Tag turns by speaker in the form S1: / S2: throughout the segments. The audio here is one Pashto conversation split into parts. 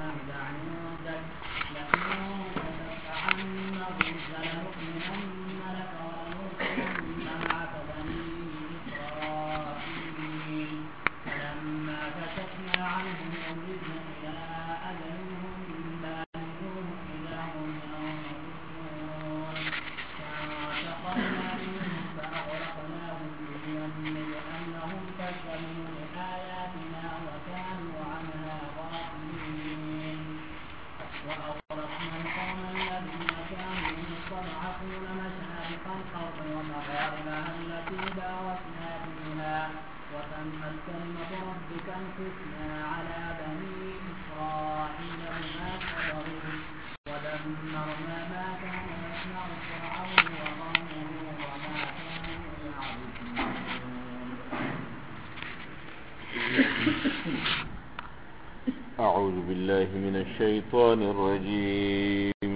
S1: أعوذ بالله من الشيطان الرجيم.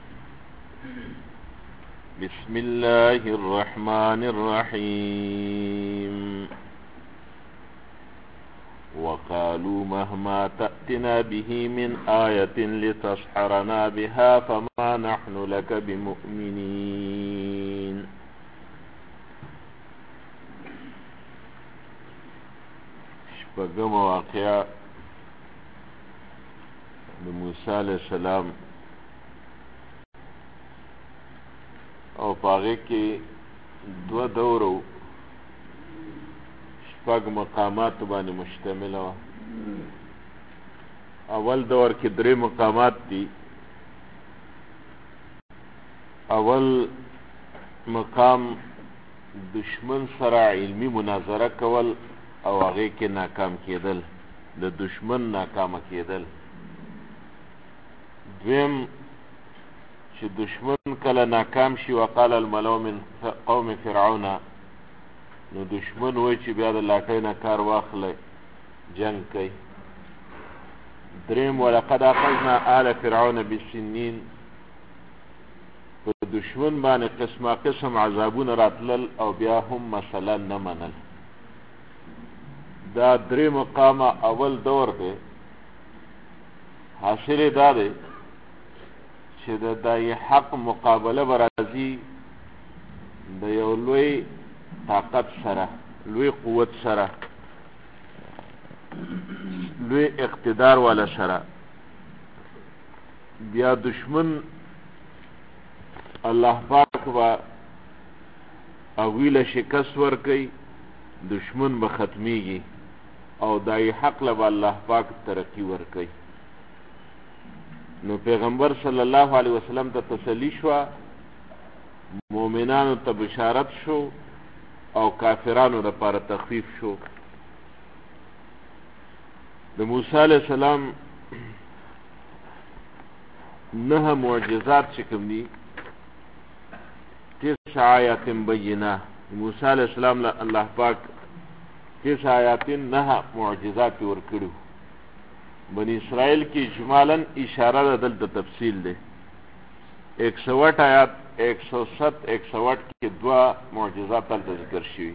S1: بسم الله الرحمن الرحيم. وقالوا مهما تأتنا به من آية لتسحرنا بها فما نحن لك بمؤمنين. شپږم واقعه د موسی علیہ السلام او پاغه کې دو دورو شپږ مقامات باندې مشتمل و. اول دور کې درې مقامات دي. اول مقام دشمن سره علمی مناظره کول او هغه کې ناکام کېدل، د دشمن ناکامه کېدل. دویم چې دشمن کله ناکام شي وقال الملأ من قوم فرعون، نو دشمن وایي چې بیا د لاټۍ نه کار واخلئ، جنگ کوي. دریم ولقد اخذنا آل فرعون بالسنین، په دشمن باندې قسمه قسم عذابونه راتلل او بیا هم مثلا نه منل. دا درې مقامه اول دور دی. حاصل دا دی چې د دای حق مقابله برازي د یو لوی طاقت سره، لوی قوت سره، لوی اقتدار والا سره. بیا دشمن الله پاک با اویل شکست ورکي، دشمن به ختمیږي او دای حق له الله پاک ترقی ورکي. نو پیغمبر صلی الله علیه وسلم ته تسلی شو، مؤمنانو ته بشارت شو او کافرانو لپاره تخفیف شو. د موسی علیه السلام 9 معجزات چې کوم دي، 9 آیات بینه. موسی علیه السلام الله پاک 9 آیات 9 معجزات ورکړو. بنی اسرائیل کی اجمالاً اشاره ده، دلته تفصیل ده. 108 آیات 107 108 کې 2 معجزات دلته ذکر شوي.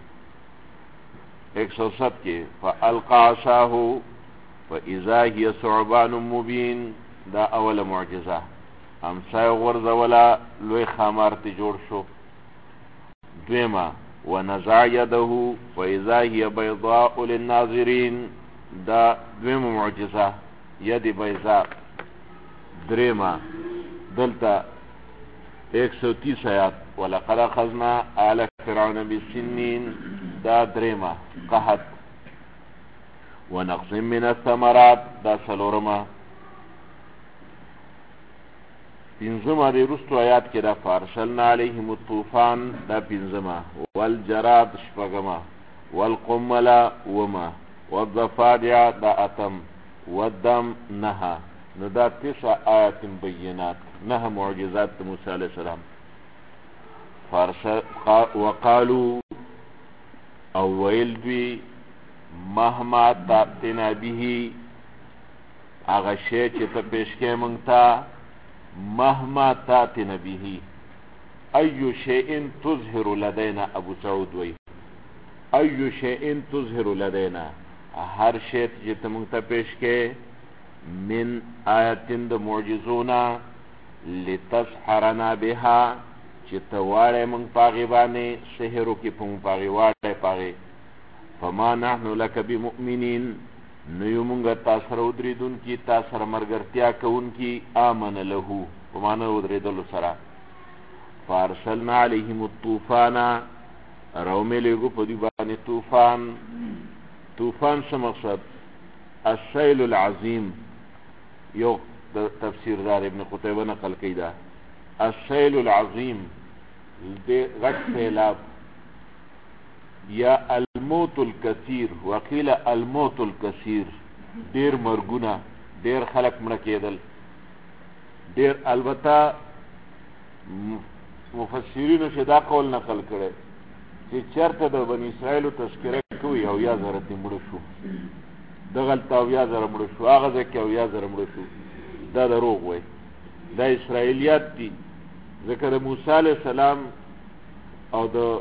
S1: 107 کې فالقى عصاه فاذا هي ثعبان مبین، دا اوله معجزه. امسای غورځوله، لوی خامار ته جوړ شو. دویمه ونزع يده فاذا هي بيضاء للناظرین، دا دویمه معجزه، ید بیضاء. دریمه دلته 130 آیات ولقد اخذنا آل فرعون بالسنین، دا دریمه قحط. ونقص من الثمرات، دا څلورمه. پنځمه د وروستو آیات کې دا فارسلنا علیهم الطوفان، دا پنځمه. والجراد شپږمه. والقمل اومه. والضفادع دا اتم. والدم 9. نو دا 9 آیات بینات، 9 معجزات د موسی علیہ السلام. وقالو او ویل دوی مهما تأتنا به، هغه شی چې ته پیش کې مونږ ته، مهما تأتنا به ای شیء تظهر لدینا. ابو سعود وی ای شیء تظهر لدینا، هر شی چې ته مونږ ته پیش کې من آیتن د معجزونا لتسحرنا بها چې تواړی منگ پاغی بانی سحرو کی پمون پاغی واړی پاغی فما نحن لک بمؤمنین نیو منگا تاثر ادریدون کی تاثر مرگرتیا کون کی آمن لہو پمانا ادریدلو سرا فارسلنا علیہم الطوفانا رومی لگو پدی بانی طوفان سے مقصد السیل العظیم یو تفسیر دار ابن قتیبہ نقل کیدا السیل العظیم غټ سیلاب یا الموت الکثیر وقیل الموت الکثیر دیر مرگونا دیر خلق مړه کېدل دیر البته مفسرینو چې دا قول نقل کړي چې چرته د بنی اسرائیلو تذکره کوي او یا زره تې مړه شو دغلته او یا زره مړه شو هغه ځای کې او یا زره مړه شو دا دروغ وای دا اسرائیلیات دي ځکه د موسی علیه السلام او د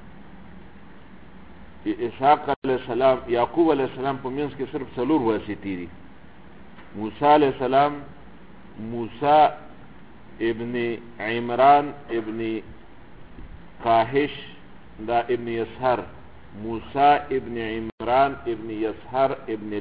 S1: اسحاق علیہ السلام یعقوب علیہ السلام په منځ کې صرف 4 واسطې دي موسی علیہ السلام موسی ابن عمران ابن قاحش دا ابن یسحر موسی ابن عمران ابن یسحر ابن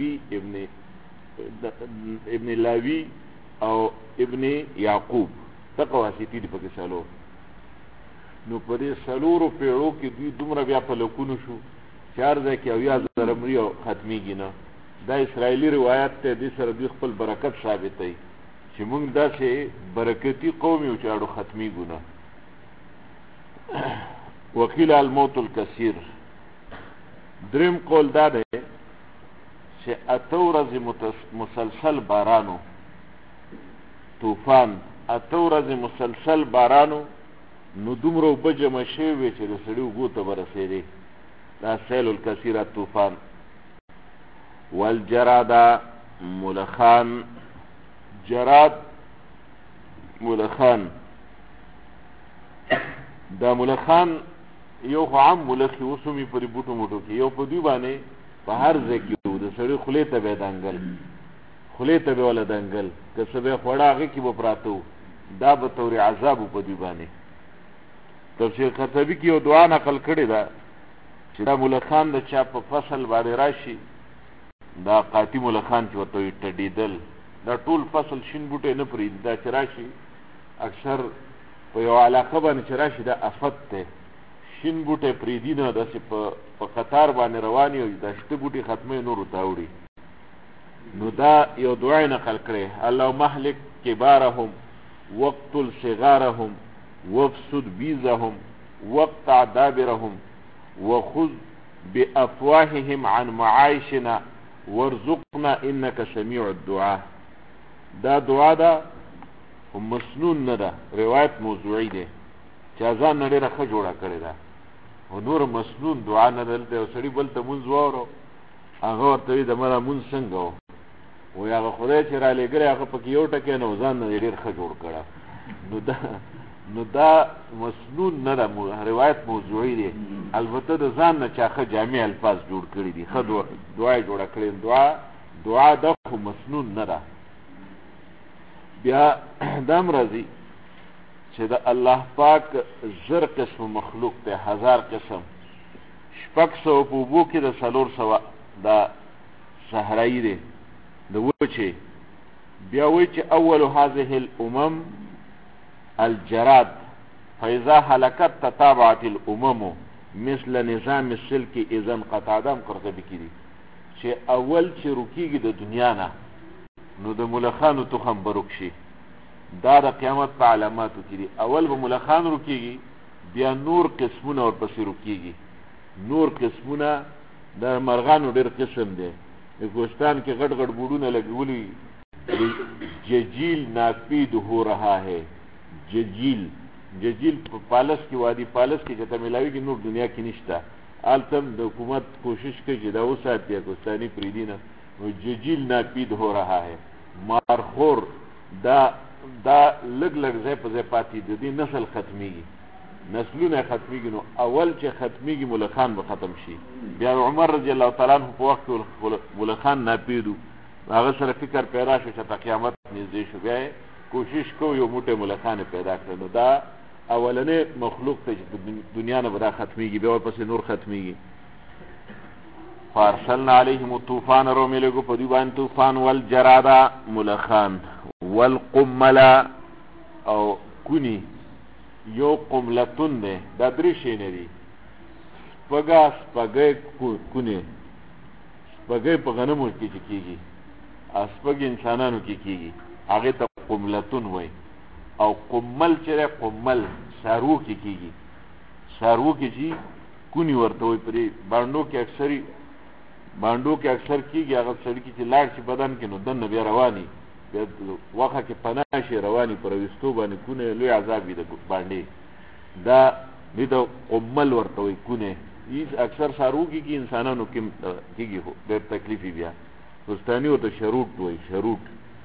S1: لاوی او ابن یعقوب دغه واسطې دي پکې 4 نو په دې 4 پیړو کې دوی دومره بیا په لکونو شو 4 ځای کې او یا زره مړي او ختمیږي نه دا اسرائیلي روایت ته دې سره دوی خپل برکت ثابتوي چې موږ داسې برکتي قوم یو چې اړو ختمیږو نه وقیل الموت الکثیر دریم قول دا دی چې 8 ورځې مسلسل بارانو طوفان 8 ورځې مسلسل بارانو نو دومره اوبه جمع شوې چې د سړي اوږو ته به رسېدې دا سیل الکثیر طوفان والجرادا ملخان جراد ملخان دا ملخان یو خو عام ملخي اوس هم یې پرې بوټو موټو کې یو په دوی باندې په هر ځای کې و د سړي خولې ته به یې دنګل خولې ته به وله دنګل که څه به یې خوړه هغې کې به پراته و دا به طور عذاب و په دوی باندې تفسیر قرطبي کې یو دعا نقل کړې ده چې دا ملخان د چا په فصل باندې راشي دا قاطي ملخان چې ورته وي ټډېدل دا ټول فصل شین بوټی نه پرېږدي دا چې راشي اکثر په یو علاقه باندې چې راشي دا افت دی شین بوټی پرېږدي نه داسې په قطار باندې روان وي دا شته بوټي ختمه نورو ته اوړي نو دا یو دعا یې نقل کړې اللهم اهلک کبارهم واقتل صغارهم وافسد بیزهم واقطع دابرهم وخذ بافواههم عن معایشنا وارزقنا انك سمیع الدعاء دا دعا ده مسنون نه ده روایت موضوعی ده چې ځان نه ډېره ښه جوړه کړې ده او نور مسنون دعا نه دلته یو سړي بل ته مونځ واورو هغه ورته وي د مره مونځ څنګه و وایي هغه خدای چې رالېږلی هغه پکې یو ټکی نه و ځان نه یې ډېر ښه جوړ کړه نو دا مسنون نه ده روایت موضوعي دی البته د ځان نه چا ښه جامع الفاظ جوړ کړي دي ښه دعا یې جوړه کړې دعا ده خو مسنون نه ده بیا دا هم راځي چې د الله پاک 1000 قسم مخلوق دی 1000 قسم 600 په اوبو کې د 400 دا صحرایي دی د وچې بیا وایي چې اول هذه الامم الجراد فاذا هلكت تتابعت الامم مثل نظام السلك اذا انقطع دم قرطبي کې دي چې اول چې رکیږي د دنیا نه نو د ملخانو تخم به رک شي دا د قیامت په علاماتو کې دي اول به ملخان رکیږي بیا نور قسمونه ورپسې رکیږي نور قسمونه د مرغانو ډېر قسم دی د کوهستان کې غټ غټ بوډونه لګولي ججیل ناپید ہو رہا ہے ججیل په پالس کې وادي پالس کې چې ته ملاویږي نور دنیا کې نشته هلته د حکومت کوشش کوي چې دا وساتي کوهستاني پرېږدي نه نو ججیل ناپید ہو رہا ہے مارخور دا لږ ځای په ځای پاتې د دې نسل ختمیږي نسلونه ختمیږي نو اول چې ختمیږي ملخان به ختم شي بیا عمر رضی الله تعالی عنہ په وخت کې ملخان ناپیدو هغه سره فکر پیدا شو چې قیامت نږدې شو، بیا کوشش کوو یو موټی ملخانې پیدا کړو. نو دا اولنې مخلوق ته چې دنیا نه به دا ختمیږي، بیا ورپسې نور ختمیږي. فارسلنا علیهم الطوفان، رو میلګو په دوی باندې طوفان، والجرادا ملخان، والقملا او کونی. یو قملتون دی، دا درې شیونه دي، سپګی کونی. سپګی په غنمو کې چې کېږي، سپګ انسانانو کې کېږي، هغې ته قملتون وایي. او قمل چې دی، قمل سارو کې کېږي، سارو کې چې کونی ورته وایي. پرې بانډو کې اکثر کېږي، هغه سړي کې چې لاړ شي بدن کې، نو دننه بیا رواني، بیا وخه کې پناه شي رواني، په رویستو باندې کونه لوی عذاب وي د بانډې. دا دې ته قمل ورته وایي، کونه. اکثر سارو کېږي، انسانانو کې کېږي، خو ډېر تکلیفي بیا. دوستاني ورته شروط وایي، شروط.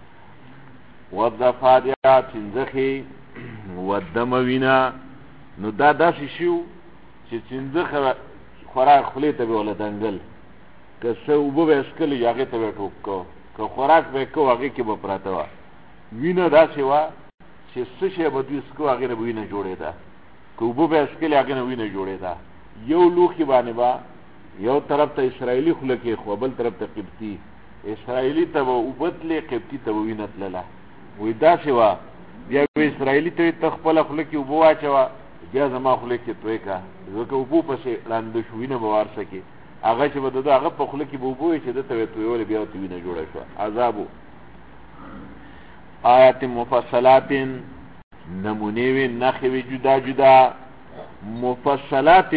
S1: والضفادع چنځخې، والدم وینه. نو دا داسې شي چې چنځخه خوراک خولې ته به وله دنګل، که څه اوبه به یې څښلې هغې ته به یې ټوک کو، که خوراک به یې کو هغې کې به پراته وه. وینه داسې وه چې څه شی به دوی څکو هغې نه به وینه جوړېده، که اوبه به یې څښلې هغې نه وینه جوړېده. یو لوښي باندې به یو طرف ته اسرائیلي خوله کېښوه، بل طرف ته قبطي. اسرائیلي ته به اوبه تلې، قبطي ته به وینه تلله. وایي داسې وه. بیا به اسرائیلي ته ته خپله خوله کې اوبه واچوه، بیا زما خوله کې توی که، ځکه اوبو پسې ړانده شو، وینه به وارسه کې. هغه چې به د ده هغه په خوله کې به اوبه وایي چې ده ته به یې تویولې، بیا ورته وینه جوړه شوه. عذابو. آیات مفصلات، نمونې وې، نښې وې جدا جدا. مفصلات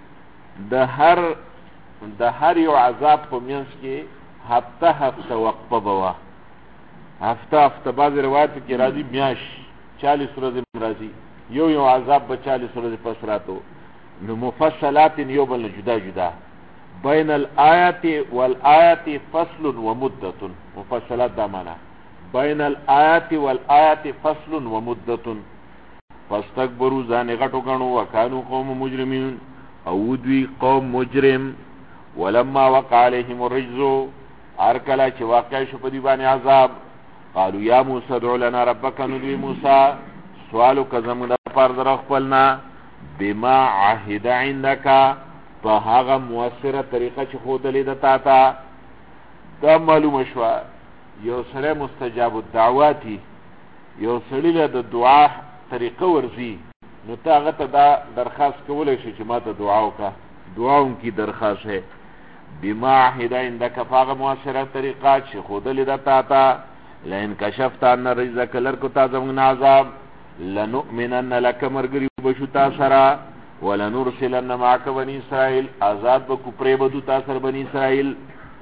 S1: د هر یو عذاب په منځ کې هفته وقفه به وه. هفته بعضې روایتو کې راځي میاشت، 40 ورځې راځي، یو عذاب به 40 ورځې پس راتو. نو مفصلات یو بل نه جدا جدا. بین الآیات والآیات فصل ومدت. مفصلات دا معنی بین الآیات والآیات فصل ومدت. فاستكبروا ځان غټو غنو، وکانو قوم مجرمین، او دوی قوم مجرم. ولما وقع عليهم الرجز، ارکلا چې واقع شو په دی باندې عذاب، قالوا یا موسی ادع لنا ربک. نو دوی موسی سوالو که زموږ دپاره در خپلنا، بما عهد عندک، په هغه مؤثره طریقه چې ښودلې ده تا ته. دا معلومه شوه یو سړی مستجاب الدعواتي، یو سړي له د دعا طریقه ورځي، نو ته هغه ته دا درخواست کولی شي چې ما ته دعا وکړه. دعا ان کی درخواست ہے. بما عهد عندک، په هغه مؤثره طریقه چې ښودلې ده تا ته. لئن کشفت عنا رجزک، لرکو تا زموږ نه عذاب، لنؤمنن لک، ملګري بشو تا سره، ولنرسلن معک بني اسرائیل، آزاد بکو پرې بدو تا سره بني اسرائیل.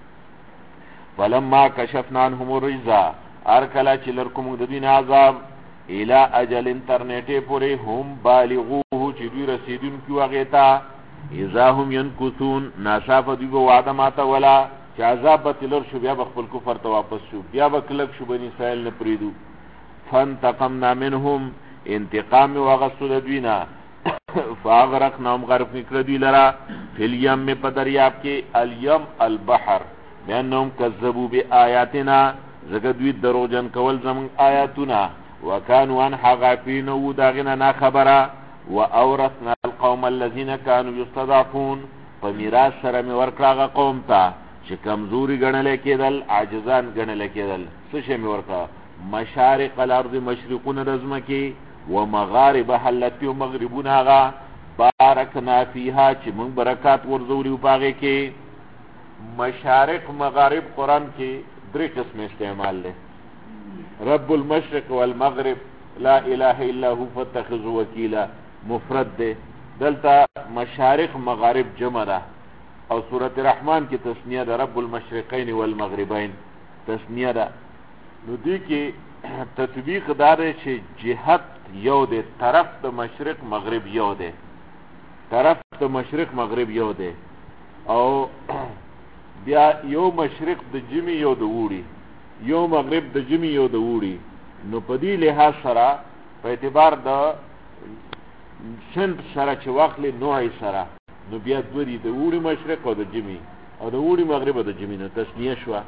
S1: فلما کشفنا عنهم الرجز، هر کله چې لرکو موږ د دوی نه عذاب، الى اجل تر نیټې پورې، هم بالغوه چې دوی رسېدونکي وو هغې ته، اذا هم ینکثون، ناڅاپه دوی به وعده ماتوله چې عذاب به تلر شو، بیا به خپل کفر ته واپس شو، بیا به کلک شو، بني اسرائیل نه پرېږدو. فانتقمنا منهم، انتقام مې واخیستو د دوی نه. فاغرقناهم، غرق مې کړه دوی لره، فی الیم، په دریاب کې، الیم البحر، بانهم کذبوا بآیاتنا، ځکه دوی دروغجن کول زموږ آیاتونه، وکانوا عنها غافلین، وو د هغې نه ناخبره. واورثنا القوم الذین کانوا یستضعفون، په میراث سره مې ورکړه هغه قوم ته چې کمزوري ګڼلی کېدل، عاجزان ګڼلی کېدل. څه شی مې ورکړه؟ مشارق الارض، مشرقونه د ځمکې، ومغاربها التي، مغربونه هغه، بارکنا فیها چې موږ برکات ورزولي په هغې کې. مشارق مغارب قرآن کې 3 قسم استعمال دی. رب المشرق والمغرب، لا اله الا هو فاتخذوا وکیلا، مفرد دی. دلته مشارق مغارب جمع ده، او سورة رحمان کې تسنیه ده، رب المشرقین والمغربین تسنیه ده. نو دی کې تطبیق داره چې جهت یو دی، طرف د مشرق مغرب یو دی، طرف د مشرق مغرب یو دی. او بیا یو مشرق د جمی یو د ووړي، یو مغرب د جمی یو د ووړي. نو په دې لحاظ سره په اعتبار د سنت سره چې واخلې نوعی سره، نو بیا دوه دي، د ووړي مشرق او د جمی، او د ووړي مغرب او د جمی، نو تسنیه شوه.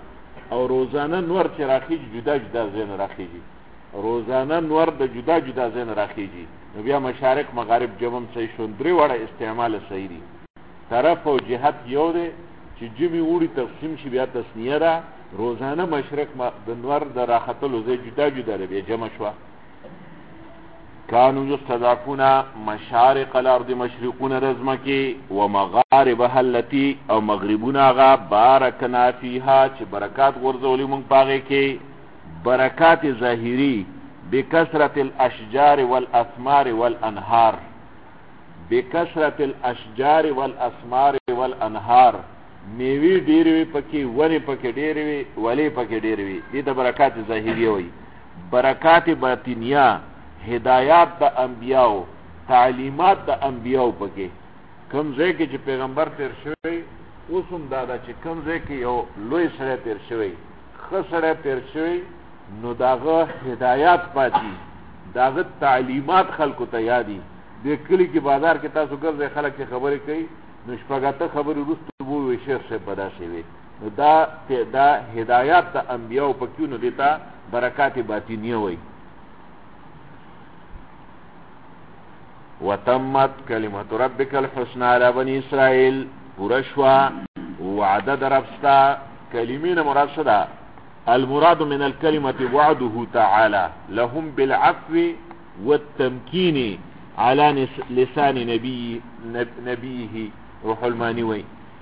S1: او روزانه نور چې راخیږي جدا جدا ځای نه راخیږي روزانه نور د جدا جدا ځای نه راخیږي نو بیا مشارق مغارب جمم صحیح شون درې وړه استعمال صحیح دي طرف او جهت یو دی چې جمی وړي تقسیم شي بیا تسنیه ده روزانه مشرق د نور د راختلو ځای جدا جدا دی بیا جمع شوه كانوا يستضعفون مشارق الارض مشرقون رزمکی ومغاربها التي او مغربون آغا بارکنا فيها چه برکات غرزولی منگ پاگے کے برکات ظاهری بکثرت الاشجار والاسمار والانهار بکثرت الاشجار والاسمار والانهار میوی ډیروی پکی ونی پکی ډیروی ولی پکی ډیروی دی دا برکات ظاهری ہوئی برکات باطنیه هدایات د انبیاو تعلیمات د انبیاو پکې کوم ځای کې چې پیغمبر تیر شوی اوس هم دا ده چې کوم ځای کې یو لوی سړی تیر شوی ښه سړی تیر شوی نو داغه هدایات پاتې داغه تعلیمات خلکو ته یادي د کلی کې بازار کې تاسو ګرځئ خلک چې خبرې کوي نو شپږاته خبرې وروسته به وایي شیخ صاحب به داسې وي نو دا هدایات د انبیاو پکې نو دې ته برکات باطنیه وایي وتمت کلمت ربک الحسنى على بني اسرائیل پورشوا وعدد ربستا کلمین مراد صدا المراد من الكلمة وعده تعالى لهم بالعفو والتمكين على لسان نبيه روح المانوي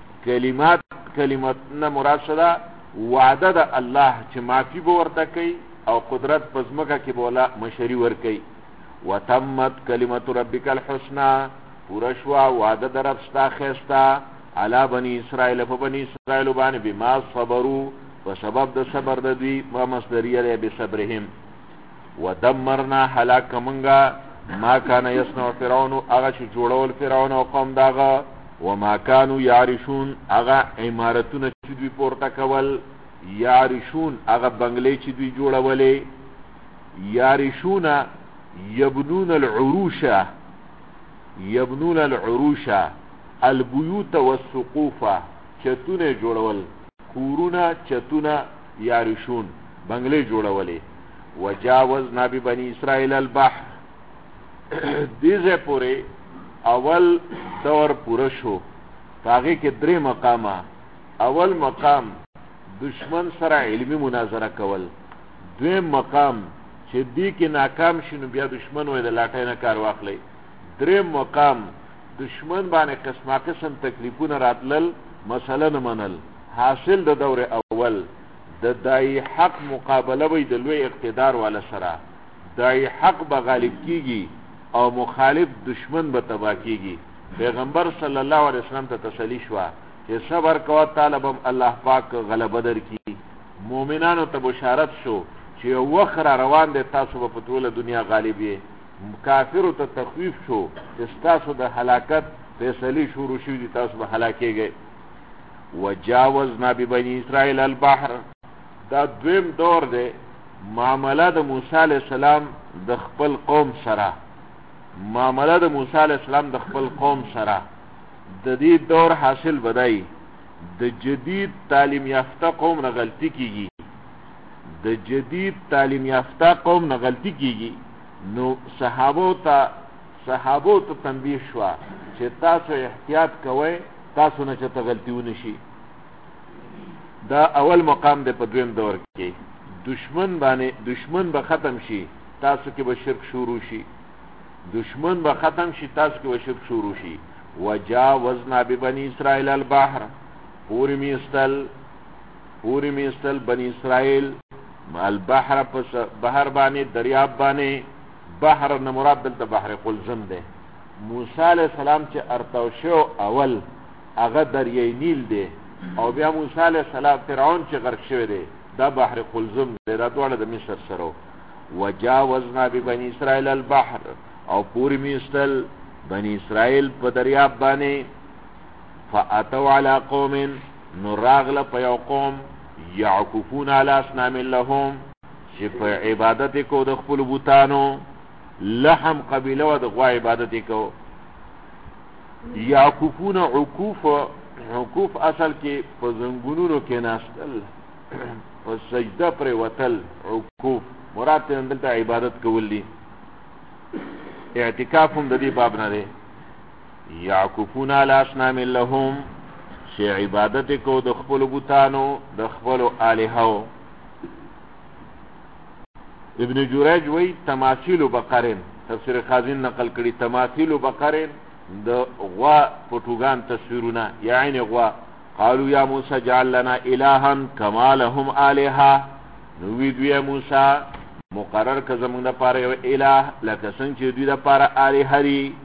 S1: کلمتنا مراد صدا وعدد الله چې معافی به ورته کوي او قدرت پزمکه کې بولا مشری ور کوي وتمت کلمت ربک الحسنى پورشوا وعده در ربستا خیستا علی بنی اسرائیل فبنی اسرائیل باندې بما صبروا وسبب د صبر د دوی ما مصدریه ده بصبرهم ودمرنا هلاک منغا ما کان یصنع فرعون هغه چې جوړول فرعون او قوم داغه وما كانوا يعرشون هغه عمارتونه چې دوی پورته کول يعرشون هغه بنگلې چې دوی جوړولې يعرشون يبنون العروش البيوت والسقوف چتونه جوړول کورونه چتونه يعرشون بنگلې جوړولې وجاوزنا ببني اسرائيل البحر دیزه پوره اول دور پوره شو هغه کې درې مقامه اول مقام دشمن سره علمی مناظره کول دویم مقام چې دی کې ناکام شنو بیا دشمن وای د لاټای نه کار واخلي دریم مقام دشمن باندې قسمه قسم تکلیفونه راتلل مسله نه منل حاصل د دور اول د دای حق مقابله وي د لوی اقتدار والا سره دای حق به غالب کیږي او مخالف دشمن به تبا کیږي پیغمبر صلی الله علیه وسلم ته تسلی شو چې صبر کوه طالبم الله پاک غلبه درکړي مؤمنانو ته بشارت شو چې وخر روان دي تاسو په ټوله دنیا غالب یې کافرو ته تخویف شو چې تاسو د هلاکت فیصله شروع شي دي تاسو به هلاکیږئ وجاوزنا ببني اسرائيل البحر دا دویم دور دی معامله د موسی علیہ السلام د خپل قوم سره معامله د موسی علیہ السلام د خپل قوم سره د دې دور حاصل بدای د جدید تعلیم یافته قوم نه غلطی کیږي د جدید تعلیم یافته قوم نه غلطی کیږي نو صحابو ته تنبیه شو چې تاسو احتیاط کوئ تاسو نه چې غلطي ونه شي دا اول مقام دی په دویم دور کې دشمن به ختم شي تاسو کې به شرک شروع شي دشمن به ختم شي تاسو کې به شرک شروع شي وجاوزنا ببني اسرائيل البحر پوری میستل بني اسرائیل البحر پس بحر باندې دریاب باندې بحر نه مراد دلته بحر قلزم دی موسی علیہ السلام چې ارتاو شو اول هغه دریای نیل دی او بیا موسی علیہ السلام فرعون چې غرق شوی دی دا بحر قلزم دی دا دواړه د مصر سره وجاوزنا ببني اسرائیل البحر او پوری میستل بني اسرائیل په دریاب باندې فاتوا علی قوم نراغل په یو قوم یعکفون علی اصنام لهم چې په عبادت کو د خپل بوتانو لحم قبیله و د غوا عبادت کو یعکفون عکوف اصل کې په زنګونونو کې ناستل او سجده پر وتل عکوف مراد ته دلته عبادت کول دي اعتکاف هم د دې باب نه دی یعکفون علی اصنام لهم چې عبادت کو د خپل بوتانو د خپل الہو ابن جریج وی تماثیل بقرین تفسیر خازن نقل کړي تماثیل بقرین د غوا پټوغان تصویرونه یعنی غوا قالوا یا موسی جعل لنا الها کما لهم الها نو وی دوی موسی مقرر که زمونږ دپاره یو اله لکه څنګه چې دوی دپاره الهه دي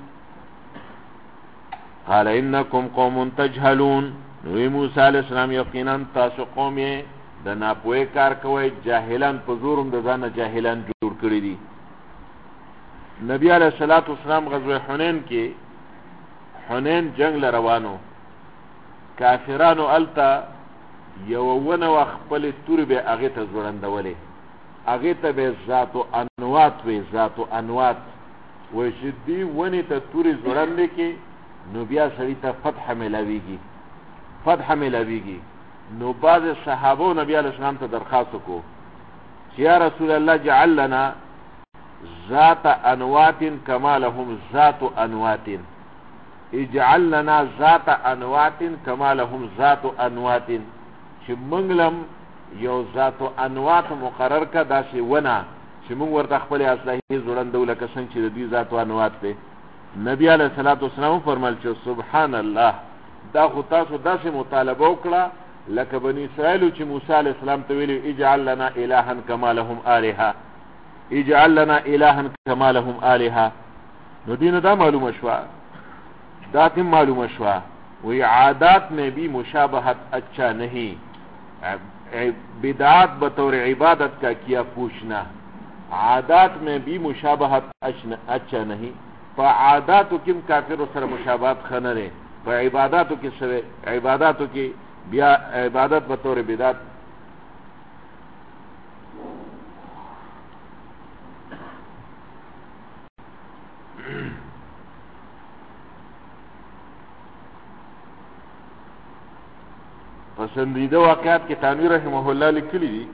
S1: قال انکم قوم تجهلون نو موسی علیہ السلام یقینا تاسو قوم یې د ناپوهۍ کار کوئ جاهلان په زورم د ځانه جاهلان جوړ کړي دي نبی علیہ الصلوۃ والسلام غزوه حنین کې حنین جنگ لروانو کافرانو التا یو ونه خپل تور به هغه ته ځوړندولې هغه ته به ذات او انوات وي ذات او انوات و شدي ونی ته توري ځوړندې کې نو بیا سړی ته فتح ملاویږي نو بعض صحابو نبی علیہ السلام ته درخواست کو چې یا رسول الله جعل لنا ذات انوات کما لهم ذات انوات اجعل لنا ذات انوات کما لهم ذات انوات چې منګلم یو ذات انوات مقرر کا داسې ونه چې موږ ورته خپل اصلي زړندو لکه څنګه چې د دې ذات انوات دی نبی علیہ الصلوۃ والسلام فرمایل چې سبحان الله دا خو تاسو داسې مطالبه وکړه لکه بنی اسرائیل چې موسی علیہ السلام ته ویلي اجعل لنا الها کما لهم الها اجعل لنا الها کما لهم الها نو دین دا معلومه شوه داتم معلوم شوا وی عادات میں بھی مشابہت اچھا نہیں بدعات بطور عبادت کا کیا پوچھنا عادات میں بھی مشابہت اچھا نہیں فعاداتو کم کافر سر مشابہت خنرے فعباداتو کی سر عباداتو کی بیا عبادت بطور بدعات پسندیده واقعات کې تنویر رحمه الله لیکلی دي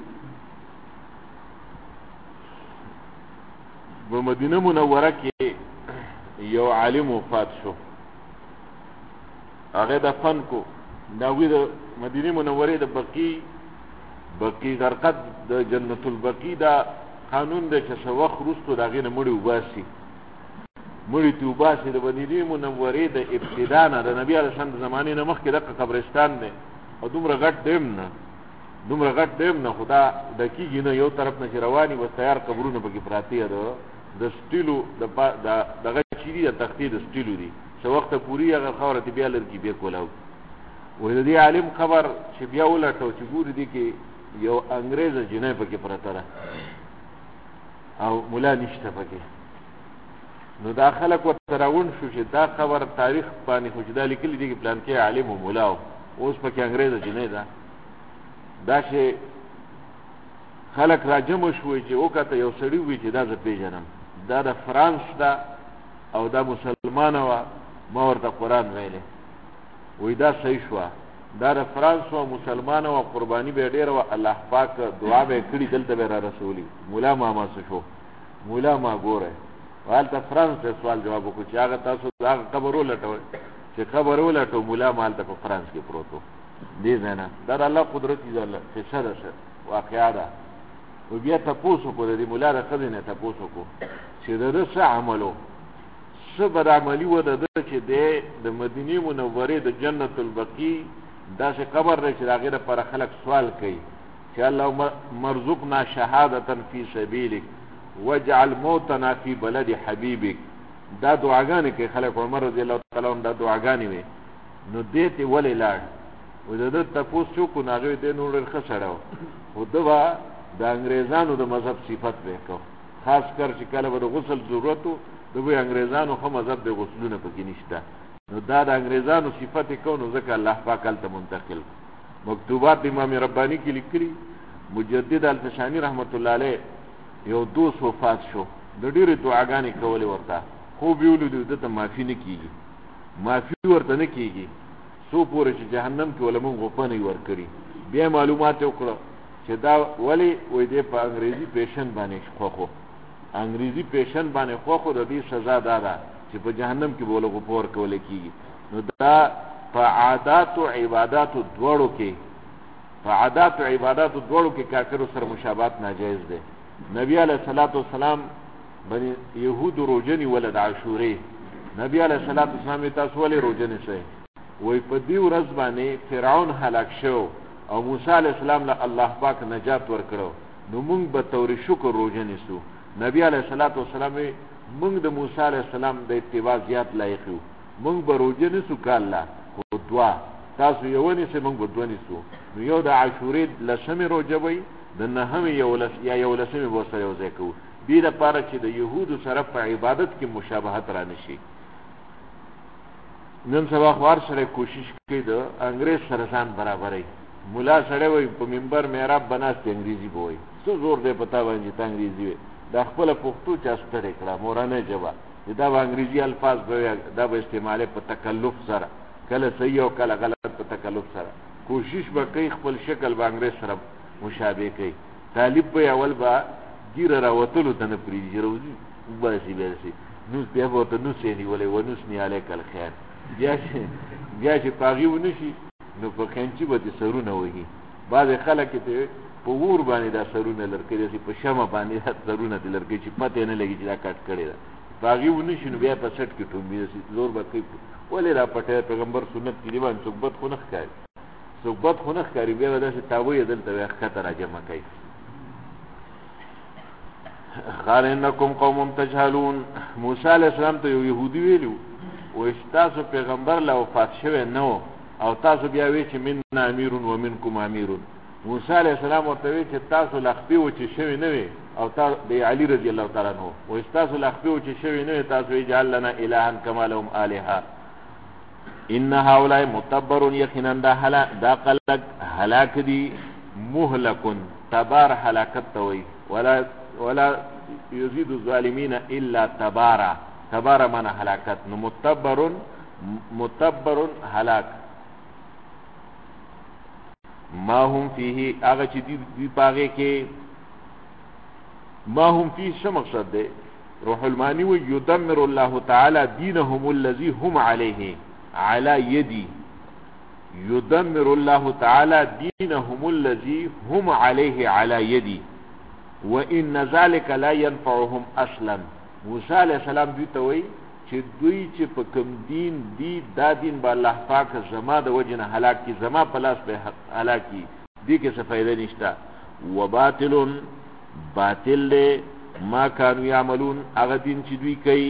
S1: په مدینه منوره کې یو عالم وفات شو هغه د فن کو داوی د مدینه منوره د بقی غرقد د جنت البقی دا قانون د چې وخت وروسته دغه نه مړی توباسي د مدینه منوره د ابتدا نه د نبی علیه السلام د زمانه نه مخکې د قبرستان دی او دومره غټ دیم نه خدا د کیږي نه یو طرف نه رواني و تیار قبرونه پکې پراته ده د سټیلو دغه چيري د تختی د سټیلو دي څو وخت پوری هغه خوره دی بیا لري بیا کولاو و د دې عالم خبر چې بیا ولټو چې ګور دي کې یو انګريز جنې پکې پراته ده او مولا نشته پکې نو دا خلک وتراون شو چې دا خبر تاریخ باندې خوشدا لیکلي دي پلان کې عالم او مولا اوس پکې انګريز جنې ده دا چې خلک راجم شوي چې وکړه یو سړی وي چې دا زه پیژنم دا د فرانس دا او دا مسلمانه و ما ورته قرآن ویلې وی دا صحیح شوه دا د فرانس و مسلمانه و قرباني به ډېره و الله پاک دعا به کړي دلته به را رسولي مولا ما څه شو مولا ما ګوره هلته فرانس ته سوال جواب وکړو چې هغه تاسو هغه قبر ولټوئ چې قبر ولټو مولا ما هلته په فرانس کې پروت و دې ځای نه دا د الله قدرت قصه ده واقعه ده و بیا تپوس وکړو د دې مولا د ښځې نه تپوس وکړو چې د ده څه عمل څه بد عملي و د ده چې دی د مدینې منورې د جنت البقی داسې قبر دی چې د هغې دپاره خلک سوال کوي چې اللهم مرزقنا شهادة فی سبیلک واجعل موتنا فی بلد حبیبک دا دعاګانې کوي خلک عمر رضی الله تعالی عنہ دا دعاګانې وي نو دې ته ولې لاړ و د ده تپوس وکړو نو هغې دی نور ډېر ښه سړی و خو ده به د انګریزانو د مذهب صفت به کو خاص کر چې کله به د غسل ضرورت و د به انګریزانو ښه مذهب د غسلونه پکې نشته نو دا د انګریزانو صفت یې کو نو ځکه الله پاک هلته منتقل مکتوبات امام ربانی کې لیکلي مجدد الفشانی رحمت الله علیه یو دوست وفات شو د ډېرې دعاګانې کولې ورته خوب یې ولیدو ده ته معافي نه کېږي معافي ورته نه کېږي څو پورې چې جهنم کې وله مونږ غوپنۍ ورکړي بیا معلومات یې وکړه چې دا ولی وې دې په انګریزي پیشن باندې خوخو انګریزي پیشن باندې خوخو د دې سزا دا ده چې په جهنم کې بوله غفور کول کیږي. نو دا په عادات او عبادت دوړو کې په عادات او عبادت دوړو کې کافرو سره مشابهت ناجایز ده. نبی علیہ الصلوۃ والسلام بني يهود روزنی ولد عاشوره نبی علیہ الصلوۃ والسلام تاسو ولې روزنی شئ وای په دې ورځ باندې فرعون هلاک شو او موسی علیہ السلام له الله پاک نجات ورکړو نو موږ به تور شکر روزنی سو. نبی علیہ الصلوۃ والسلام موږ د موسی علیہ السلام د اتباع زیات لایق یو موږ به روزنی سو کاله خو دوا تاسو یو نه سه موږ به دونی سو. نو یو د عاشورې لسمه روزوي د نهمه یو لسمه به سره یو ځای کوو دې لپاره چې د یهودو سره په عبادت کې مشابهت را نشي. نن سبا خوار سره کوشش کوي د انګريز سره ځان برابرای مولا سره وي په منبر محراب بناست انګریزي بوي څو زور دې پتا باندې ته انګریزي وي د خپل پښتو چاستره کړه مورانه جواب دا انګریزي الفاظ به دا به استعمال په تکلف سره کله صحیح او کله غلط په تکلف سره کوشش وکړي خپل شکل به انګريز سره مشابه کوي. طالب به اول با ګیر راوتلو ته نه پریږي روزي باسي نو بیا وته نو سيني ولې ونس ني عليك الخير بیا چې پاغي ونشي نو په خنچي به سرونه وهي بعض خلک ته په ور باندې دا سرونه لړکې دي په شمه باندې سرونه لړکې چې پته نه لګي چې دا کټ کړي دا پاغي ونشي نو بیا په سټ کې ټومبي سي زور به کوي ولې را پټه پیغمبر سنت کې دی باندې صحبت خو نه ښکاري بیا دا چې تاوی دلته وخت راجمه کوي. قال انکم قوم تجهلون موسی علیہ السلام ته یو يهودي ویلو و استاسو پیغمبر لا وفات شوه نو او تاسو بیا وی چې من امیر و منکم امیر. موسی علیہ السلام ورته وی چې تاسو لخپی و چې شوه نه وي او تاسو د علی رضی الله تعالی عنہ و استاسو لخپی و چې شوه نه تاسو اجعل لنا الها كما لهم الها ان هؤلاء متبر یقینا دا قلق هلاك دي مهلك تبار هلاكت توي ولا يزيد الظالمين الا تبارا تبارا من هلاكت متبر هلاك ما هم فيه اغه چې دی پاغه کې ما هم فيه څه مقصد ده روح المانی و يدمر الله تعالى دينهم الذي هم عليه على يدي يدمر الله تعالى دينهم الذي هم عليه على يدي وان ذلك لا ينفعهم اصلا. موسی علیہ السلام دوی ته وی چې دوی چې په کوم دین دی دا دین به الله پاک زما د وجه نه هلاک کی زما په لاس به هلاک کی دې کې څه فائدہ نشته. وباطل باطل ما كانوا يعملون هغه دین چې دوی کوي.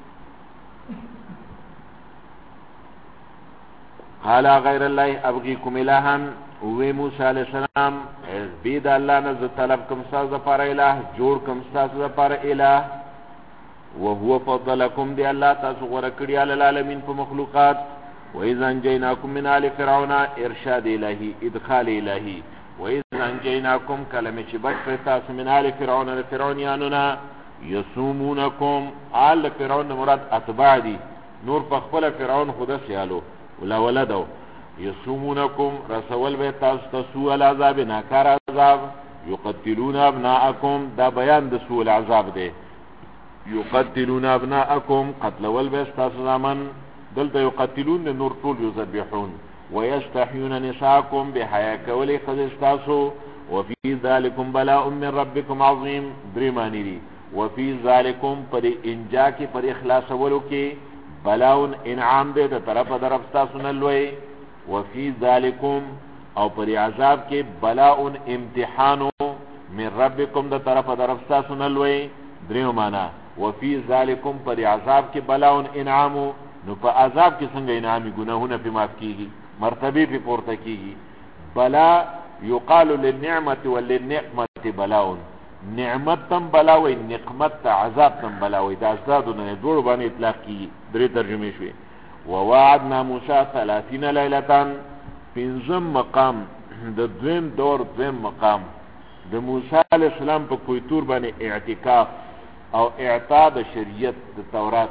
S1: قال غیر الله ابغيكم الها وی موسی علیہ السلام بيد الله نه طلب کوم ساز لپاره الہ جوړ کوم ساز لپاره الہ وهو فضلكم دی الله تاسو غوړه کړی علی العالمین په مخلوقات. واذا انجیناکم من آل فرعون ارشاد الہی ادخال الہی واذا انجیناکم کلمه چې بچ تاسو من آل فرعون فرعونیاننا یسومونکم آل فرعون مراد اتباع دی نور په خپل فرعون خدا سیالو ولا ولدو یسومونکم رسول به تاسو سوء العذاب ناکار عذاب یقتلون ابناءکم دا بیان د سوء العذاب دی یقتلون ابناءکم قتل والبستاس زمن دلته یقتلون نور طول یذبحون ويستحيون نساءکم بحیا کولی خذستاسو وفي ذلكم بلاء من ربكم عظیم درمانی دی وفي ذلكم پر انجا کی پر اخلاص ولو کی بلاون انعام دے دا طرف درفستاسو نلوئی وفي ذلكم او پر عذاب کے بلاون امتحانو من ربكم دا طرف درفستاسو نلوئی دریو مانا وفي ذلكم پر عذاب کے بلاون انعامو نو پا عذاب کے سنگ انعامی گناہونا پی معاف کیگی مرتبی پی پورتا کیگی بلا یقال للنعمت وللنعمت بلاون نعمت تم بلاوی نقمت تا عذاب تم بلاوی دا ازدادو نا دور بانی اطلاق کی دری ترجمه شوی ووعدنا موسیٰ 30 لیلتان پینزم مقام دا دویم دور دویم مقام دا موسیٰ علیہ السلام پا کوئی طور بانی اعتکاف او اعطا دا شریعت دا تورات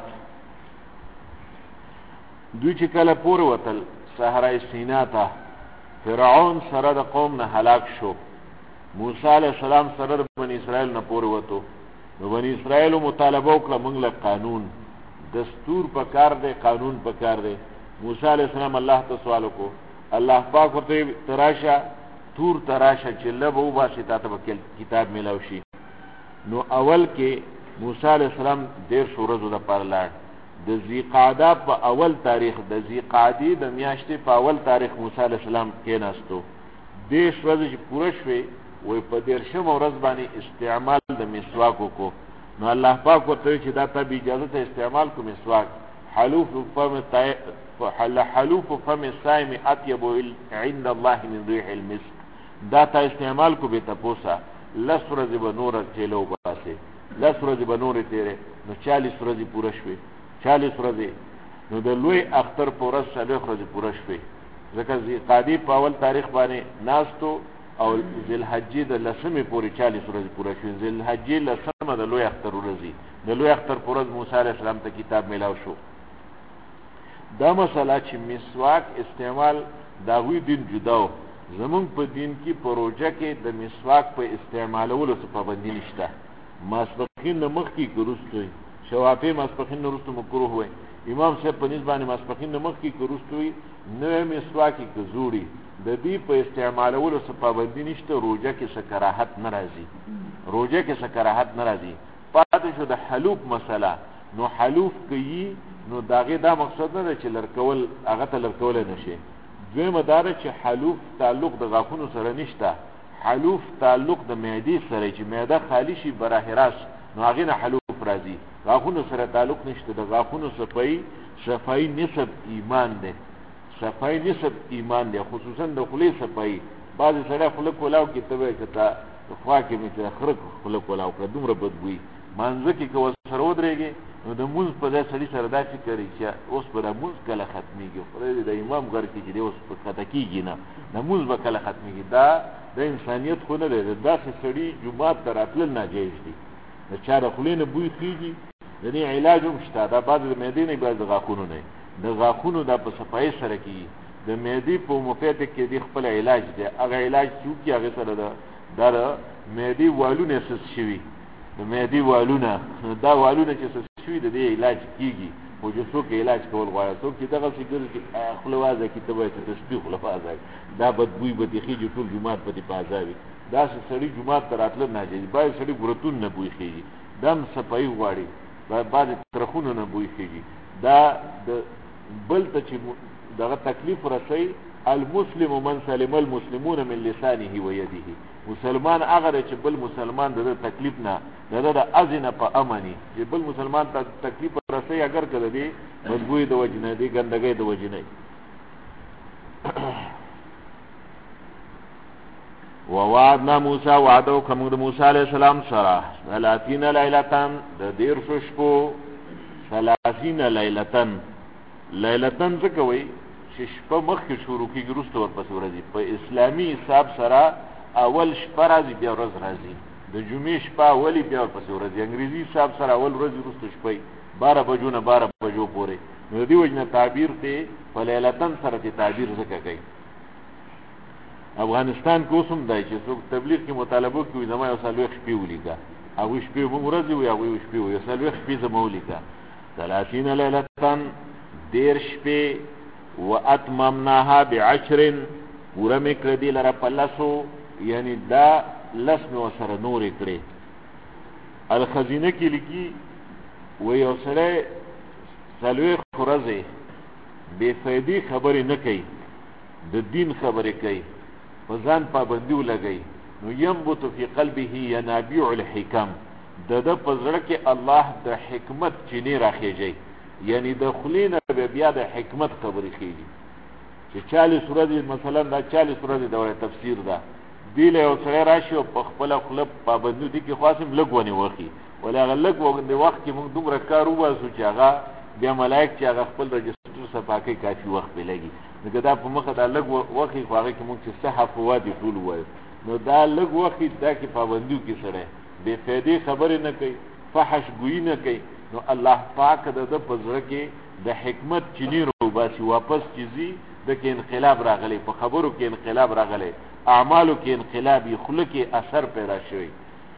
S1: دوی چې کله پور وتل صحرای سینا ته فرعون سره د قوم نه هلاک شو موسی علیہ السلام سره بنی اسرائیل نه پورې وته. نو بنی اسرائیل مطالبه وکړه موږ له قانون دستور پکار دی، قانون پکار دی. موسی علیہ السلام الله ته سوال وکړو، الله پاک ورته تراشه تور تراشه چې لب وباسي تا ته به کتاب میلاو شي. نو اول کې موسی علیہ السلام 150 ورځو دپاره لاړ. د ذیقعده په اول تاریخ، د ذیقعدې د میاشتې په اول تاریخ موسی علیہ السلام کېناستو. 10 ورځې چې پوره شوې وی په 13 ورځ باندې استعمال د مسواک وکړو. نو الله پاک ورته چې دا ته به اجازه ته استعمال کو مسواک. حلوف فم الصائم اطيب عند الله من ريح المسك. دا ته استعمال کو به تپوسا 10 ورځې به نور چلو باسه، 10 ورځې به نور تیرې. نو 40 ورځې پوره شوې، 40 ورځې. نو د لوی اختر په ورځ 40 ورځې پوره شوې. ځکه ذیقعدې په اول تاریخ باندې ناستو او ذوالحجې د 10مې پورې 40 ورځې پوره شوې. ذوالحجې 10مه د لوی اختر ورځې، د لوی اختر په ورځ موسی علیہ السلام ته کتاب میلاو شو. دا مسله چې مسواک استعمال د هغوی دین جداو. زمونږ په دین کې په روژه کې د مسواک په استعمالولو څه پابندي نشته. ماسپښین نه مخکې که وروسته وي، شوافی ماسپښین نه وروسته مکروه وي. امام صاحب په نسبت باندې ماسپښین نه مخکې که وروسته وي، نوی مسواک یې که زوړي، د دې په استعمالولو څه پابندي نشته. روژه کې څه کراهت نه راځي، روژه کې څه کراهت نه راځي. پاتې شو د حلوف مسله. نو حلوف کوي نو د هغې دا مقصد نه دی چې لرکول هغه ته لرکولی نه شي. دویمه دا ده چې حلوف تعلق د غاښونو سره نشته، حلوف تعلق د معدې سره، چې معده خالی شي براه راست نو هغې نه حلوف راځي. غاښونو سره تعلق نشته. د غاښونو صفایي نسب ایمان دی، صفایي نسب ایمان دی، خصوصا د خولې صفایي. بعضې سړی خوله کولاو کې ته وایي که ته خوا کې مې چې خره خوله کولاو کړه دومره بدبوي. مانځه کې که ورسره ودرېږې نو د مونځ په ځای سړي سره دا فکر وي چې اوس به دا مونځ کله ختمېږي. خدای دې د امام غر کې چې دی اوس په کته کېږي نه، د مونځ به کله ختمېږي. دا د انسانیت خو نه دی. د داسې سړي جومات ته راتلل ناجایز دي. د چا د خولې نه بوی خېږي، د دې علاج هم شته. دا بعضې د معدې نه، بعضې د غاښونو نه. د غاښونو دا په صفایي سره کېږي. د معدې په مفیدک کې دی خپل علاج دی. هغه علاج چې وکړي هغې سره دا د معدې والونه سس شوي، د معدې والونه، دا والونه چې سس شوي د دې علاج کېږي. خو چې څوک علاج کول غواړي، څوک چې دغسې ګرځي خوله وازه کړي ته به یې چې تسبیح خوله وازه کړي، دا بدبوی به دې خېږي، ټول جومات به دې په عذا وي. داسې سړي جومات ته راتله ناجایز. بعضې سړي ګورتون نه بوی خېږي، دا هم صفایي غواړي، بعضې ترخونو نه بوی خېږي. دا د بل ته چې دغه تکلیف رسوي، المسلم من سلم المسلمون من لسانه و یده. مسلمان هغه دی چې بل مسلمان د تکلیف نه، د اذن په امني، چې بل مسلمان ته تکلیف رسوي اگر که د دې بدبوی د وجې نه، د ګندګۍ د وجې نه. ووعدنا موسی، وعده وکړه موږ د موسی علیه السلام سره 30 لیلتن، د 13 شپو. 30 لیلتن، لیلتن ځکه وایي چې شپه مخکې شروع کېږي وروسته ورپسې ورځي. په اسلامي حساب سره اول شپه راځي بیا ورځ راځي. د جمعې شپه اولی بیا ورپسې ورځي. انګریزي حساب سره اول ورځ وروسته شپې 12 بجو نه 12 بجو پورې. نو د دې وجې نه تعبیر ته په لیلتن سره چې تعبیر ځکه کوي. افغانستان کې اوس هم دی چې څوک تبلیغ کې مطالبه کوي زما یو 40 شپې ولیکه، هغوی شپې به ورځې وي، هغوی شپې وي، 40 شپې زما ولیکه. 30 لیلتن، 13 شپې. واتممناها ب10، پوره مې کړه دې لره په 10، یعنی دا 10 مې ورسره نورې کړې. الخزینه کې لیکي و یو سړی 40 ورځې بې فایدې خبرې نه کوي، د دین خبرې کوي، په ځان پابندي ولګوي، نو ینبت فی قلبه ینابیع الحکم، د ده په زړه کې الله د حکمت چینې راخېږي. یعنی د خولې نه بیا د حکمت خبرې خېږي. چې 40 ورځې مثلا دا 40 ورځې دوره تفسیر ده، دې له یو سړی راشي او په خپله خوله پابندي دي کې خاص هم لږ ونې وخي، ولې هغه لږ وخت کې موږ دومره کار وباسو چې هغه بیا ملایک چې هغه خپل رجسټر صفا کوي کافي وخت پرې لګي. نو دا په مخه دا لږ وخي خو هغې کې موږ چې صحف وادي ټول ووایو، نو دا لږ وخي دا کې پابندي کې سړی بې فایدې خبرې نه کوي، فحش ګویي نه کوي، نو الله پاک د ده په زړه کې د حکمت چینې راوباسي، واپس چې ځي د کې انقلاب راغلی، په خبرو کې انقلاب راغلی، اعمالو کې انقلابي خله کې اثر پیدا شوی.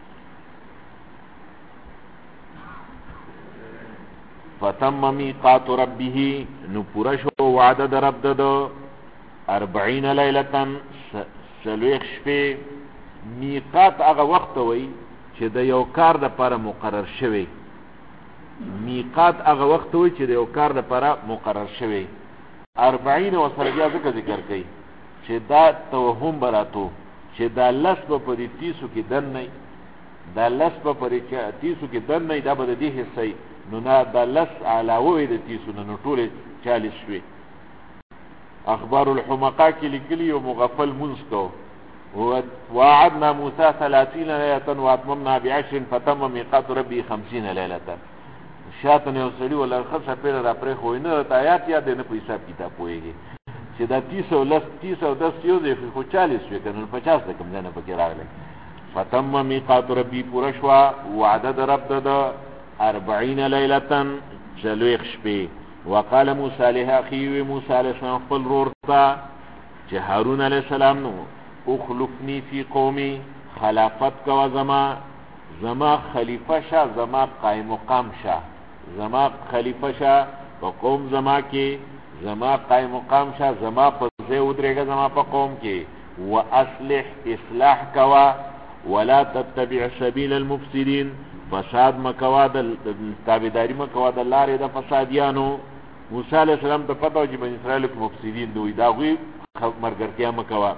S1: فتم میقات ربه نو پورا شو وعده د رب د 40 لیلتا سلویخ شپې. میقات هغه وخت وی چې د یو کار د لپاره مقرر شوی. میقات هغه وخت وی چې د یو کار د لپاره مقرر شوی. 40 وسره بیا ذکر کوي چې دا توهم براتو چې دا لس په دې 30 کې دن نه، دا لس په دې 30 کې دن نه، دا به د دې حصې نو نه دا لس علاوه د 30 نو ټول 40 شوي. اخبار الحمقاء کې لیکلي او مغفل منځ کو وعدنا موسى 30 ليله واتممنا ب10 فتم ميقات ربي 50 ليله. شاتن یو سړي ولا خصه پیر را پرې خو نه ته آیات یاد نه په حساب کتاب پويږي چې دا 310 یو دی خو 40 شوي کنه 50 د کوم نه پکې راغلی. فتم ميقات ربي پورا شوا وعدد رب د 40 ليله جلوخ شپې. وقال موسى لاخيه موسى عليه السلام خپل رور ته چې هارون عليه السلام نو اخلفني في قومي خلافت کا زما خلیفہ شاه، زما قائم مقام شاه، زما خلیفہ شاه په قوم زما کې، زما قائم مقام شاه، زما په ځای ودرېږه زما په قوم کې. واصلح اصلاح کوا ولا تتبع سبيل المفسدين فساد مکوا د تابعداري مکوا د لارې د فسادیانو. موسی علیہ السلام ته پته و چې بنی اسرائیل کې مفسدین دوی دا غوی مرګرتیا مکوا.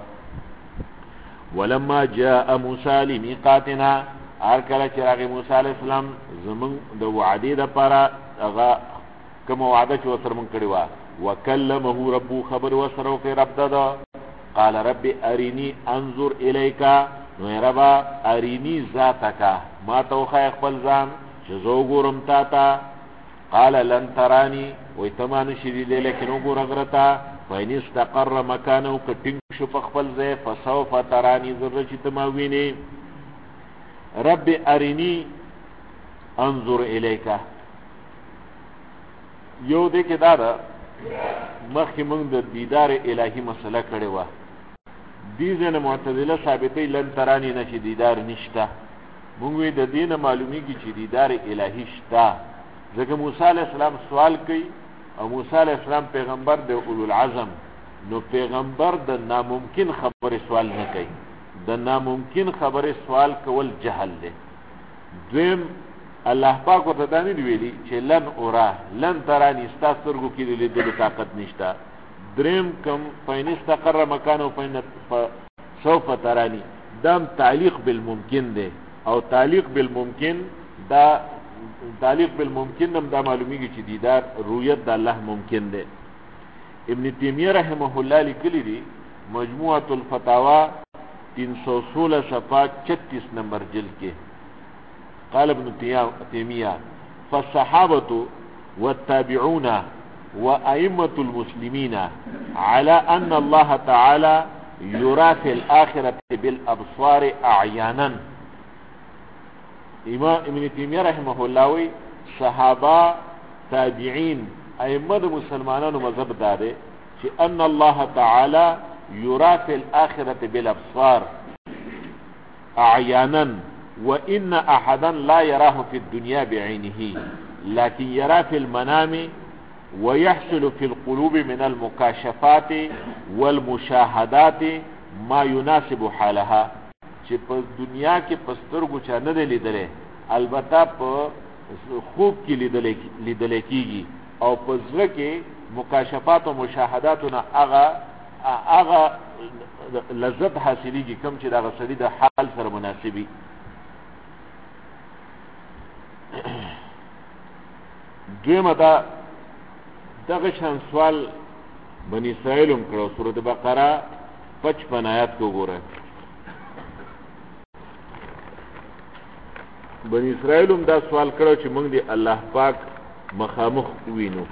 S1: ولما جاء موسی لمیقاتنا هر کله چې راغی موسی علیہ السلام زمون د وعده د پاره هغه کوم وعده چې وسره مونږ کړی و. وکلمه ربو خبر وسره کې رب ددا قال رب ارینی انظر الیک نو ربا ارینی ذاتک ما توخه خپل ځان چې زه ګورم تا ته. قال لن ترانی وای تمان شدید لیکن وګور غرتا فین استقر مکانه کټینګ شو په خپل ځای فسوف ترانی ذره چې تما ویني. رب ارینی انظر الیک یو دې کې دا مخکې موږ د دیدار الهی مسله کړې و. دې ځنه معتزله ثابتې لن ترانی نه چې دیدار نشته. موږ د دینه معلومیږي چې دیدار الهی شته. ځکه موسی علیہ السلام سوال کوي او موسی علیہ السلام پیغمبر د اولو العزم، نو پیغمبر د ناممکن خبره سوال نه کوي. د ناممکن خبره سوال کول جهل دی. دویم الله پاک ورته دا نه ویلي چې لن اورا لن ترانی ستا سترګو کې د لیدلو طاقت نشته. دریم کم فین استقر مکانه فین سوف ترانی دام تعلیق بالممکن دی او تعلیق بالممکن دا تعلیق بالممکن هم دا معلومیږي چې دیدار رؤیت د الله ممکن دی. ابن تیمیه رحمه الله لیکلی دی مجموعه الفتاوا 316 صفحه 36 نمبر جلد کې. قال ابن تیمیه فالصحابه والتابعون وأئمة المسلمين على أن الله تعالى يرى في الآخرة بالأبصار أعيانا. امام ابن تیمیه رحمه الله وی صحابه تابعین ائمه مسلمانانو مذهب داره چې ان الله تعالی يرى في الآخرة بالأبصار أعيانا وإن أحدا لا يراه في الدنيا بعينه لكن يرى في المنام ويحصل في القلوب من المكاشفات والمشاهدات ما يناسب حالها. چې په دنیا کې پسترګو چا نه دی لیدلې، البته په خوب کې لیدل کېږي او په زړه کې مکاشفات او مشاهدات نه هغه لذت حاصلېږي کوم چې دغه سړي د حال سره مناسبي. دویمه دا دغه شان سوال بنی اسرائیل هم کړو. سورۃ بقره 55 آیات کو ګوره. بنی اسرائیل هم دا سوال کړو چې موږ دی الله پاک مخامخ وینو.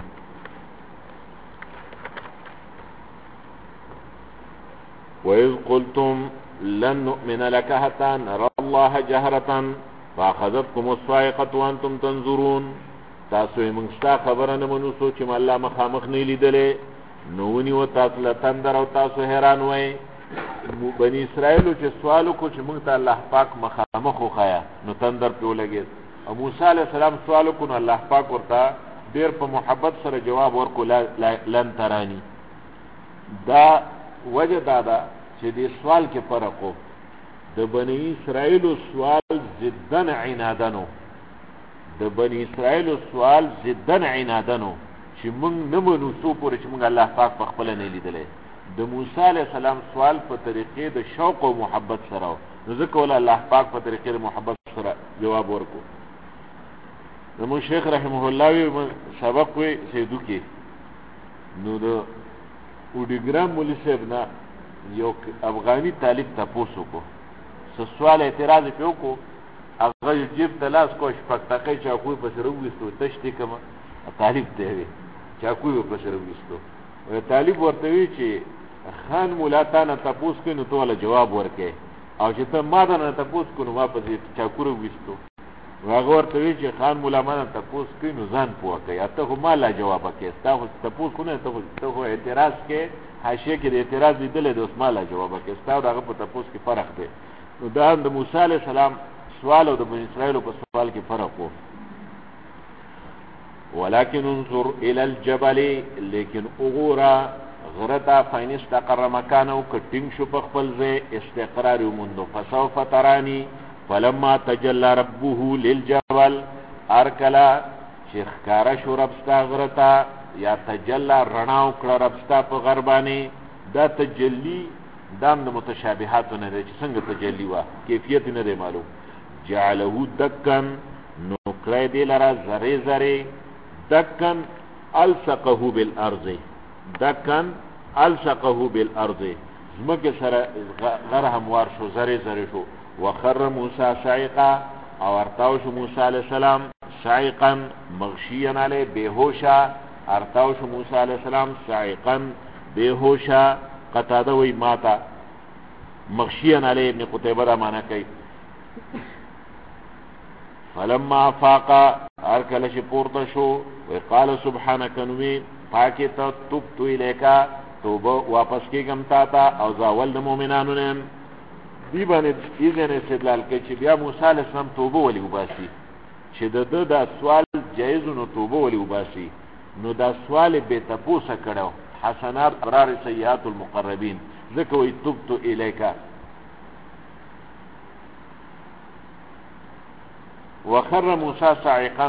S1: وَإِذْ قُلْتُمْ لَن نُؤْمِنَ لَكَ حَتَّى نَرَى اللَّهَ جَهْرَةً فَأَخَذَتْكُمُ الصَّاعِقَةُ وَأَنْتُمْ تَنظُرُونَ. تاسو یې موږ ستا خبره نه منو څو چې الله مخامخ نه لیدلې، نو ونیو تاسو له تندر او تاسو حیران وئ. بني اسرائیلو چې سوالو کو چې موږ ته الله پاک مخامخ وخایا نو تندر په لګید او موسی علیه السلام سوالو کو نو الله پاک ورته ډیر په محبت سره جواب ورکو لن ترانی. دا وجه دا ده چې دې سوال کې فرق و. د بني اسرائیلو سوال ضدن عنادنو، د بني اسرائیلو سوال ضدن عنادنو چې موږ نه منو څو پورې چې موږ الله پاک په خپله نه لیدلی. د موسی علیه السلام سوال په طریقې د شوق او محبت سره و، نو ځکه ولا الله پاک په طریقې د محبت سره جواب ورکو. زموږ شیخ رحمه الله وی سبق وی سیدو کې نو د اوډیګرام مولوي صاحب نه یو افغاني طالب تپوس وکړو، څه سوال اعتراض یې پرې وکړو، هغه جیب ته لاس کو شپږ ټکۍ چاقو یې پسې راوویستو، تش دی کومه طالب ته یې وی چاقو یې پسې راوویستو. طالب ورته وی چې خان مولا تا نه تپوس کوي نو ته والا جواب ورکې، او چې ته ما نه تپوس کو نو ما پسې چاقو راوویستو. هغه ورته وی چې خان مولا ما نه تپوس کوي نو ځان پوه کوي، ته خو ما لا جواب کې، ستا خو تپوس کو نه، ته خو اعتراض کې حاشیه کې د اعتراض لیدلې د اوس ما لا جواب کې، ستا او هغه په تپوس کې فرق دی. نو دا د موسی علیه السلام سوال او د بني اسرائیلو په سوال کې فرق و. ولكن انظر الى الجبل، لیکن اغورا غرتا فین استقر مکانه کټینګ شو په خپل ځای استقرار وموندو، فسوف ترانی فلما تجلى ربه للجبل، ارکلا چې ښکارا شو ربستا غرتا یا تجلا رڼاو کړه ربستا په غربانی. دا تجلی دام د متشابهاتو نه دی چې څنګه تجلی وا کیفیت نه دی معلوم. جعله دکن، نو کړی دی لره ذرې ذرې، دکن الصقه بالارض، دکن الصقه بالارض، ځمکې سره غر هموار شو، ذرې ذرې شو. وخر موسی صعقا، او ارتاو شو موسی علیہ السلام صعقا مغشیا علیه بےهوشا، ارتاو شو موسی علیہ السلام صعقا بےهوشا. قتاده وی ماتا مغشیا علیه، ابن قتیبه دا معنی کوي. فلما فاقا، ارکلش پورته شو، وقال سبحانك، نوی پاکی تا تبتو الیکا، توبه واپس کېږم تا ته، او زاول د مؤمنانو نیم. دی باندې ایزن استدلال کوي چې بیا موسی علیه السلام توبه ولی وباسي، چې د ده دا سوال جایز نو توبه ولی وباسي. نو دا سوال بې تپوسه کړو، حسنات ابرار سیئات المقربین، ځکه وایي تبتو الیکا. وخر موسی صاعقا،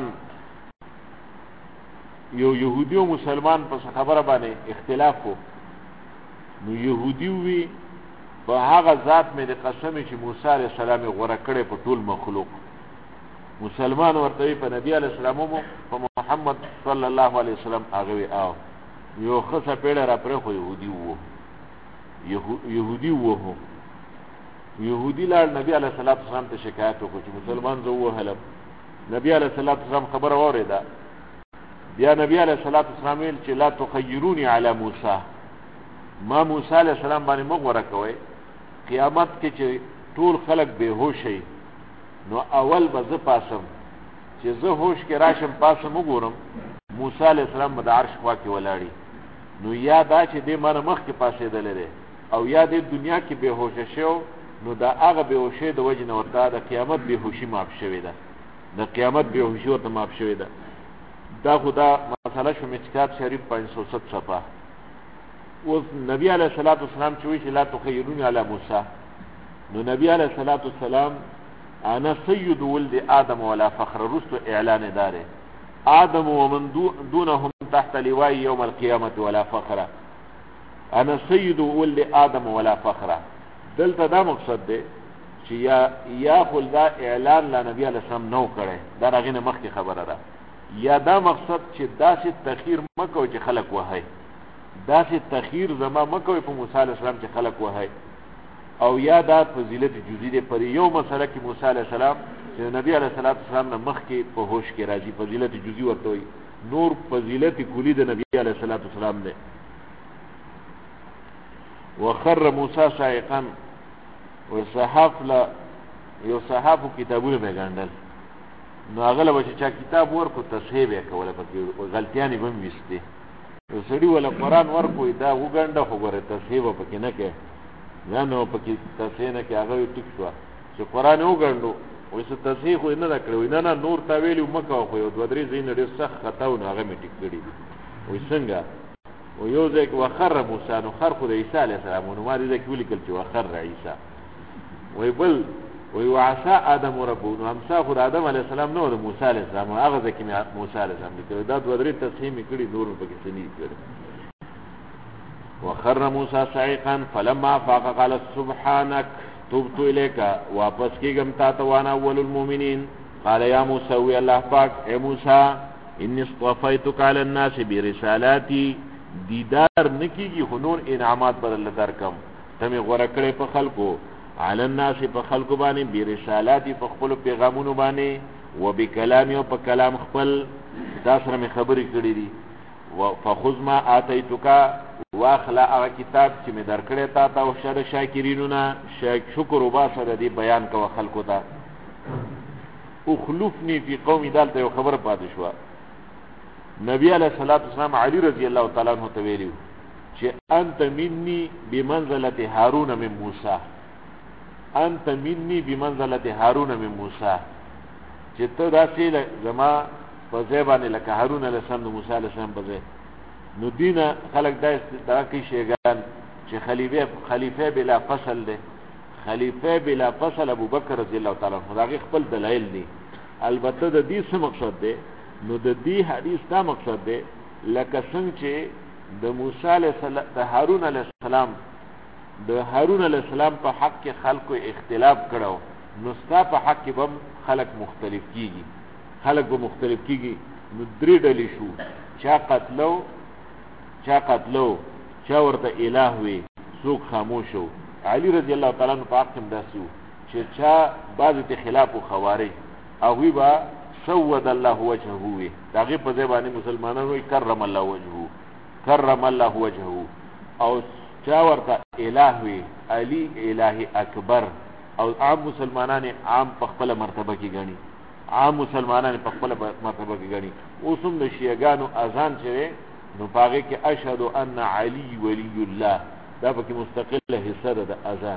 S1: یو یهودی او مسلمان په خبره باندې اختلاف و. نو یهودی وی په هغه ذات مې د قسم چې موسی علیه السلام غوره کړی په ټول مخلوق. مسلمان ورته وی په نبی علیه السلام او په محمد صلی الله علیه وسلم هغه وی او یو خصه پیړه را پرې خو یهودی وو، یهودی وو. یهودی لاړ نبی علیه السلام ته شکایت وکړ چې مسلمان زه ووهلم. نبی علیه السلام خبره واورېده. بیا نبی علیه السلام ویل چې لا تخیرونی علی موسی، ما موسی علیه السلام باندې مه غوره کوئ. قیامت کې چې ټول خلق بېهوشي نو اول به زه پاسم، چې زه هوش کې راشم پاسم وګورم موسی علیه السلام به د عرش خوا کې ولاړي. نو یا دا چې دې مانه مخکې پاسېدلی دی، او یا دې دنیا کې بېهوشه شو، نو دا هغه بېهوشۍ د وجې نه ورته د قیامت بېهوشي معاف شوې ده، د قیامت بېهوشي ورته معاف شوې ده. دا خو دا مسله شو مشکات شریف 507 صفحه. اوس نبی علیه السلام چې وایي چې لا تخیرونی علی موسی، نو نبی علیه السلام انا سید ولد آدم ولا فخر، رستو اعلان داره آدم ومن دونهم تحت لواء یوم القیامت ولا فخر، انا سید ولد آدم ولا فخر. دلته دا مقصد دی چې یا خل دا اعلان لا نبی علیه السلام نو کړی، دا هغې نه مخکې خبره ده، یا دا مقصد چې داسې تخیر مکو چې خلق وهی، داسې تخیر زما مکوئ په موسی علیه السلام چې خلق وهی. او یا دا فضیلت جزئی دی پر یو مسله کې موسی علیه السلام چې نبی علیه السلام نه مخکې په هوش کې راځي، فضیلت جزئی ورته وایي، نور فضیلت کلی د نبی علیه السلام دی. وخر موسی صاعقا، یو صحافو کتابونه به ګنډل، نو هغه له به چې چا کتاب ورکو تصحیح به یې کوله، پکې غلطیانې به هم ویستې. یو سړي وله قرآن ورکوي دا وګنډه، خو ګوره تصحیح به پکې نه کوي، یا نو پکې تصحیح نه کې هغه ټیک شوه چې قرآن وګڼلو وایي څه تصحیح خو یې نه ده کړې. وایي نه نور تا ویلي مه کوه خو یو دوه درې ځایونه ډېر سخت خطا و نو هغه مې ټیک کړي دي. وایي څنګه؟ وایي یو ځای کې وخر موسی نو خر خو د عیسی علیه السلام و نو ما دې ځای کې ولیکل چې وخر عیسی. وایي بل وایي وعصا آدم ربه نو امسا خو د آدم علیه السلام نه و د موسی علیه السلام هغه ځای کې مې موسی علیه السلام لیکلی. دا دوه درې تصحیح مې کړي نور مې پکې څه نه دي کړي. وخر موسی صعقا فلما افاق قال سبحانك تبت الیک واپس کېږم تا ته وانا اول المؤمنین. قال یا موسی وی الله پاک اے موسی انی اصطفیتک علی الناس برسالاتی دیدار نکیږي خو نور انعامات بدل درکم ته مې غوره کړې په خلکو علی الناس په خلکو باندې برسالاتی په خپل پیغامونو باندې و بکلام او په کلام خپل دا سره مې خبرې کړې دي. فخذ ما آتیتک واخلا هغه کتاب چې مې درکړی تا ته او شه د شاکرینو نه شکر وباسه د دې بیان کوه خلکو ته. اخلفني فی قومي دلته یو خبره پاتې شوه. نبی علیه الصلاة والسلام علی رضی الله تعالی عنہ ته ویلي چې انت مني بمنزلة هارون من موسی، انت مني بمنزلة هارون من موسی، چې ته داسې زما په ځای باندې لکه هارون علیه السلام د موسی علیه السلام په ځای. نو دینه خلق دا کوي شیګان چې خلیفه بلا فصل دی. خلیفه بلا فصل ابو بکر رضی الله تعالی عنہ دا خپل دلایل دي. البته د دې څه مقصد دی؟ نو د دې حدیث دا مقصد دی لکه څنګه چې د موسی علیه السلام د هارون علیه السلام په حق کې خلکو اختلاف کړو نو ستا په حق کې به خلق مختلف کیږي. نو درې ډلې شو، چا قتلو چا ورته الہ وي څوک خاموشو. علی رضی الله تعالی عنہ په حق کې داسې و چې چا بعضې ته خلاف و خوارج هغوی به سود الله وجهه وي د هغې په ځای باندې مسلمانان وایي کرم الله وجهه. او چا ورته الہ وي علی الہ اکبر. او عام مسلمانان عام په خپله مرتبه کې ګڼي، اوس هم د شیعګانو اذان چې نو پاغه کې اشهد ان علی ولی الله دا پکې مستقله حصہ ده د اذان،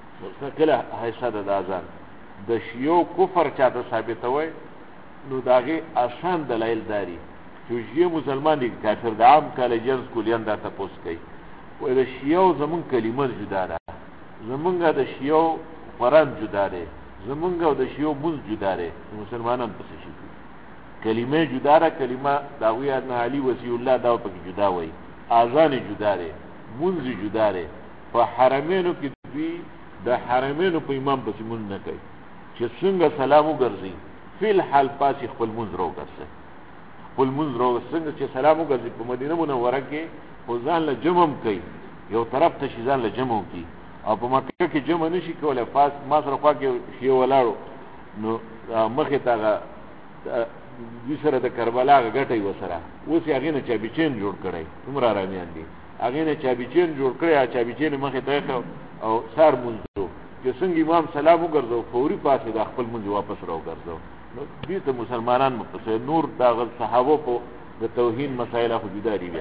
S1: د شیعو کفر چاته ثابتوي نو داغه آسان دلایل داري چې شیعه مسلمان دي کافر د عام کالجز کولیان دا تاسو کوي. وای د شیعو زمون کلمه جدا ده، زمونږه د شیعو قرآن جدا ده، زمونږه د شیعو مز جدا ده، مسلمانان پسې شي کلمه جدا ده. کلمه داوی ان علی وسی الله دا پکې جدا وای، اذان جدا ده، منځ جدا ده. په حرمینو کې دوی د حرمینو په امام پسې مونږ نه کوي چې څنګه سلام وګرځي فل حال پاسې خپل منځ راوګرځي، څنګه چې سلام وګرځي په مدینه منوره کې خو ځان له جمع کوي، یو طرف ته شي ځان له جمع کوي او په مکه کې جمع نشي کولای. فاس ما سره خوا کې شی ولاړو نو مخې ته دوی سره د کربلا غټي وسره اوس هغه نه چابچین جوړ کړی عمر آرامیان دي، هغه نه چابچین جوړ کړی، چابچین مخې ته او سار منځو چې څنګه امام سلام وګرځو فوري پاسه د خپل منځ واپس راوګرځو. نو دې ته مسلمانان متصل نور دا غل صحابه په د توهین مسائل خو جدا دي.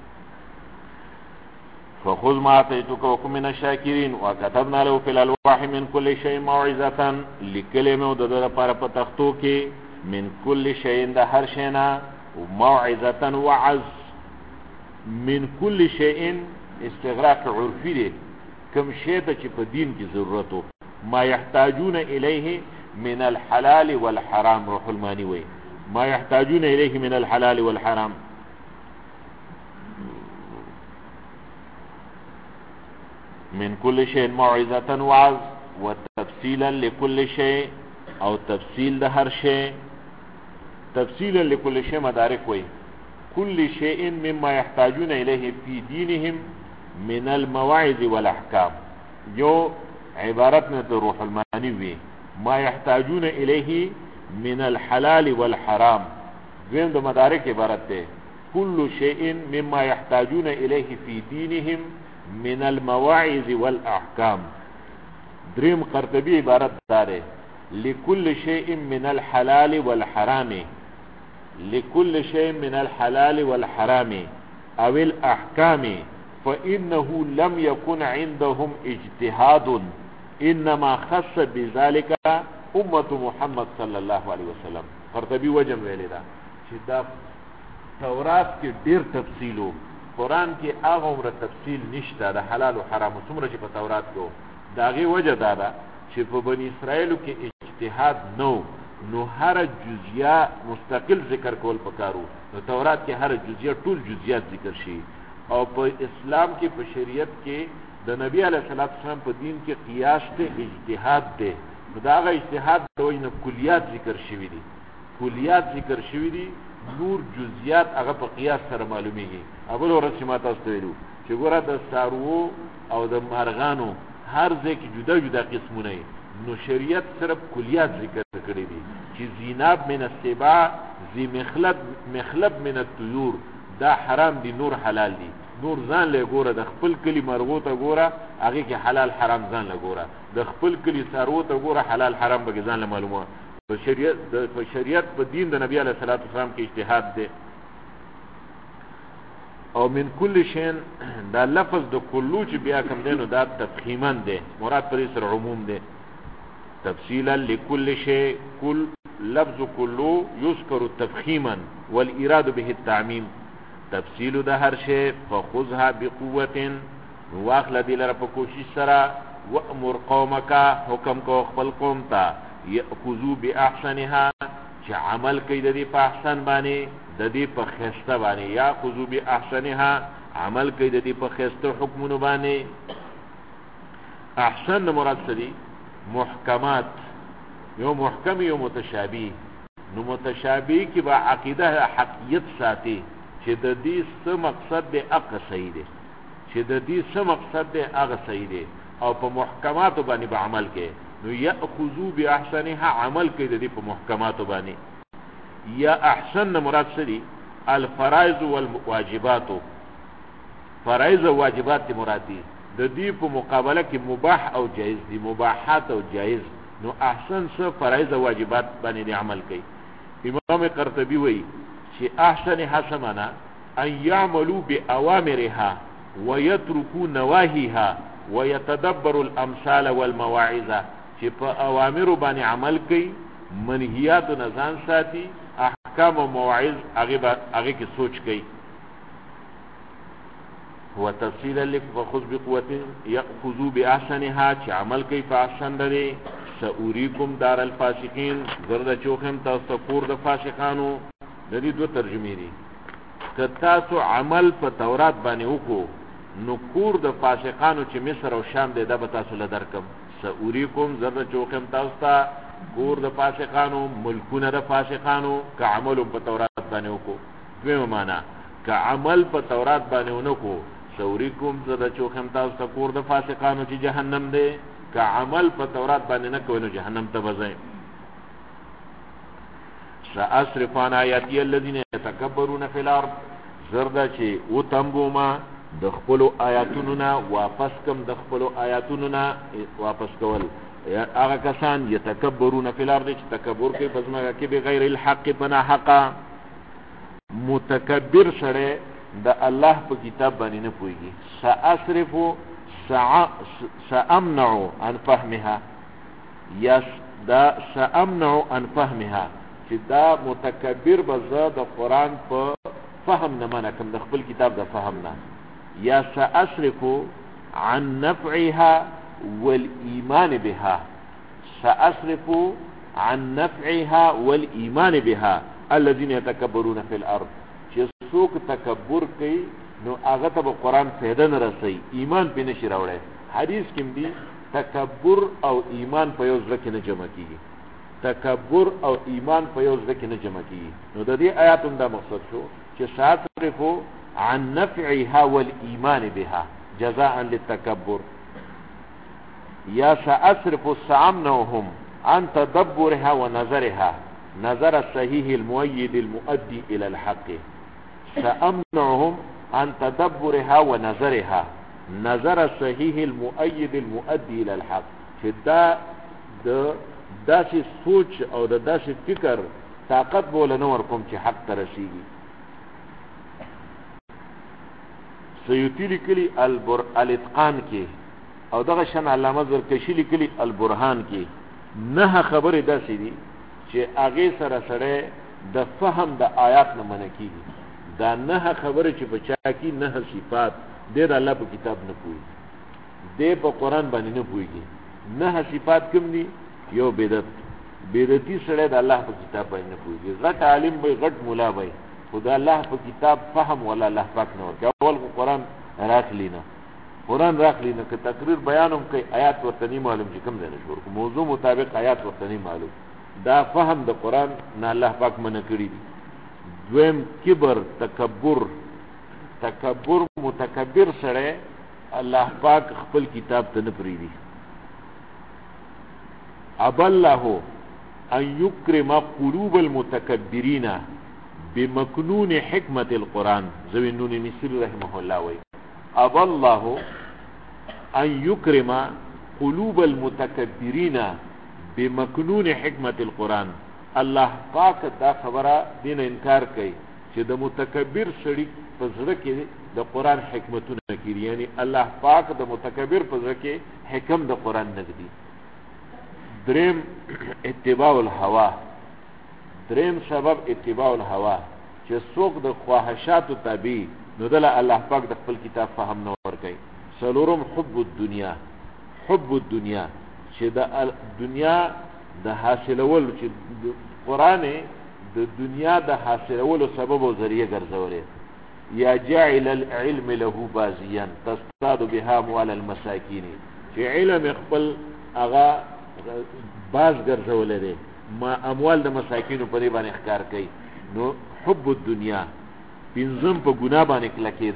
S1: فخذ ما آتيتك وكن من الشاكرين وكتبنا له في الألواح من كل شيء موعظة لكلمه د لپاره په تختو کې من كل شيء د هر شي نه موعظة وعظ. من كل شيء استغراق عرفي دي کوم شی ته چې په دین کې ضرورت ما يحتاجون الیه من الحلال والحرام. روح المانی وی ما يحتاجون الیه من الحلال والحرام. من كل شيء موعظة وعظ وتفصيلا لكل شيء او تفصيل ده هر شيء. تفصيلا لكل شيء مدارك وي كل شيء مما يحتاجون اليه في دينهم من المواعظ والاحكام. جو عبارتنا روح المانی وی ما يحتاجون اليه من الحلال والحرام. دویم دو مدارک عبارت ده كل شيء مما يحتاجون اليه في دينهم من المواعظ والاحكام. دریم قرطبی عبارت داره لكل شيء من الحلال والحرام، لكل شيء من الحلال والحرام او الاحكام فإنه لم يكن عندهم اجتهاد انما خص بذلك امة محمد صلی الله علیه وسلم. قرطبی وجم ویلی دا چې دا تورات کې ډیر تفصیلو، قرآن کې هغه عمره تفصیل نشته د حلال و حرام څومره چې په تورات کې د هغې وجه دا ده چې په بني اسرائیلو کې اجتهاد نو هر جزیه مستقل ذکر کول پکارو. نو تورات کې هر جزیه ټول جزیات ذکر شي، او په اسلام کې په شریعت کې د نبی علیه الصلاۃ والسلام په دین کې قیاس ته اجتهاد دی. نو دا هغه اجتهاد د وجې نه کلیات ذکر شوي دي، کلیات ذکر شوي دي، نور جزیات هغه په قیاس سره معلومیږي. اول ورځ چې ما تاسو ته ویلو چې ګوره د څاروو او د مارغانو هر ځای کې جدا جدا قسمونه وي، نو شریعت صرف کلیات ذکر کړي دي چې زیناب من السباع، ذی مخلب من الطیور، دا حرام دي، نور حلال دي. نور ځان له ګوره، د خپل کلی مرغو ته ګوره هغې کې حلال حرام ځان له ګوره، د خپل کلی څاروو ته ګوره حلال حرام به ځان له معلومه. په شریعت په دین د نبی علیه الصلاۃ والسلام کې اجتهاد دی. او من کل شین دا لفظ د کلو چې بیا کوم دی نو دا تفخیمن دی، مراد پر سر عموم دی. تفصیلا لكل شيء، كل لفظ كله يذكر تفخيما والإراد به التعميم. تفصیل د هر شی فخذها بقوة، واخله دې لره په کوشش سره. وامر قومک، حکم کو خپل قوم ته، یاخذوا باحسنها، چې عمل کوي د دې په احسن باندې، د دې په خسته باندې. یاخذوا باحسنها، عمل کوي د دې په خسته حکمونو باندې. احسن مراد څه محکمات، یو محکم یو متشابه. نو متشابه کی با عقیده حقیقت ساتي چې د دې څه مقصد دی هغه صحیح دی، چې د دې څه مقصد دی هغه صحیح دی، او په محکماتو باندې به عمل کوي. نو یاخذو باحسنها، عمل کوي د دې په محکماتو باندې. یا احسن مراد څه دي؟ الفرائض والواجبات، فرائض او واجبات مراد دي. د دې په مقابله کې مباح او جایز دي، مباحات او جایز. نو احسن څه فرایض او واجبات باندې عمل کوي. امام قرطبي وایي چې احسن حسمنا ان يعملوا باوامرها ويتركوا نواهيها ويتدبروا الامثال والمواعظ، چې په اوامر باندې عمل کوي، منهیات نه ځان ساتي، احکام او مواعظ هغه کې سوچ کوي. هو تفصیلا لك فخذ بقوة یأخذوا باحسنها، چې عمل کوي په احسن لري. سأوریکم دار الفاسقین، زرد چوخم تاسو کور د فاسقانو. د دې دوه ترجمې دي. که تاسو عمل په تورات باندې وکړو نو کور د فاسقانو چې مصر او شام دی دا به تاسو له درکم. سأوریکم زرد چوخم تاسو ته کور د فاسقانو، ملکونه د فاسقانو، که عمل په تورات باندې وکړو. دویمه معنا که عمل په تورات باندې ونکړو، سأوریکم زرد چوخم تاسو ته کور د فاسقانو چې جهنم دی. که عمل په تورات باندې نه کوي نو جهنم ته به ځئ. سأصرف عن آیاتی الذین یتکبرون فی الارض، زرده چې وتمبو ما د خپلو آیاتونو نه، واپس کم د خپلو آیاتونو نه واپس کول. هغه کسان یتکبرون فی الارض چې تکبر کوي په ځمکه کې بغیر الحق، په ناحقه. متکبر سره د الله په کتاب باندې نه پوهېږي. سأصرف سأمنع عن فهمها، یا دا سأمنع عن فهمها، چې دا متکبر به زه د قرآن په فهم نه منع کم، د خپل کتاب د فهم نه. یا سأصرف عن نفعها والإيمان بها، سأصرف عن نفعها والإيمان بها الذين يتكبرون في الأرض، چې څوک تکبر کوي نو هغه ته به قرآن فایده نه رسوي، ایمان پې نشي راوړی. حدیث کې هم دي تکبر او ایمان په یو ځل کې نه جمع کېږي، تکبر او ایمان په یو ځل کې نه جمع کېږي. نو د دې آیات هم دا مقصد شو چې سأصرف عن نفعها والإيمان بها جزاء للتكبر. یا سأصرف سأمنعهم عن تدبرها ونظرها نظر الصحيح المؤيد المؤدي إلى الحق. سأمنعهم عن تدبرها ونظرها نظر الصحيح المؤيد المؤدي إلى الحق، چې دا د داسې سوچ او د داسې فکر طاقت بوله نه ورکوم چې حق ته رسیږي. سیوطی لیکلی الاتقان کې او دغه شان علامه زرکشی لیکلی البرهان کې نه خبره داسې دي چې هغه سره سره د فهم د آیات نه منکیږي. دا نه خبره چې په چا کې نه صفات د الله په کتاب نه پوي، د په قران باندې نه پويږي. نه صفات کوم دي؟ یو بدعتي سره د الله په کتاب باندې نه پويږي. غټ عالم به غټ مولا به خدا الله په کتاب فهم ولا الله پاک نه ورکړي. اول قران راخلینا که تقریر بیانوم کوي آیات ورته نه معلوم چې کوم ځای نه شروع موضوع مطابق آیات ورته نه معلوم. دا فهم د قران نه الله پاک منع کړی دي. دویم کبر، تکبر متکبر سره الله پاک خپل کتاب ته نه پریدي. ابله ان یکرم قلوب المتکبرین بمکنون حکمت القرآن. زوینون مصری رحمه الله وی ابله ان یکرم قلوب المتکبرین بمکنون حکمت القرآن. الله پاک دا خبره دین انکار کوي چې د متکبر سړي په زړه کې د قرآن حکمتونه کړي، یعنی الله پاک د متکبر په زړه کې حکم د قرآن نګدي. دریم اتباع الهوا، دریم سبب اتباع الهوا چې څوک د خواهشاتو تابع نو دله الله پاک د خپل کتاب فهم نه ورکوي. څلورم حب الدنیا چې د دنیا د حاصلول، چې قرآن د دنیا د حاصلولو سبب او ذریعہ ګرځولې. یا جعل العلم له بازيا تصطاد بها اموال المساکین، چې علم خپل هغه باز ګرځولې دي ما اموال د مساکینو په دې باندې ښکار کوي. نو حب الدنیا. پنځم په ګناه باندې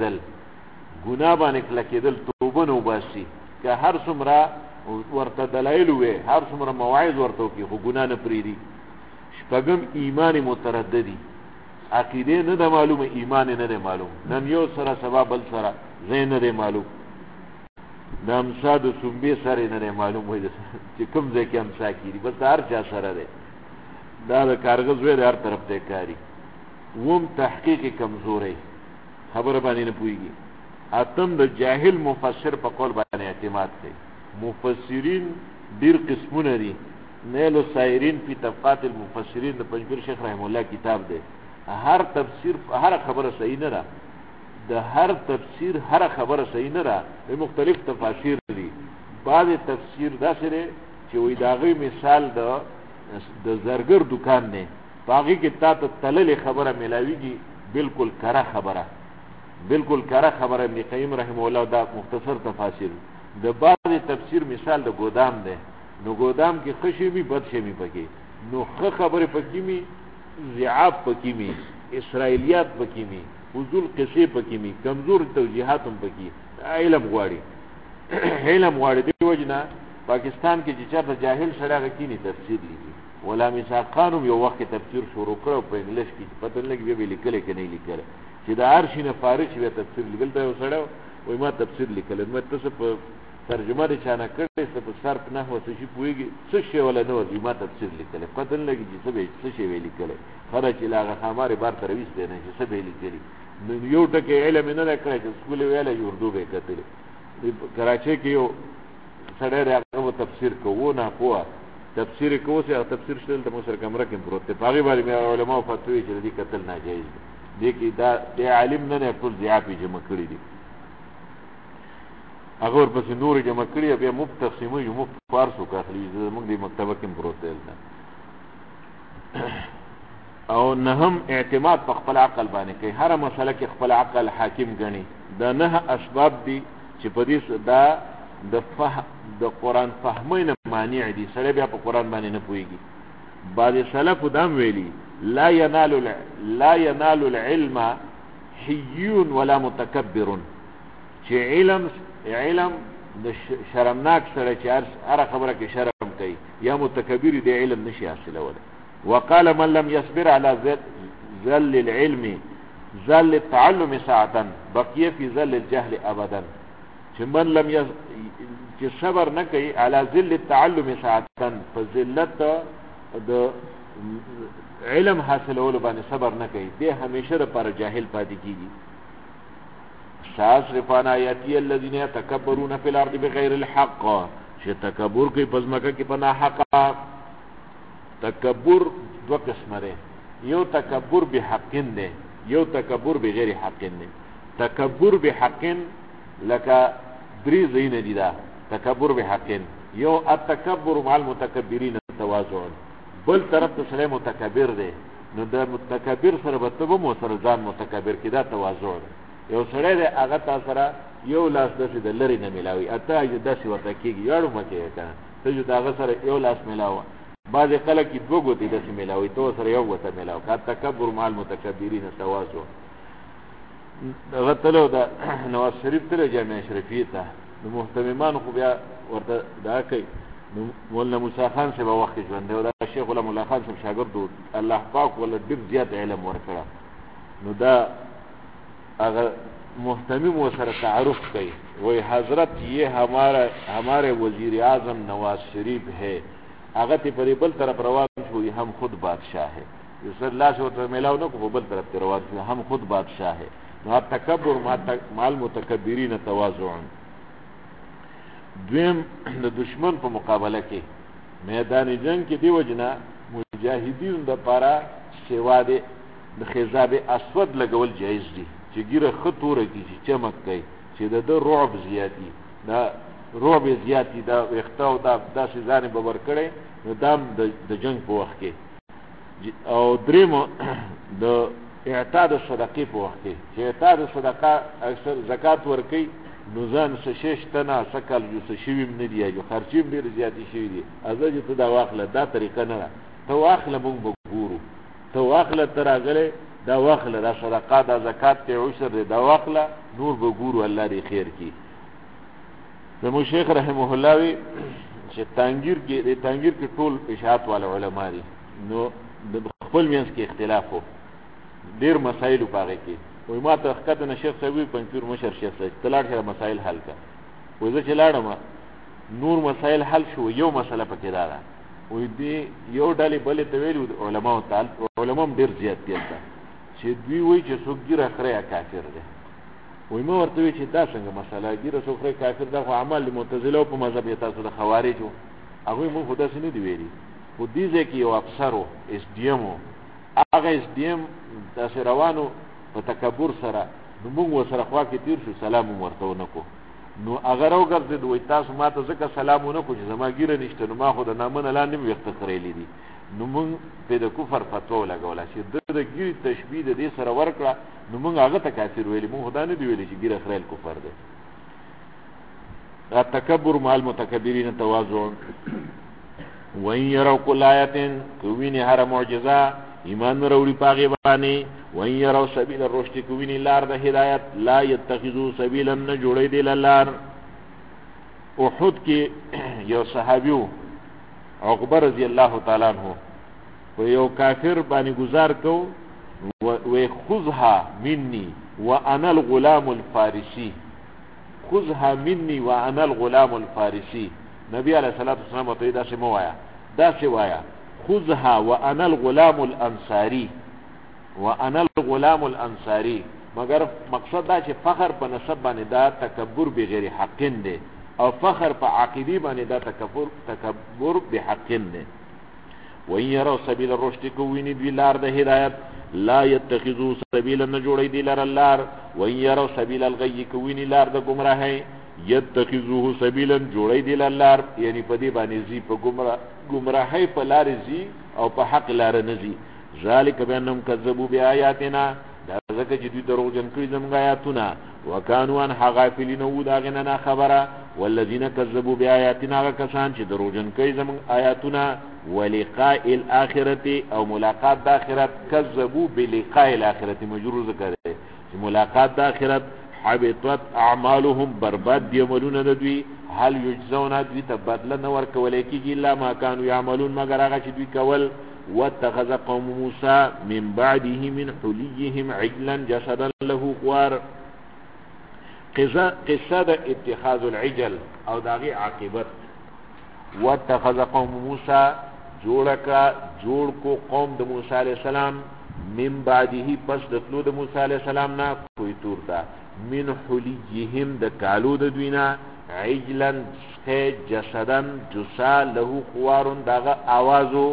S1: کلکېدل توبه نو باسي که هر څومره ورته دلایل وي، هر څومره مواعظ ورته وکړي خو ګناه نه پرېږدي. شپږم ایمان مترددي، عقیده نه ده معلومه، ایمان نه ده معلوم، نن یو سره سبا بل سره زین نه ده معلوم، د امسا د سنبې سره نه ده معلوم وي چې کوم ځای کې امسا کېږي، بس هر چا سره ده. دا د کارغه زوی د هر طرف ته کاري. وم تحقیق کمزوري، خبره باندې نه پوهېږي. اتم د جاهل مفسر په قول باندې اعتماد کوي. مفسرین ډېر قسمونه دي. نیل السائرین فی طبقات المفسرین د پنځپیر شیخ رحم الله کتاب دی. هر تفسیر هر خبره صحیح نه ده، د هر تفسیر هر خبره صحیح نه ده، د مختلف تفاسیر دي. بعض تفسیر داسې دی چې وایي د هغوی مثال د زرګر دکان دی، په هغې کې تا ته تللې خبره میلاویږي، بالکل کره خبره. ابن قیم رحمه الله دا مختصر تفاسیر. د بعض تفسیر مثال د ګودام دی، نو ګودام کې ښه شی وي بد شی وي پکې، نو ښه خبرې پکې وي، ضعاف پکې وي، اسرائیلیات پکې وي، فضول قصې پکې وي، کمزور توجیهات هم پکې. علم غواړي دې وجې نه پاکستان کې چې چېرته جاهل سړی هغه کیني تفسیر لیکي. غلام اسحاق خان هم یو وخت کې تفسیر شروع کړی په انګلیش کې، پته نه لګي بیا به یې لیکلی که نه یې لیکلی، چې د هر شي نه فارغ شي بیا تفسیر لیکل. ته یو سړی وایي ما تفسیر لیکلی، ما ته څه په ترجمه د چا نه کړی، څه په صرف نحوه څه شي پوهېږي، څه شی ولا نه ورځي ما تفسیر لیکلی، پته نه لګي چې څه شی به یې لیکلی. خره چې له هغه خامارې بار ته راویستی نه چې څه به یې لیکلي. نو یو ټکی علم یې نه دی کړی چې سکول یې ویلی اردو به یې کتلې. کراچۍ کې یو سړی دی هغه به تفسیر کوو نه پوه تفسیر یې کوو چې هغه تفسیر شته دلته مو سره کمره کې پروت دی، په هغې باندې مې علماو فتوی چې د دې کتل ناجایز دی. دې کې دا عالم نه دی، ټول ضعاف یې جمع کړي دي، هغه ورپسې نور جمع کړي، بیا مفت تقسیموي، مفت فارسو که اخلي، زموږ دې مکتبه کې پروت دی دلته. او نهم اعتماد په خپل عقل باندې کوي، هره مسله کې خپل عقل حاکم ګڼي. دا نه اسباب دي چې په دې دا د قرآن فهمۍ نه مانع دي، سړی بیا په قرآن باندې نه پوهېږي. بعض سلفو دا هم ویلي لا ینال العلم حیون ولا متکبر، چې علم د شرمناک سره چې هره خبره کې شرم کوي یا متکبر دی علم نشي حاصلولی. وقال من لم يصبر على ذل العلم ذل التعلم ساعة بقي في ذل الجهل ابدا، چې من لم چې صبر نه کوي على ذل التعلم ساعة فذلت د علم حاصلولو باندې صبر نه کوي، دی همیشه لپاره جاهل پاتې کیږي. ساصرف عن آیاتی الذین یتکبرون فی الارض بغیر الحق چې تکبر کوي په ځمکه کې په ناحقه. تکبر دو قسمه دی، یو تکبر بحقین دی، یو تکبر بغیر حقین دی. تکبر بحقین لکه درې ځایونه دي دا تکبر بحقین. یو التکبر مع المتکبرین تواضع، بل طرف ته سره متکبر دی، نو د متکبر سره به ته مو سره ځان متکبر کې دا تواضع دی. یو سره دی هغه تا سره یو لاس داسې د لرې نه ملاوي، اته یې داسې ورته کېږي یاړو مه کوې که نه، ته چې د هغه سره یو لاس ملاوه. بعضې خلک یې دوه ګوتې داسې ملاوي، ته سره یو ګوته ملاوه. که تکبر مع المتکبرین تواضع. هغه تلو د نواز شریف تلو جامع اشرفیې ته، نو محتممانو خو بیا ورته دا کوي. نو مولانا موسی خان صاحب وخت ژوند دی او دا شیخ غلام الله خان صاحب شاګرد و، الله پاک ولله ډېر زیات علم ورکړه. نو دا هغه محتمم و سره تعارف کوي، وہی حضرت یہ ہمارے وزیر اعظم نواز شریف ہے. هغه ته په بل طرف روان شو، هم خود بادشاہ ہے. یو سر لاس ورته میلاو نه کو، بل طرف ته روان شو، هم خود بادشاہ ہے. نو تکبر مع المتکبرین تواضع. دویم د دشمن په مقابله کې میدان جنگ کې دی وجنه مجاهدین د پاره سیوا د خضاب اسود لګول جایز دي، چې ګیره خطوره کی چې چمک کوي، چې د رعب زیاتی، دا رعب زیاتی، دا وختاو دا ځان به ور کړي. نو دام د جنگ په وخت کې. او دریم د اعتاد صدقې په وخت کې، چې اعتاد صدقه اکثر زکات ور کوي، نو ځان شش تنه سکل جو شویم نه دی، جو خرچیم ډیر زیاتی شوی دی. ازه چې ته دا واخله، دا طریقه نه ده. ته واخله مونږ به ګورو، ته واخله تر اغله دا واخله، دا صدقه دا زکات کې عشر دی، دا واخله نور به ګورو، الله دې خیر کی. زمو شیخ رحمه الله وی چې تانگیر کې ټول اشاعت والا علما دي، نو د خپل منځ کې اختلاف وو، ډیر مسائل پاغه کې. وای ما ته حقیقت نه شیخ صاحب پنځور مشر شیخ صاحب تلاړ سره مسائل حل کا. وای زه چې لاړم نور مسائل حل شو، یو مسله پکې راغله. وای دی یو ډلې بلې ته ویلو علماء تعالی علماء ډیر زیات دي چې دوی وای چې څوک ګیره خره کافر دی. وای ما ورته وی چې دا څنګه مسله ګیره څوک خره کافر دا خو عمل معتزله په مذهب یې تاسو د خوارجو هغه مو خدا سي نه دی ویلي. خو دې ځکه یو افسرو اس ډي ام هغه اس ډي ام تاسو روانو په تکبر سره، نو موږ سره خوا کې تیر شو، سلام ورته ونکو. نو اگر او ګرځي دوی تاسو ماته ځکه سلام ونکو چې زما ګیره نشته، نو ما خو د نامنه لاندې وخت خړېلې دي. نو موږ په د کفر فتوا لګوله چې د ګیره تشبیه د دې سره ورکړه، نو موږ هغه ته کافر ویلي، موږ خدا نه دی ویلي چې ګیره خړېل کفر دی. التکبر مع المتکبرین تواضع. وَإِن يَرَوْا كُلَّ آيَةٍ كُوِينِ هر معجزه ایمان وروړي پاغه باندې. وَإِن يَرَوْا سَبِيلَ الرُّشْدِ كُوِينِ لار د هدایت لا يتخذوا سبیلا نه جوړې دی لار. احد کې یو صحابیو عقبه رضی الله تعالی عنہ په یو کافر باندې گزار کو، و خذها مني وانا الغلام الفارسی، خذها مني وانا الغلام الفارسی. نبی علیہ الصلوۃ والسلام ته دا څه موایا، دا څه وایا، خذها وانا الغلام الانصاری، وانا الغلام الانصاری. مگر مقصد دا چې فخر په نسب باندې دا تکبر بغیر حقین دی، او فخر په عقیدی باندې دا تکبر بحقین دی. وَإِن يَرَوْا سَبِيلَ الرُّشْدِ كُوِينِ دوی لار د هدایت لا يتخذوا سبیلا نه جوړی دی لار لار. وَإِن يَرَوْا سَبِيلَ الْغَيِّ كُوِينِ لار د گمراهی يتخذوه سبیلا جوړی دی لار، یعنی په دې باندې زی په گمراهی په لار زی او په حق لار نه زی. ذالک بانهم کذبوا بآیاتنا، دا ځکه چې دوی دروغجن کړي زموږ آیاتونه، وکانوا عنها غافلین و دا غنه نه خبره. والذین کذبوا بآیاتنا هغه کسان چې دروغجن کړي زموږ آیاتونه، ولقاء الاخرة او ملاقات د آخرت، کذبوا بلقاء الاخرة مجرور ذکر دی چې ملاقات د آخرت. حبطت اعمالهم برباد دی عملونه د دوی. هل یجزون دوی ته بدله نه ورکول کېږي الا ما كانوا يعملون مگر هغه چې دوی کول. واتخذ قوم موسى من بعده من حليهم عجلا جسدا له خوار. قصه د اتخاذ العجل او داغي عاقبت. واتخذ قوم موسى جوړ کو قوم د موسی علیہ السلام من بعده پس د تلو د موسی علیه السلام نه کوی تور ته من حلیهم د کالو د دوینا عجلا سخه جسدن جسا له خوارون داغه آوازو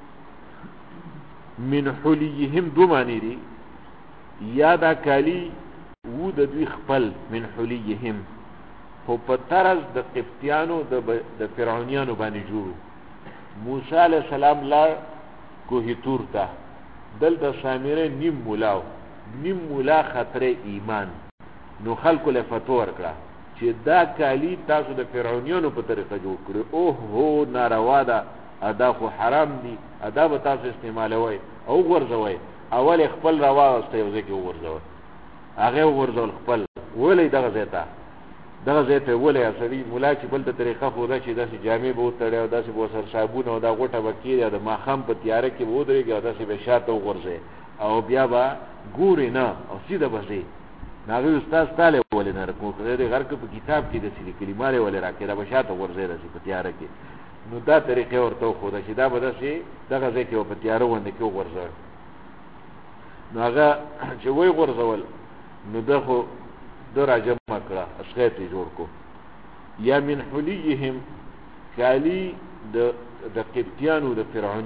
S1: من حلیهم دو معنی دی یا دا کالی و د دوی خپل من حلیهم خو په طرز د قبطیانو د فرعونیانو باندې جوړو موسی علیه السلام لا کوه تور ته دلته سامره نیم مولا خطر ایمان نو خلکو له فتوا ورکړه چې دا کالی تاسو د فرعونیانو په طریقه جوړ کړی او هو ناروا ده ادا خو حرام دي ادا به تاسو استعمالوي او ورځوي اول خپل روا واستوي کې ورځوي هغه ورځول خپل ولې دغه زیته ولې اسړي مولا چې بل د طریقه خو دا چې داسې جامې به وتړي او داسې به سر صابون او دا غوټه بکیری د ماخام په تیاره کې به ودرېږي او داسې به شاته وغورځي او بیا به ګوري نه او سیده بځي ناغي استاد تعالی ولې نه رکو غیر غر په کتاب کې د سړي کلماره ولې راکې دا به شاته وغورځي داسې په تیاره کې نو دا طریقې ورته خو دا چې دا به داسې دغه ځای کې په تیاره ونده کې وغورځي نو هغه چې وای غورځول نو دغه در جمع کړه اسخیت جوړ کو یا من حلیهم کالی د قبطیانو د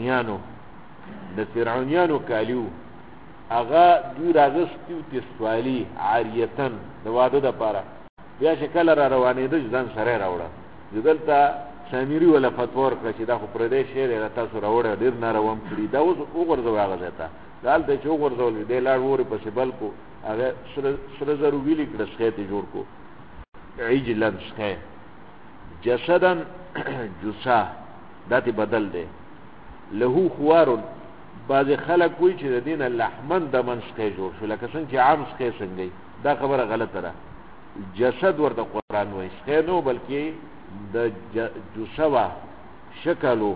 S1: فرعونیانو کالیو هغه دوی راغستیو تسوالی عاریتن د واده د پاره بیا شکل را روانې د ځان سره راوړه دلته سامری ولا فتوا ورکړه چې دا خو پردې شعر را تاسو راوړه ډیر ناروم کړی دا اوس وګرځو هغه ځای دالته چې وګرځول دی لاړ وره په سبل کو هغه سره زرو ویلی کړه سخته جوړ کو عجلن سخه جسدن جسا داتی بدل دی له خوار بعض خلک وی چې د دین لحمن د منسخه جوړ شو لکه څنګه چې عام سخه څنګه دا خبره غلطه ده جسد ورته قران وایي سخه نو بلکې د جسوا شکلو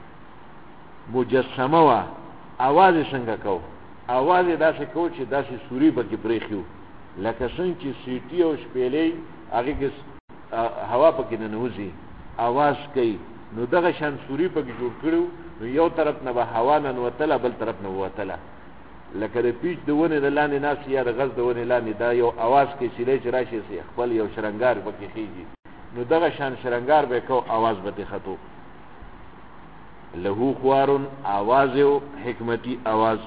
S1: مجسمه وا आवाज څنګه کو आवाज داسې کو چې داسې سوري بګي پرېخیو لکه څنګه چې سیټي او شپېلې هغه کې هوا پکې نه نوځي आवाज کوي نو دغه شان سوري بګي جوړ کړو نو یو طرف نه به هوا نه وتله بل طرف نه وتله لکه د پیچ د ونه د لاندې ناس یا د غز د ونه لاندې دا یو आवाज کوي چې لې راشي سي خپل یو شرنګار پکې خيږي نو دغه شان شرنګار به کو आवाज به خطو له خوارن आवाज او حکمتي आवाज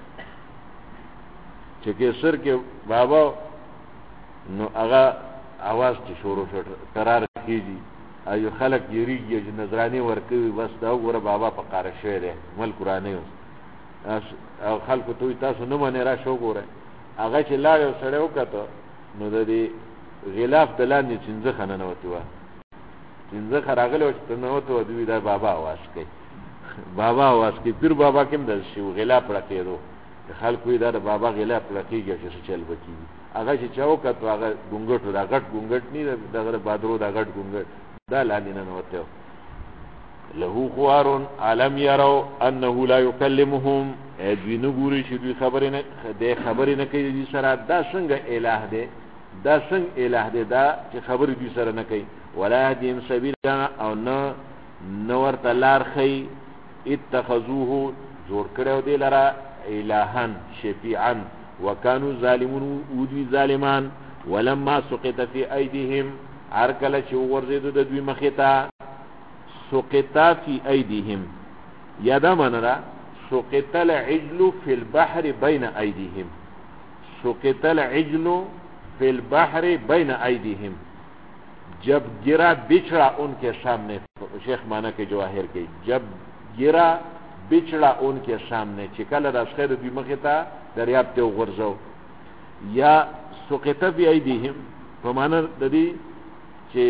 S1: چې کې سر کې بابا نو هغه आवाज چې شروع شو قرار کیږي ایو خلک یریږي چې نظرانی ورکوي بس دا وګوره بابا په قاره شوی دی مل قرانه او خلکو ته تاسو نه باندې را شو ګوره هغه چې لاړ یو سړی وکړه نو د دې غلاف د لاندې څنګه خننه وته و څنګه خراغله وته نو ته دوی دا بابا आवाज کوي بابا आवाज کوي پیر بابا کوم د شو غلاف راکېدو خلکو دا د بابا غلاف راکېږي چې چل بکی هغه چې چاوکه هغه ګونګټو دا غټ ګونګټ نه دغه بادرو دا غټ ګونګټ دا لاندې نه وته له خوارون علم يروا انه لا يكلمهم ادوی نو ګوري چې دوی خبرې نه کوي دي سره دا څنګه الہ دی دا څنګه الہ دی دا چې خبرې دوی سره نه کوي ولا دین سبیلا او نو ورته لار خي اتخذوه جوړ کړو دی لره الہن شفیعا وكانوا ظالمون ودي ظالمان ولما سقط في ايديهم اركل چې ورزيدو د دوی مخیتا سقط في ايديهم یادا منرا سقط العجل في البحر بين ايديهم سقط العجل في البحر بين ايديهم जब गिरा बिछड़ा उनके सामने शेख माना के जवाहिर के जब गिरा बिछड़ा उनके सामने चिकल रसखैर भी मखता दरियाब ते गुरजो या सुqita bi aydihim فمانا ددی چې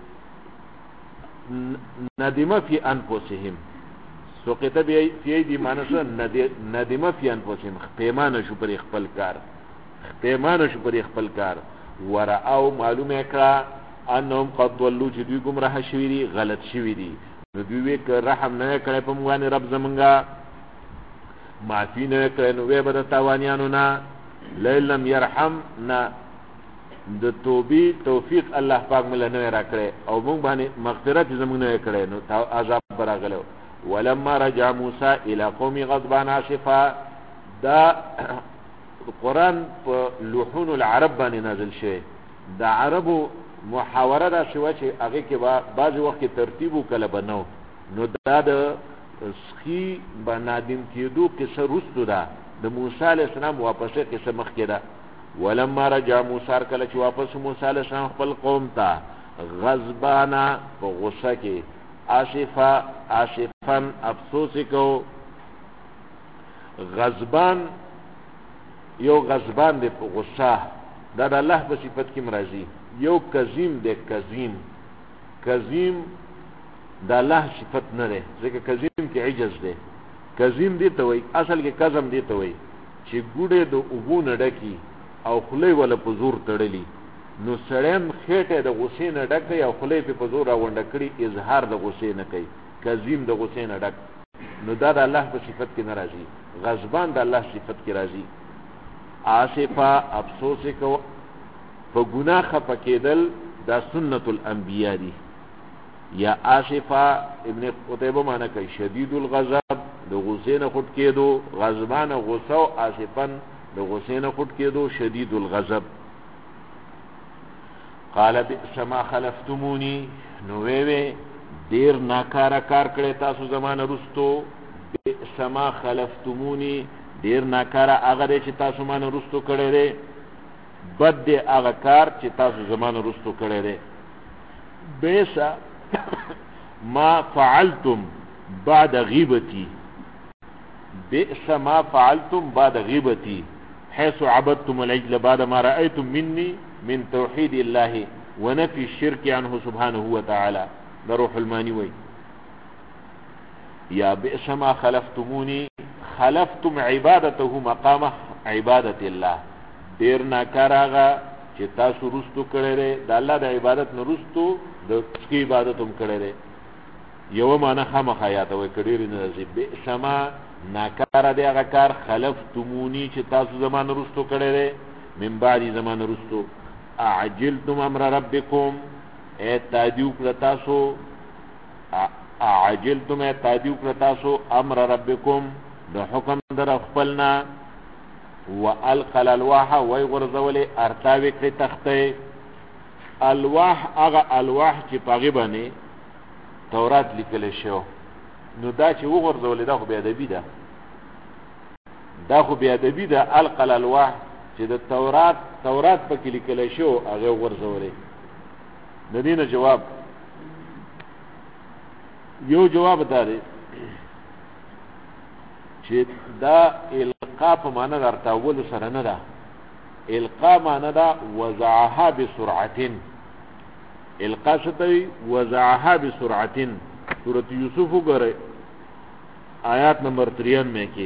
S1: ندمه في انفسهم سقطه في ايدي معنی ندمه في انفسهم پیمانه شو پر خپل کار ورأو معلومه کړه انهم قد ضلوا چې دوی گمراه شوی دي غلط شوی دي نو دوی وک رحم نه کړي په موږ رب زمونږه معافی نه کړي نو به د تاوانیانو نه لم يرحمنا د توبې توفیق الله پاک مل نه راکړي او موږ باندې مغفرت زمونږ نه کړي نو عذاب براغلو ولما رجع موسی الى قوم غضبان اسفا دا قرآن په لوحون العرب باندې نازل شوی. د عربو محاوره دا شوه چې هغې کې به بعضې وخت کې ترتیب کله به نه نو دا د سخي به نادم کېدو قصه وروستو ده. د موسی علیه السلام واپسې قصه مخکې ده. ولما رجع موسی کله چې واپس موسی علیه السلام خپل قوم ته غضبانه په غصه کې آصفا افسوس کو. غضبان یو غضبان دی په غصه دا د الله په صفت کې مرضی. یو کظیم دی کظیم د الله صفت نه دی ځکه کظیم کې عجز دی. کظیم دی ته وایي اصل کې کظم دی ته وایي چې ګوډې د اوبو نه ډکي او خولې وله په زور تړلي نو سړیم خېټه د غصې نه ډکوي او خولې پې په زور راغونډه کړي اظهار د غصې نه کوي. کظیم د غصې نه ډک نو دا د الله په صفت کې نه راځي. غضبان د الله صفت کې راځي. آصفا افسوس کو په ګناه خفه کېدل دا سنت الانبیاء دي. یا آصفا ابن قتیبه معنی کوي شدید الغضب د غصې نه خود کېدو. غضبان غصه او آصفن د غصې نه خود کېدو شدید الغضب. قال بئس ما خلفتمونی نو وی دیر ناکاره کار کړی تاسو زمانه رستو. بئس ما خلفتمونی دیر ناکاره هغه دی چې تاسو مانه رستو کړی دی. بد دی هغه کار چې تاسو زمانه رستو کړی دی. بئس ما فعلتم بعد غیبتی. بئس ما فعلتم بعد غیبتی حيث عبدتم العجل بعد ما رأيتم مني من توحید الله ونفي الشرك عنه سبحانه وتعالى. ده روح المانی وی یا بئس ما خلفتمونی خلفتم عبادته مقام عبادت الله. دیر ناکار آغا چې تاسو رستو کړی دی د الله د عبادت نه رستو د سکی عبادت هم کړی دی. یو معنی خامخا یادوئ که ډېرې نه راځي. بئس ما ناکاره دی هغه کار خلفتمونی چې تاسو زمانه رستو کړی دی من بعدی زمانه رستو. اعجلتم امر ربکم اے تادیو کړه تاسو اعجلتم اے تادیو کړه تاسو امر ربکم د حکم در خپلنا. والقل الواح وی غرزولی ارتاوی کړي تختې. الواح هغه الواح چې په هغې باندې تورات لیکلی شو نو دا چې وغورځولې دا خو بې ادبي ده. دا خو بې ادبي ده. القل الواح چې د تورات پکې لیکلی شو هغې وغورځولې. د دې نه جواب یو جواب دا دی چې دا القا په معنی د ارتاولو سره نه ده. القا معنی ده وضعها بسرعتن. القا څه ته وایي؟ وضعها بسرعتن. سورت یوسف وګورئ آیات نمبر 93 کې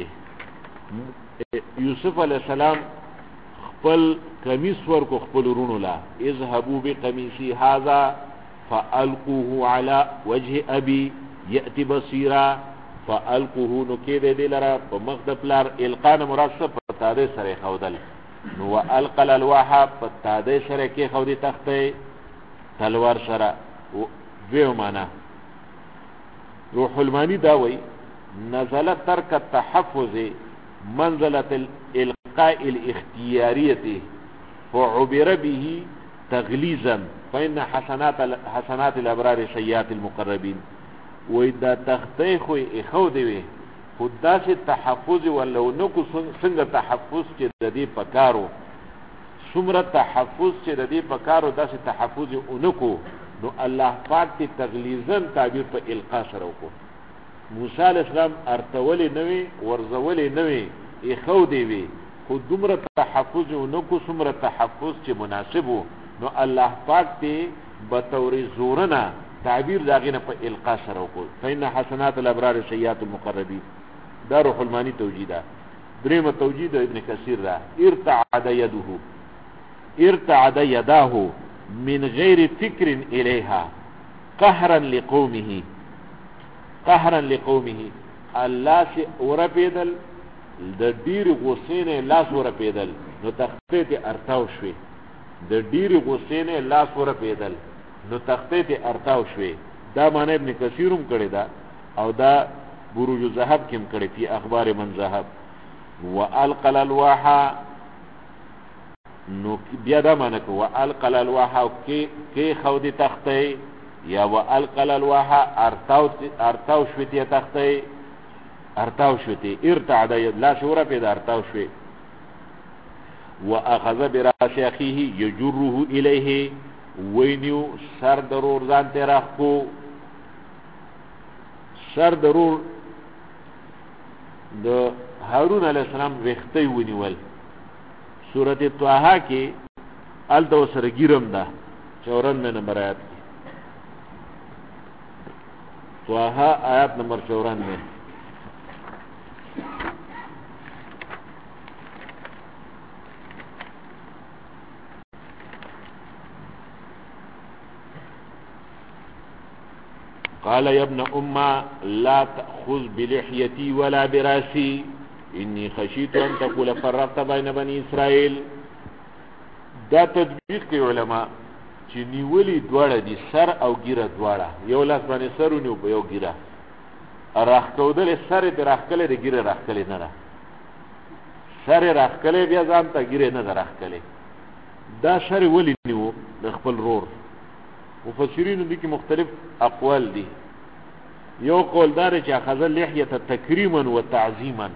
S1: یوسف علیہ السلام خپل کمیس ورکو خپل ورونو لا اذهبوا بقمیصی هذا فالقوه على وجه ابي یأتی بصیرا. فالقوه نو کې دی لره په مخ د پلار. القا نه مراد څه په تادې سره ښودل نو والقى الالواح په تادې سره کې ښودي تختې تلوار سره. دویو معنی روح المانی دا وی نزل ترک التحفظ منزلة الالقاء الاختیاریة فعبر به تغلیظا فإن حسنات الابرار سیئات المقربین. وی دا تختې خو ایښو دی وي خو داسې تحفظ ولو نکو څنګه تحفظ چې د دې پکارو څومره تحفظ چې د دې پکارو داسې تحفظ اونکو نو الله پاک تی تغلیظن تعبیر په القا سره وکړو. موسی علیہ السلام ارتولې نه وي ورځولې نه وي ایښو دی وي خو دومره تحفظ اونکو څومره تحفظ چې مناسب و نو الله پاک تی بطور زورنا تعبیر داغینه په القا سره وکړو. فإن حسنات الابرار سیئات المقربین. دا روح المانی توجیه ده. درېمه توجیه د ابن کثیر ده. ارتعد یداه من غیر فکر الیها قهرا لقومه. الله سے ورپیدل د ډیر غصې نه لاس ورپیدل نو تختې ته ارتاو شوې. د ډیر غصې نه لاس ورپیدل نو تختې ته ارتاو شوې. دا معنی ابن کثیر هم کړی ده او دا بروج الذهب کې هم کړی فی اخبار من ذهب. والقل الواحا نو بیا دا معنی کو والقل الواحا کی خودی تختی یا والقل الواحا ارتاو شویتی تختی ارتاو شویتی ارتعد لا شورا پیدا ارتاو شوی واخذ براس اخیه یجره الیه وینیو سر درور ځان ته راخو سر درور د هارون علیہ السلام وختي ونیول سورۃ طه کې ال دو سره ګیرم ده 94 نمبر آیات کې طه آیات نمبر 94 قال يا ابن لا تأخذ بلحيتي ولا براسي إني خشيت أن تقول فرقت بين بني إسرائيل. دا تدبیر کوي علما چې نیولي دواړه دي سر او ګیره دواړه یو لاس باندې سر ونیو په یو ګیره راخکودل سر دې راخکلې د ګیره راخکلې نه ده سر راخکلې بیا ځان ته ګیره نه ده راخکلې دا سر ولې نیو د خپل رور مفسرین دي کې مختلف اقوال دي یو قول دار چې اخذ لحیه تکریما و تعظیما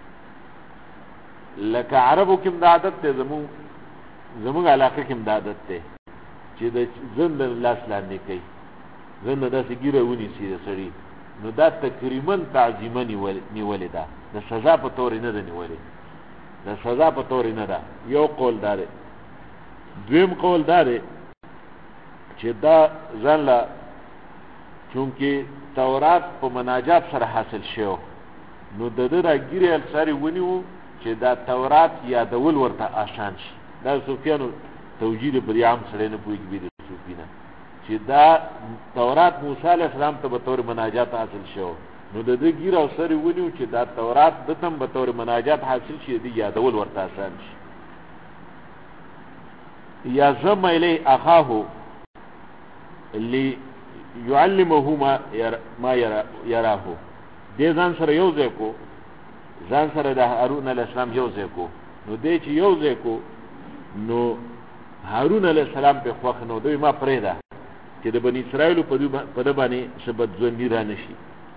S1: لکه عربو کې د عادت ته زموږ علاقه کې د عادت ته چې د زند لاس لاندې کوي زند داسې ګیره ونیسي د سړي نو دا تکریما تعظیما نیولې ده د سزا په تور نه ده نیولې د سزا په تور نه ده یو قول دار دویم قول دار چې دا ځان لا چونکه تورات په مناجات سره حاصل شو نو د دې راګیره الساري ونیو چې دا تورات یادول ورته آسان شي دا سفیانو توجیه پر عام سره نه پوي کېږي سفیانه چې دا تورات موسی علیه السلام ته به تور مناجات حاصل شو نو د دې ګیره الساري ونیو چې دا تورات د تم به تور مناجات حاصل شي دی یادول ورته آسان شي یا زم الی اخاه اللي يعلمه ما يراه دې ځان سره یو ځای کو ځان سره د هارون علیه السلام یو ځای کو نو دې چې یو ځای کو نو هارون علیه السلام په خوښ نو دوی ما پرېدا چې د بنی اسرائیل په د باندې سبد ځونی را نشي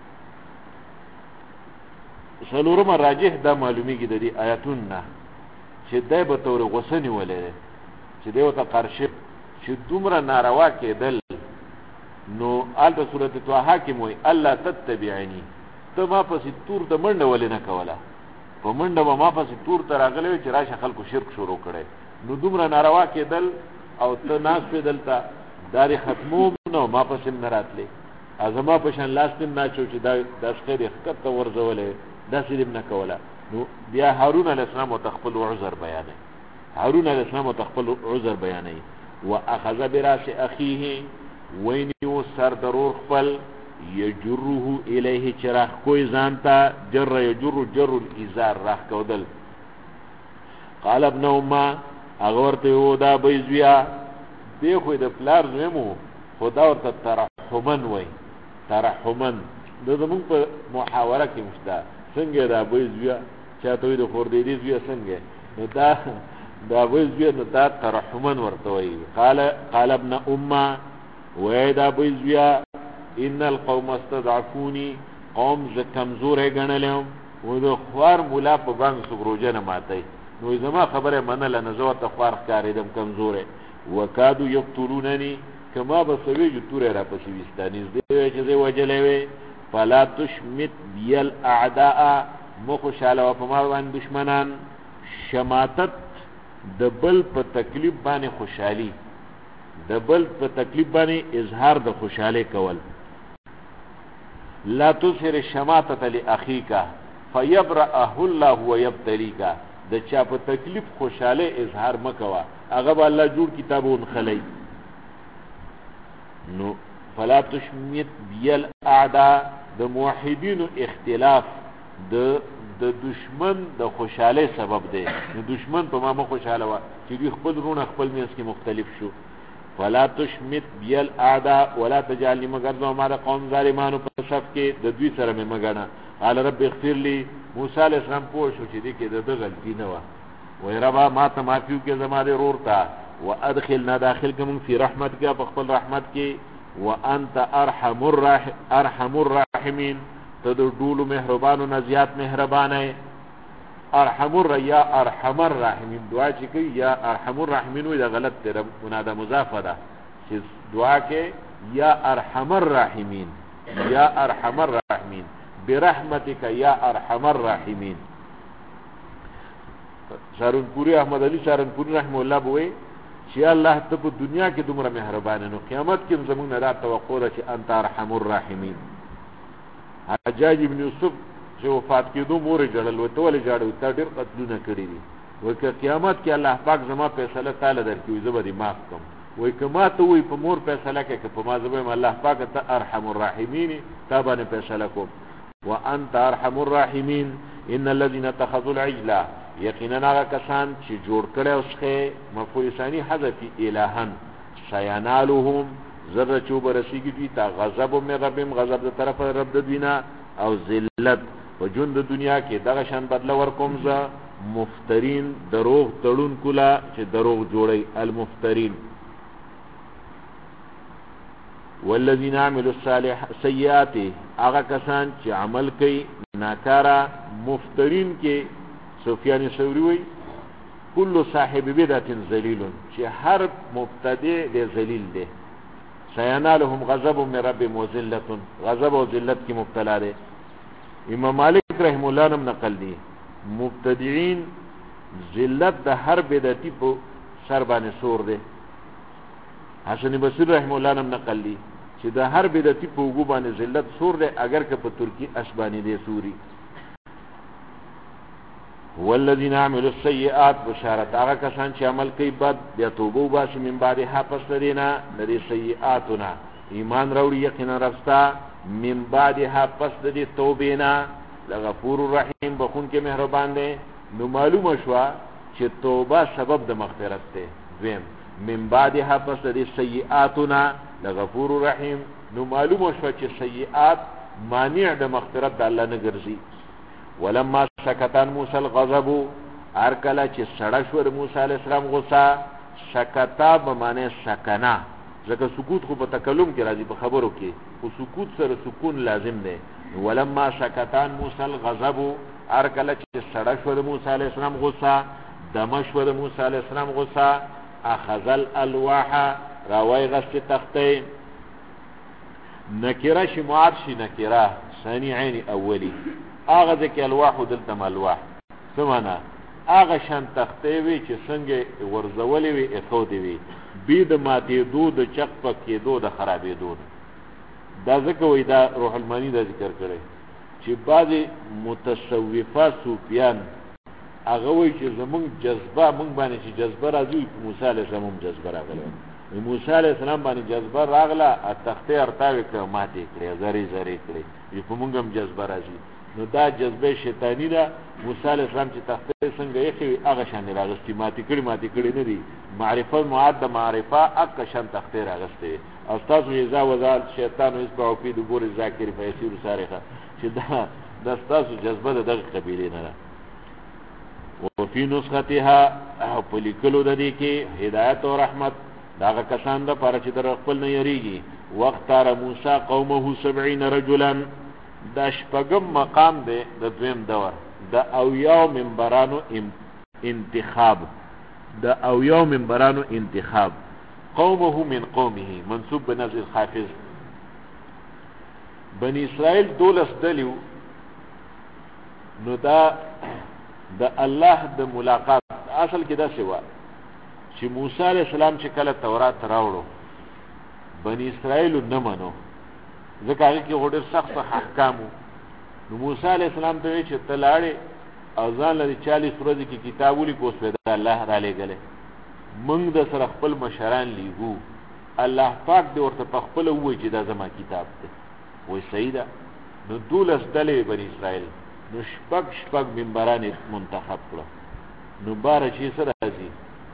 S1: څلورم راجح دا معلومیږي د دې آیاتونه چې دای به تور غسنی ولې چې دیو ته قرشه چې دومره ناروا کېدل نو آل په سورۃ طه کې موي الله تتبعنی ته ما پسې تور د منډه ولې نه کوله په منډه ما پسې تور ته راغلی چې راشه خلکو شرک شروع کړي نو دومره ناروا کېدل او ته ناس په دلته دار ختمو نو ما پسې نه راتلې ازما په شان لاستم نه چې دا د خیر اختر ته ورزولې داسې نه کوله نو بیا هارون علیه السلام وتخپل عذر بیانې هارون علیه السلام وتخپل عذر بیانې واخذ براس اخیه وینیو سر درور خپل یجره الیه چراخ کوئی ځانتا جر یجر الازار راخ کودل قال ابن امه اغورته و دا بیزویا دی خو د پلار زمو خدا ورته ترحمن وای ترحمن د زمون په محاوره کې مشته څنګه دا بیزویا چاته د خور دی زویا څنګه نو دا بیزویا نو دا ترحمن ورته وای قال ابن امه ویدا بیزویا ان القوم استضعفوني قوم ز کمزور غنلم و د خوار مولا په باندې سګروجه نه ماتای نو زما خبره منله نه زو ته خوار کاریدم کمزور وکادو یقتلوننی کما بسوی جو تور را پسی وستانیز دی چې زه وجلوي فلا تشمت بیل اعداء مخشاله و په ما باندې دشمنان شماتت د بل په تکلیف باندې خوشحالي د بل په تکلیف باندې اظهار د خوشاله کول لا تسر شماتت لاخیک فیبرأه الله ويبتلیک د چا په تکلیف خوشاله اظهار مکوا هغه به الله جوړ کتابون خلی نو فلا تشمت بیل اعداء د موحدین اختلاف د دشمن د خوشاله سبب دی د دشمن په ما خوشاله وا چې خپل رونه خپل میاس کې مختلف شو فلا تشمت بیل اعداء ولا تجعل مگر دو ہمارا قوم ظالمانو په صف کې د دوی سره مې مګانا قال رب اغفر لي. موسی علیہ السلام پوه شو چې دې کې د غلطي نه وه. وای ربا ما ته معافي وکړه زما د ورور ته، وادخلنا داخل کوم فی رحمتک په خپل رحمت کې، وانت ارحم الراحمین ته د ټولو مهربانو نه زیات مهربانه. ارحم یا ارحم الراحمین دعا چې کوي یا ارحم الراحمین وي دا غلط دی، منادا مضافه ده چې دعا کې یا ارحم الراحمین یا ارحم الراحمین برحمتک یا ارحم الراحمین. سهارنپوری احمد علی سهارنپوری رحمه الله بوي چې الله ته په دنیا کې دومره مهربان نو قیامت کې زموږ نه دا توقع ده چې انت ارحم الراحمین. حجاج ابن یوسف چې وفات کېدو مور یې جړل وته ولې جاړو تا ډېر قتلونه کړي دي، وایي که قیامت کې الله پاک زما فیصله تعالی درکوي زه به دې معاف کړم. وایي که ما ته وایي په مور فیصله کوي که په ما زه به یم الله پاک ته ارحم الراحمین تا باندې فیصله کوم. وانت ارحم الراحمین. ان الذين اتخذوا العجل یقینا هغه کسان چې جوړ کړي اوسخه مفعول ثانی حذف الهن سینالهم ذره چوب رسیږي دوی ته غضب من ربهم غضب د طرف رب د دوی نه او ذلت په ژوند د دنیا کې دغه شان بدله ورکوم زه مفترین دروغ تړون کولا چې دروغ جوړي المفترین. والذین عملوا السیئات هغه کسان چې عمل کوي ناکارا مفترین کې سفیان ثوری وی کل صاحب بدعت ذلیل چې هر مبتدع دی ذلیل دی. سینالهم غضب من ربهم وذلت غضب او ذلت کې مبتلا دی. امام مالک رحم الله نم نقل دی مبتدعين ذلت د هر بدعتي په سر باندې سور دی. حسن بصری رحم الله نم نقل دی چې د هر بدعتي په وګو باندې ذلت سور دی اگر که په ترکی اسبانی دی سوري. والذین عملوا السیئات بشارت هغه کسان چې عمل کوي بد بیا توبه وباسي من بعدها پس دینا د دې سیئاتنا ایمان راوړي یقینا رستا من بعدها پس د توبې نه لغفور الرحیم بخون کې مهربان دی. نو معلومه شوه چې توبه سبب د مغفرت دی. دویم من بعدها پس د سیئاتنا لغفور الرحیم نو معلومه شوه چې سیئات مانع د مغفرت د الله نه ګرځي. ولما سکتان موسی الغضب هر کله چې سړه شو د موسی علیه السلام غصه سکتا به معنی سکنا ځکه سکوت خو په تکلم کې راځي په خبرو کې خو سکوت سره سکون لازم دی. ولما سکتان موسی الغضب هر کله چې سړه شو د موسی علیه السلام غصه دمه شو د موسی علیه السلام غصه اخذ الالواح راوی غسل تختې نکره شي معاد شي نکره ثانی عین اولی هغه ځکه الواح دلته الواح سمانا هغه شان تختې وي چې څنګه ورزولې وي اخودې وي بي د ماتې دو د چق پکې دو د خرابې دو دا ځکه وي دا روح المانی دا ذکر کړي چې بعضې متصوفه صوفیان هغه وایي چې زمونږ جذبه مونږ باندې چې جذبه راځي په موسی علیه السلام هم جذبه راغله موسی علیه السلام باندې جذبه راغله تختې ارتاوې کړه ماتې کړې زرې زرې کړې په مونږ هم جذبه راځي. نو دا جذبه شیطانی ده. موسی علیه السلام چې تختې څنګه ایښې وي هغه شان راغستې ماتې کړې نه دي. معرفه معاد د معرفه هغه شان تختې راغستې او ستاسو اذا وزال شیطان یتبع فی دبور الذاکر فیسیر صارخه چې دا ستاسو جذبه د دغه قبیلې نه ده. وفي نسختها په لیکلو د دې کې هدایت او رحمت داغه کسان د پاره چې در خپل نه یریږي. وختار موسی قومه 70 رجلا دا شپږم مقام دی د دویم دور د اویاو منبرانو انتخاب د اویاو منبرانو انتخاب قومه من قومه منصوب بنفس الحافظ. بنی اسرائیل 12 دلیو نو دا د الله د ملاقات اصل کې دا شوا چې موسی علیه السلام چې کله تورات راوړو بنی اسرائیل نه منو ځکه هغه کې غوډر سخت احکامو. نو موسی علیه السلام ته چې تلاړې او ځان لري 40 ورځې کې کتاب ولیکو اوس د الله را لېږلی موږ د سره خپل مشران لیږو الله پاک دې ورته په خپله ووایي چې دا زما کتاب دی. وایي صحیح ده. نو 12 ډلې بني اسرائیل نو شپږ منبران منتخب کړه. نو باره چې سره راځي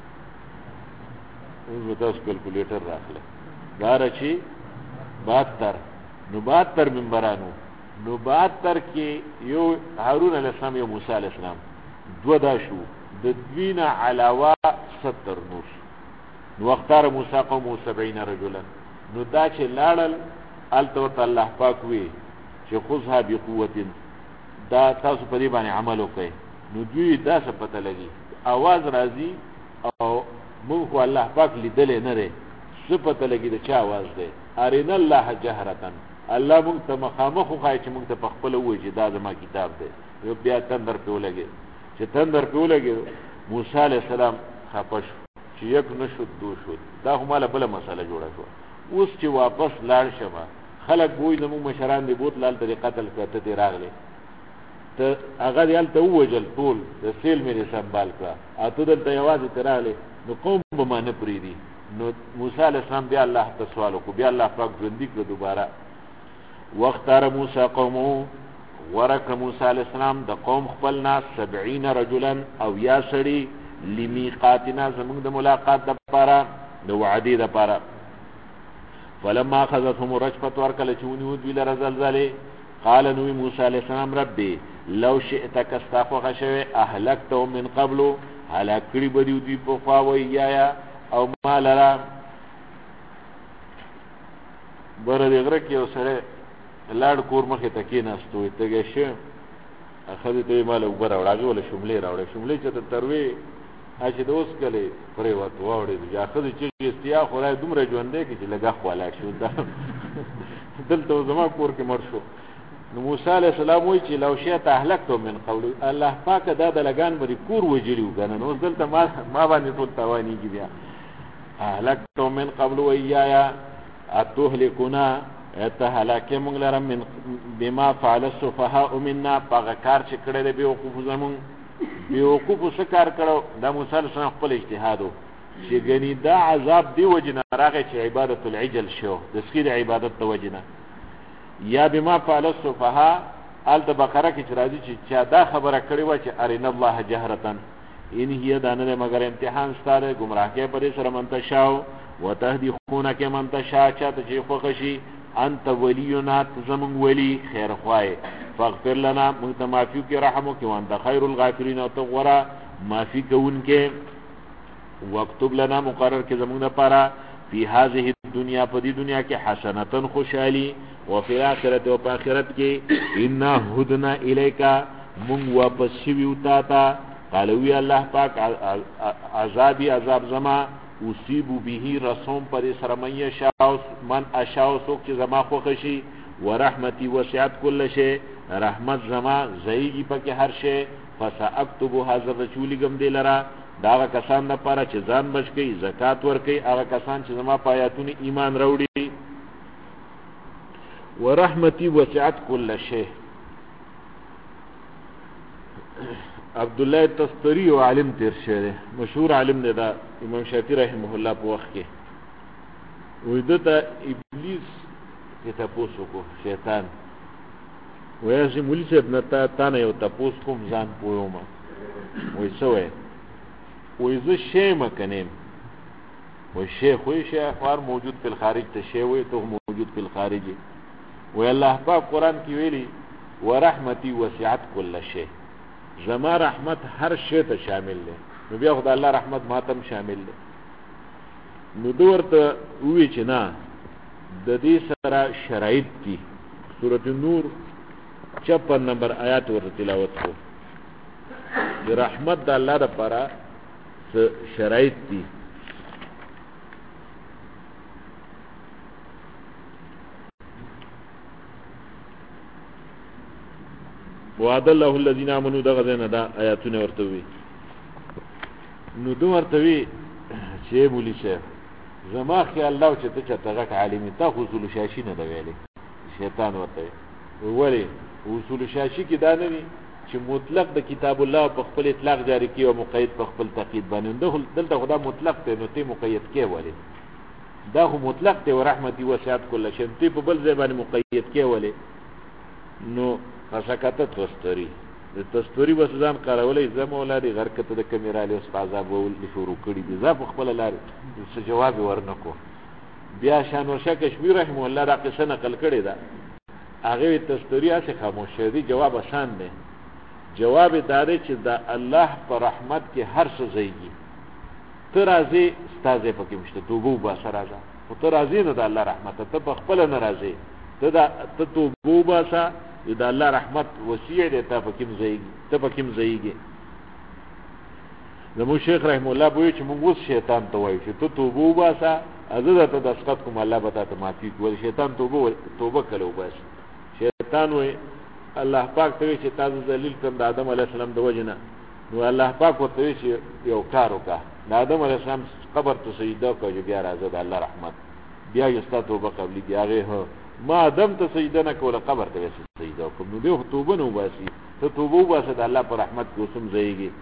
S1: اوس به تاسو کلکولیټر راخله باره چې 72 نو 72 منبرانو نو 72 کې یو هارون علیه السلام یو موسی علیه السلام دو دا شو د دوی نه علاوه 70 نور نو اختار موسی قومه 70 رجلا نو دا چې لاړل هلته ورته الله پاک وی چې خذها بقوة دا تاسو په دې باندې عمل وکړئ نو دوی دا څه پته لګي اواز راځي او موږ خو الله پاک لیدلې نه لري څه پته لګي د چا اواز دی ارنا الله جهرة الله موږ ته مخامخ وښایي چې موږ ته په خپله ووایي چې دا زما کتاب دی یو بیا تندر پې ولګېد چې تندر پې ولګېد موسی علیه السلام خفه شو چې یک نه شد دو شد دا خو ماله بله مسله جوړه شوه اوس چې واپس لاړ شمه خلک به وایي زموږ مشران دې بوتله هلته دې قتل کړه ته دې راغلی ته هغه دې هلته ووژل ټول د سیل مې دې سنبال کړه او ته دلته یوازې ته راغلی نو قوم به ما نه پرېږدي نو موسی علیه السلام بیا الله ته سوال وکړو بیا الله پاک ژوندي کړه دوباره واختار موسی قومه ورک موسی علیه السلام د قوم خپل نه 70 رجلا او یا سړي لمیقاتنا زمونږ د ملاقات دپاره د وعدې دپاره فلما اخذتهم الرجفة ورکله چې ونیو دوی لره زلزلې قال نوی موسی علیه السلام ربي لو شئت که ستا خوښه شوې اهلکتهم من قبلو هلاک کړي به دوی پخوا ویایا او ما لره بره د غره کې یو سړی لاړ کور مخې ته کېناست وایي تږی شه ښځې ته یې ماله اوبه راوړه هغې وله شملې راوړې شملې چې ته تروې چې د اوس کلې پرېوت واوړېدو یا ښځې چغې استیا خدای دومره ژوندی کړي چې لږه خوالاړ شو دلته زما کور کې مړ شو نو موسی علیه السلام وایي چې لو شئت اهلکتهم من قبل الله پاکه دا د لګان به کور وجلي و که نه نو اوس دلته ما باندې ټول تاوانېږي بیا اهلکتهم من قبل ویایا اتهلکنا ته هلاکې موږ لره من بما فعل السفهاء منا په هغه کار چې کړی دی بېوقوفو زمونږ بېوقوفو څه کار کړی دا موسی علیه السلام خپل اجتهاد و چې ګنې دا عذاب دې وجې نه راغی چې عبادت العجل شو د سخي د عبادت د وجې نه یا بما فعل السفهاء هلته بقره کې چې راځي چې چا دا خبره کړې وه چې ارنا الله جهرة ان هي دا نه دی مګر امتحان ستا دی ګمراه کې په دې سره من تشاء وتهدي خونک من تشاء چاته چې خوښه شي انت ولینا زمون ولی خیر خوای فاغفر لنا موږ ته معافي کې رحم وکړي وانت خیر الغافرین او ته غوره معافي کوونکې واکتب لنا مقرر کې زمونږ لپاره فی هذه الدنیا په دې دنیا کې حسنه خوشحالي وفي الاخرت او په آخرت کې انا هدنا الیکا مونږ واپس شویو تا ته قالوی الله پاک عذابی عذاب زما اصیبو به رسوم پر سره من اشاو سوک چې زما خوښه شي ورحمتی وسعت کل شی رحمت زما زیږي پکې هر شی فساکتب هذا رسول گم دی لرا دا هغه کسان دپاره چې ځان بچ کوي زکات ورکوي هغه کسان چې زما په آیاتونو ایمان راوړي ورحمتی وسعت کل شی عبدالله تستری و عالم تیر شده مشهور عالم دی دا امام شافعی رحمه الله په وخت کې وی دته ابلیس کې تپوس وکړو شیطان وی چې مولي صاحب نه تا نه یو تپوس کوم ځان پوهوم وی څه وی وی زه شی مکنیم وی شی خو شی اخبار موجود فی الخارج ته شی وی تو موجود فی الخارج وی الله پاک قرآن کې ویلي ورحمتی وسعت کل شی زما رحمت هر شی ته شامل دی نو بیا خدای الله رحمت ماتم شامل دی نو دو ورته وی چې نه د دې سره شرایط دي سورۃ النور 56 نمبر آیات ورته تلاوت کو د رحمت د الله لپاره شرایط دي وعد الله الذين امنوا دغه نه دا آیاتونه ورته وی نو دو ورته وی چې مولي شه زما خیال الله چې ته چتغه عالمي تا اصول شاشي نه دی ویلي شیطان ورته ولی اصول شاشي کې دا نه وی چې مطلق د کتاب الله په خپل اطلاق جاری کی او مقید په خپل تقید باندې دلته خدا مطلق ته نو ته مقید کې ولی دا خو مطلق ته ورحمتي وسعت کل شی ته په بل ځای باندې مقید کې ولی نو فسکت تستری د تستری وسدان قراولې زمولا دی غرکته د کمیرالي اوس عذاب ول شروع کړي دي زه په خپل لار څه جواب ورنکو بیا شان ورشه کشمیر رحم الله دا قصه نقل کړي دا هغه تستوری اسه خاموش دی جواب آسان دی جواب داده چې د الله پر رحمت کې هر څه زیږي ته راځي ستاسو پکې مشته توبو با سره راځه او ته راځي نه د الله رحمت ته په خپل نه راځي ته توبو با سره د الله رحمت وسیع دی ته پکې زیږي زمو شیخ رحم الله بوي چې موږ شیطان ته وایو چې ته توبو با سره ازه ته د اسقط کوم الله به ته معافي کوي شیطان توبه کړو بس شیطان وایي الله پاک ته چې تاسو ذلیل کړم د آدم علی السلام د وجنه نو الله پاک ورته چې یو کار وکړه د آدم علی السلام قبر ته سجده کوي بیا راځه د الله رحمت بیا یې ستاسو توبه قبل دی هغه ما آدم ته سجده نه کوله قبر ته سجده کوم نو به توبه نو باسي ته توبه واسه د الله پر رحمت کوسم زیږي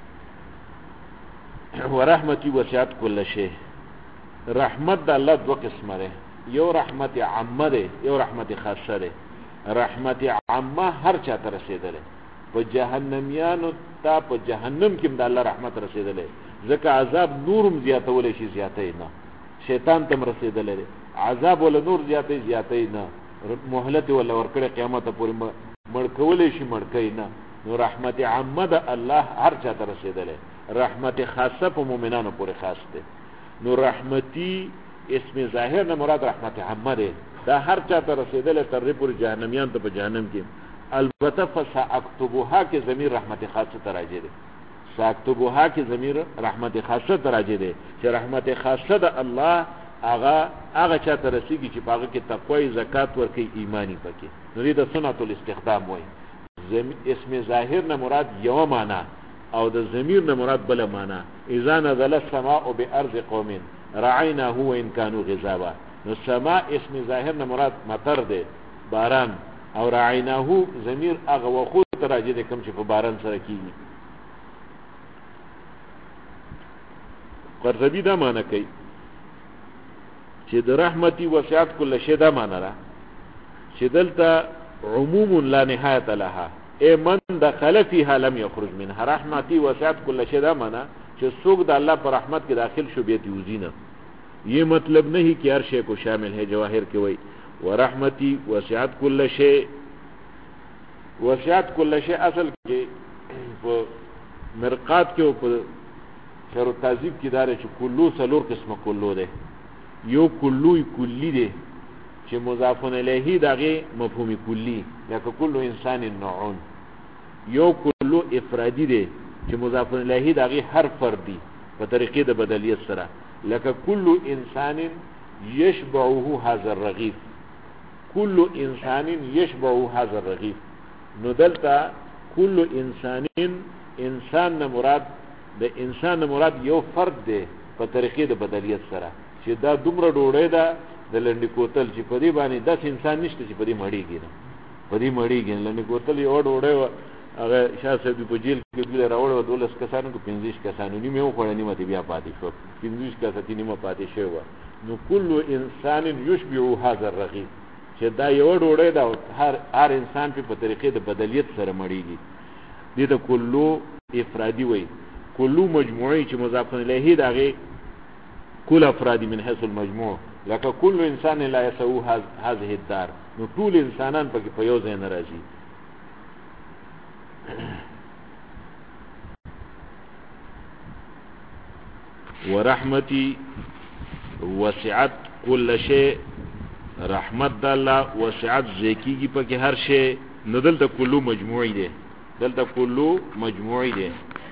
S1: ورحمتي وسعت كل شيء رحمت د الله دو قسمه ده یو رحمت عامه ده یو رحمت خاصه ده رحمت عامه هر چا ته رسیدله په جهنميانو ته په جهنم کې د الله رحمت رسیدله ځکه عذاب نورم زیاتول شي زیاتې نه شیطان تم رسیدله عذاب ول نور زیاتې نه مهلت ول ورکړه قیامت پورې مړکول شي مړکې نه نو رحمت عامه ده الله هر چا ته رسیدله رحمت خاصه په مؤمنانو پورې خاص ده نو رحمتي اسم ظاهر نه مراد رحمت عامه ده دا هر چا ته رسیدله تر پر جهنميان ته په جهنم کې البته فساكتبها کې ضمیر رحمت خاصه ته راځي ده ساكتبها کې ضمیر رحمت خاصه ته راځي ده چې رحمت خاصه ده الله هغه چا ته رسیږي چې هغه کې تقوی زکات ورکي ایمانی پکې نو دې د سنت الاستخدام وای اسم ظاهر نه مراد یو معنا او د ضمیر نه مراد بل معنا اذا نزل السماء بارض قوم رعيناه وان كانوا غضابا نو سما اسم ظاهر نه مراد مطر ده باران او رعيناه ضمیر هغه وخت راځي د کوم چې په باران سره کیږي قرطبي دا معنا کوي چې د رحمتي وسعت كل شيء دا معنا را چې دلته عموم لا نهایت لها اے من دخل فيها لم يخرج منها رحمتي وسعت كل شيء دا معنا چې څوک د الله پر رحمت کې داخل شو بیت یوزینه یہ مطلب نہیں کہ ہر شے کو شامل ہے جواہر کے وہی ورحمتی وسعت كل شيء وسعت كل شيء اصل کې مرقات کې په شر تعذیب کې دار چې کلو سلور قسمه کلو ده یو کلوی کلی ده چې مضاف الیه دغه مفهوم کلی لکه کل انسان نوعون یو کلو افرادی ده چې مضاف الیه دغه هر فردی په طریقې د بدلیت سره لکه کل انسان یشبعه هذا الرغیف کل انسان یشبعه هذا الرغیف نو دلته کل انسان نه مراد د انسان مراد یو فرد دی په طریقې د بدلیت سره چې دا دومره ډوړې ده د لنډی کوتل چې په دې باندې 10 انسان نشته چې په دې مړیږي نه په دې مړیږي لنډی کوتل یو ډوړې هغه شاسو په جیل کې بل راوړو 12 کسانو کو 15 کسانو نیمه وخوړه نیمه بیا پاتې شو 15 کسانو نیمه پاتې شو نو کل انسان یشبع هذا الرغیف چې دا یو ډوړې ده هر انسان په طریقې د بدلیت سره مړیږي دې ته کلو افرادی وای کلو مجموعی چې مضاف الیه دغه کل افراد من حيث المجموع لکه کل انسان لا يسوي هذه الدار نو ټول انسانان پکې په یو ځای نه راځي ورحمتي وسعت كل شيء رحمت د الله وسعت زکیږي پکې هر شی نو دلته کلو مجموعی دی دلته کلو مجموعی دی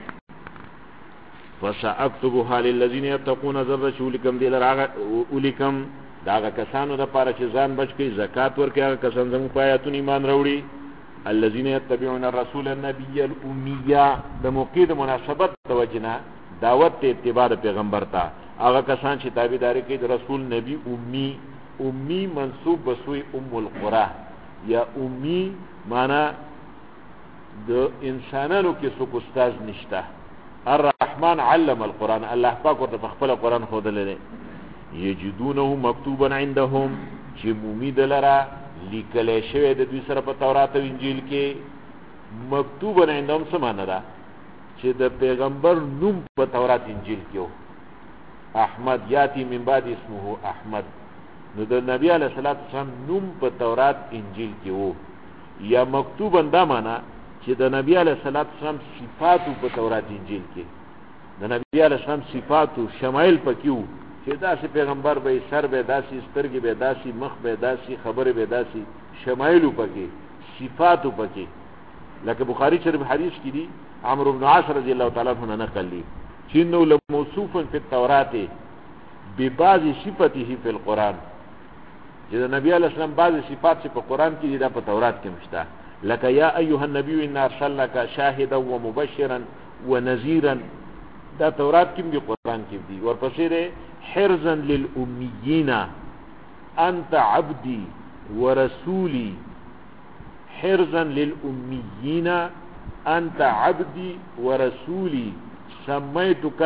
S1: فساكتبها للذين يتقون ذرشولکم دی لراغه اولیکم داغه کسانو د پاره چې ځان بچ کی زکات ورکړي هغه کسان زموږ په آیاتونو ایمان وروړي الذين يتبعون الرسول النبي الامي د موقید مناسبت توجنه دعوت ته اتباع پیغمبر ته هغه کسان چې تابعداري کوي د رسول نبی امي منسوب بسوی القرى یا امي معنا د انسانانو کې څوک استاد نشته الرحمن علم القرآن الله پاک ورته خپل قرآن خودلې یجدونه مکتوبا عندهم چې مومید لرا لیکل شوی د دوی سره په تورات او انجیل کې مکتوبا عندهم څه معنی ده چې د پیغمبر نوم په تورات انجیل کې احمد یاتی من بعد اسمه احمد نو د نبی علیه الصلاۃ والسلام نوم په تورات انجیل کې وو یا مکتوبا دا معنا چې د نبی علیه الصلاۃ والسلام صفات په تورات انجیل کې د نبی علیه السلام صفات او شمایل پکې وو چې داسې پیغمبر به سر به داسې سترګې به داسې مخ به داسې خبره به داسې شمایل پکې صفات پکې لکه بخاری شریف حدیث کې دي عمرو بن عاص رضی الله تعالی عنہ نقل لي چې انه لموصوف فی التوراۃ ببعض صفته فی القرآن چې د نبی علیہ السلام بعض صفات چې په قرآن کې دي دا په تورات کې مشته لکه یا ایها النبی انا ارسلناک شاهدا ومبشرا ونذیرا دا تورات کې دی قرآن کې دی ورپسې ده حرزا للأمیین انت عبدی ورسولی حرزا للأمیین انت عبدی ورسولی سمیتک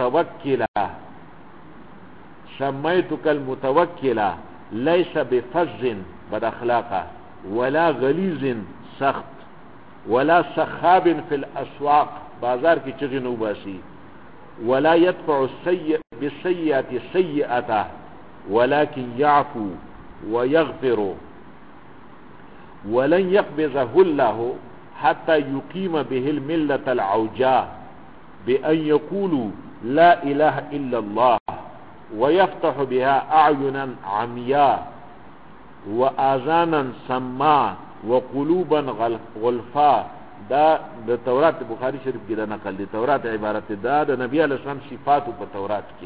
S1: المتوکلہ لیس بفظ بد اخلاقہ ولا غلیظ سخت ولا سخاب فی الاسواق بازار کی چغی نو باسی ولا يدفع بالسيئة سيئة ولكن يعفو ويغفر ولن يقبضه الله حتى يقيم به الملة العوجاء بأن يقولوا لا إله إلا الله ويفتح بها أعينا عمياء وآذانا سماء وقلوبا غلفاء دا د تورات بخاری شریف کې دا نقل دی تورات عبارت دا د نبی علیہ السلام صفات په تورات کې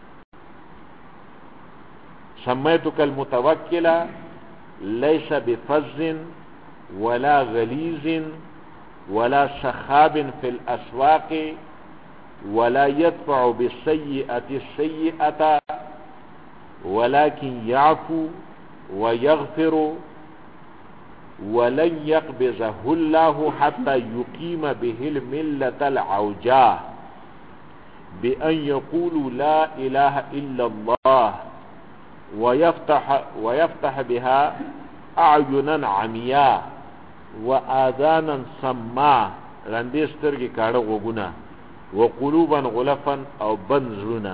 S1: سمیتک المتوکل ليس بفظ ولا غلیظ ولا سخاب في الاسواق ولا يدفع بالسيئة السيئة ولكن يعفو ويغفر ولن يقبضه الله حتى يقيم به الملة العوجاء بأن يقولوا لا إله إلا الله ويفتح بها أعينا عمياء وآذانا سماء رندي سترګې کاړه غوګونه وقلوبا غلفا او بنزرنا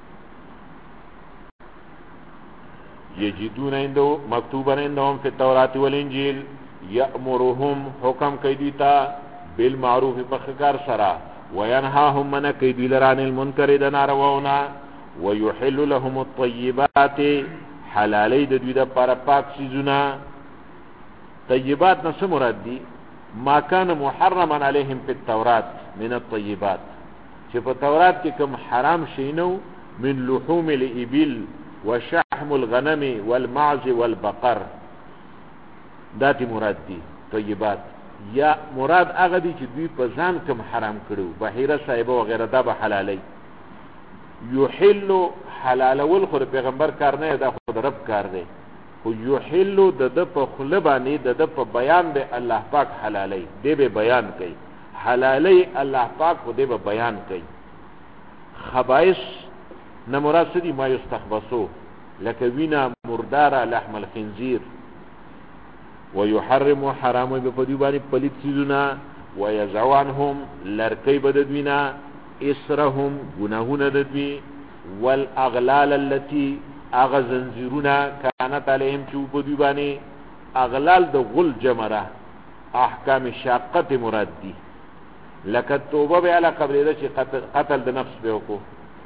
S1: یجدون عنده مکتوبا عندهم فی التوراة والانجیل یأمرهم حکم کیدیتا بالمعروف بخکار سرا وینهاهم من کیدی لران المنکر د نارواونا ويحل لهم الطیبات حلالی د دوی د پر پاک سيزونه طیبات نس مراد دي ما کان محرما علیهم فی التوراة من الطیبات چې په تورات کې کوم حرام شینو من لحوم الابل وشحم الغنم والمعز والبقر داتی مراد دی طیبات یا مراد هغه دي چې دوی په ځان کوم حرام کړو بحیره صاحب او غیره دا به حلالي یحل حلال ول خو پیغمبر کار نه دا خو رب کار دی خو یحل د په خلبانی د په بیان به الله پاک حلالي دی به بیان کوي حلالي الله پاک خو دی به بیان کوي خبائث نه مراد سدي ما یستخبصو لکه وینا مردار لحم الخنزیر ويحرم حرام بفدیبانی پلیت سیزونا ويزعو عنهم لرکی بددوینا اسرهم گناهون ددوی والاغلال التي اغزنزیرونا کانت علیهم چو بدیبانی اغلال د غل جمره احکام شاقت مراد دی لکه توبه به علی قبر ده چې قتل د نفس به وکړو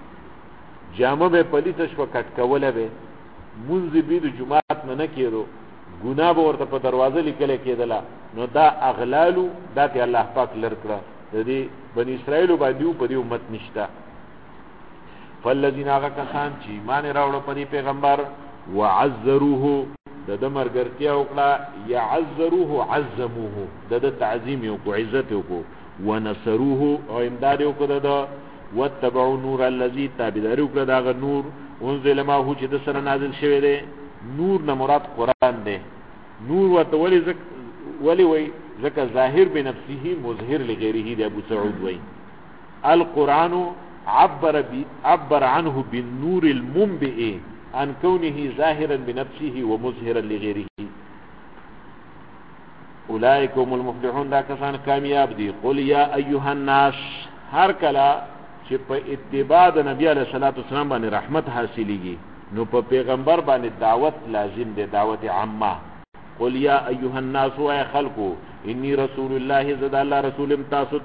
S1: جامه به پلیت شو کټ کوله به منځ به د جمعات نه کېدو ګناه به ورته په دروازه لیکل کېدله نو دا اغلالو دا ته الله پاک لر کړه د دې بنی اسرائیل باندې په دې امت نشتا فالذین هغه کسان چې ایمان راوړ په دې پیغمبر وعزروه د مرګرتیا وکړه یعزروه عزموه د تعظیم او عزت او ونصروه او امداد وکړه د واتبعوا نور الذي تابعداري وکړه دا نور انزل ما هو چې د سره نازل شوی دی نور نه مراد قرآن دی نور ورته ولی وی ځکه ظاهر بنفسه مظهر لغیره دی ابو سعود وی القرآن عبر عنه بالنور المنبئ عن كونه ظاهرا بنفسه ومظهرا لغیره اولئک هم المفلحون دا کسان کامیاب دي قل یا ایها الناس هر کلا چې په اتباع د نبی علیہ الصلوۃ والسلام باندې رحمت حاصلېږي نو په پیغمبر باندې دعوت لازم دی، دعوت عامه. قل یا ایها الناس و خلقو انی رسول الله زد الله رسول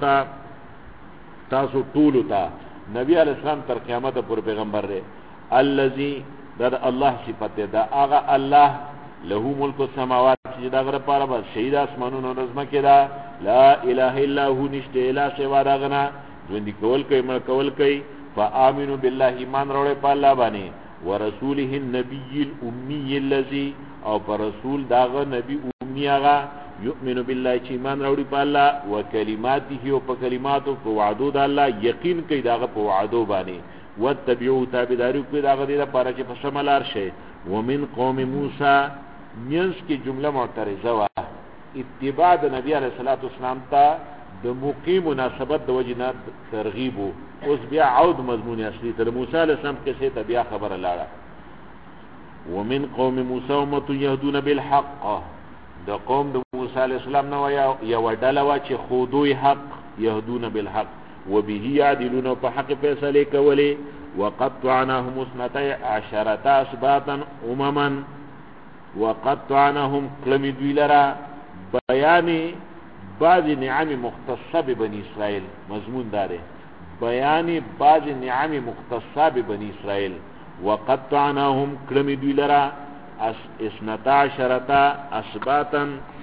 S1: تاسو ټول ته. نبی علیہ السلام تر قیامت پر پیغمبر دی. الذي دا الله صفت دا هغه الله له ملک السماوات چې دا غره پاره بس شهید اسمانونو نظم کړه. لا اله الا هو نشته الا سوا دا غنا ژوند کول کوي مړ کول کوي. فآمنوا بالله ایمان وروړي په الله باندې ورسوله النبي الامي الذي او پر رسول داغه نبی امی هغه یؤمن بالله چې ایمان وروړي په الله وکلماته او په کلماتو په وعدو د الله یقین کوي داغه په وعدو باندې. وتبعوا تابعداري کوي داغه دې لپاره چې په سملار شي. ومن قوم موسی مینس کی جمله معترضه وا اتباع د نبی علیہ الصلوۃ والسلام ته د موقع مناسبت د وجنه ترغیب اوس بیا عود مضمون اصلي ته موسی علیہ السلام کې څه بیا خبره لاړه. ومن قوم موسی امه يهدون بالحق د قوم د موسی علیہ السلام نو یا وډاله وا چې خودوی حق يهدون بالحق وبه يعدلون په حق فیصله کوي. وقطعناهم 12 اسباطا امما وقطعناهم قلمدوی لرا بیان بعض نعم مختصه ببنی اسرائیل. مضمون داره بیان بعض نعم مختصه ببنی اسرائیل. وقطعناهم قلمدوی لرا 12 اسباطا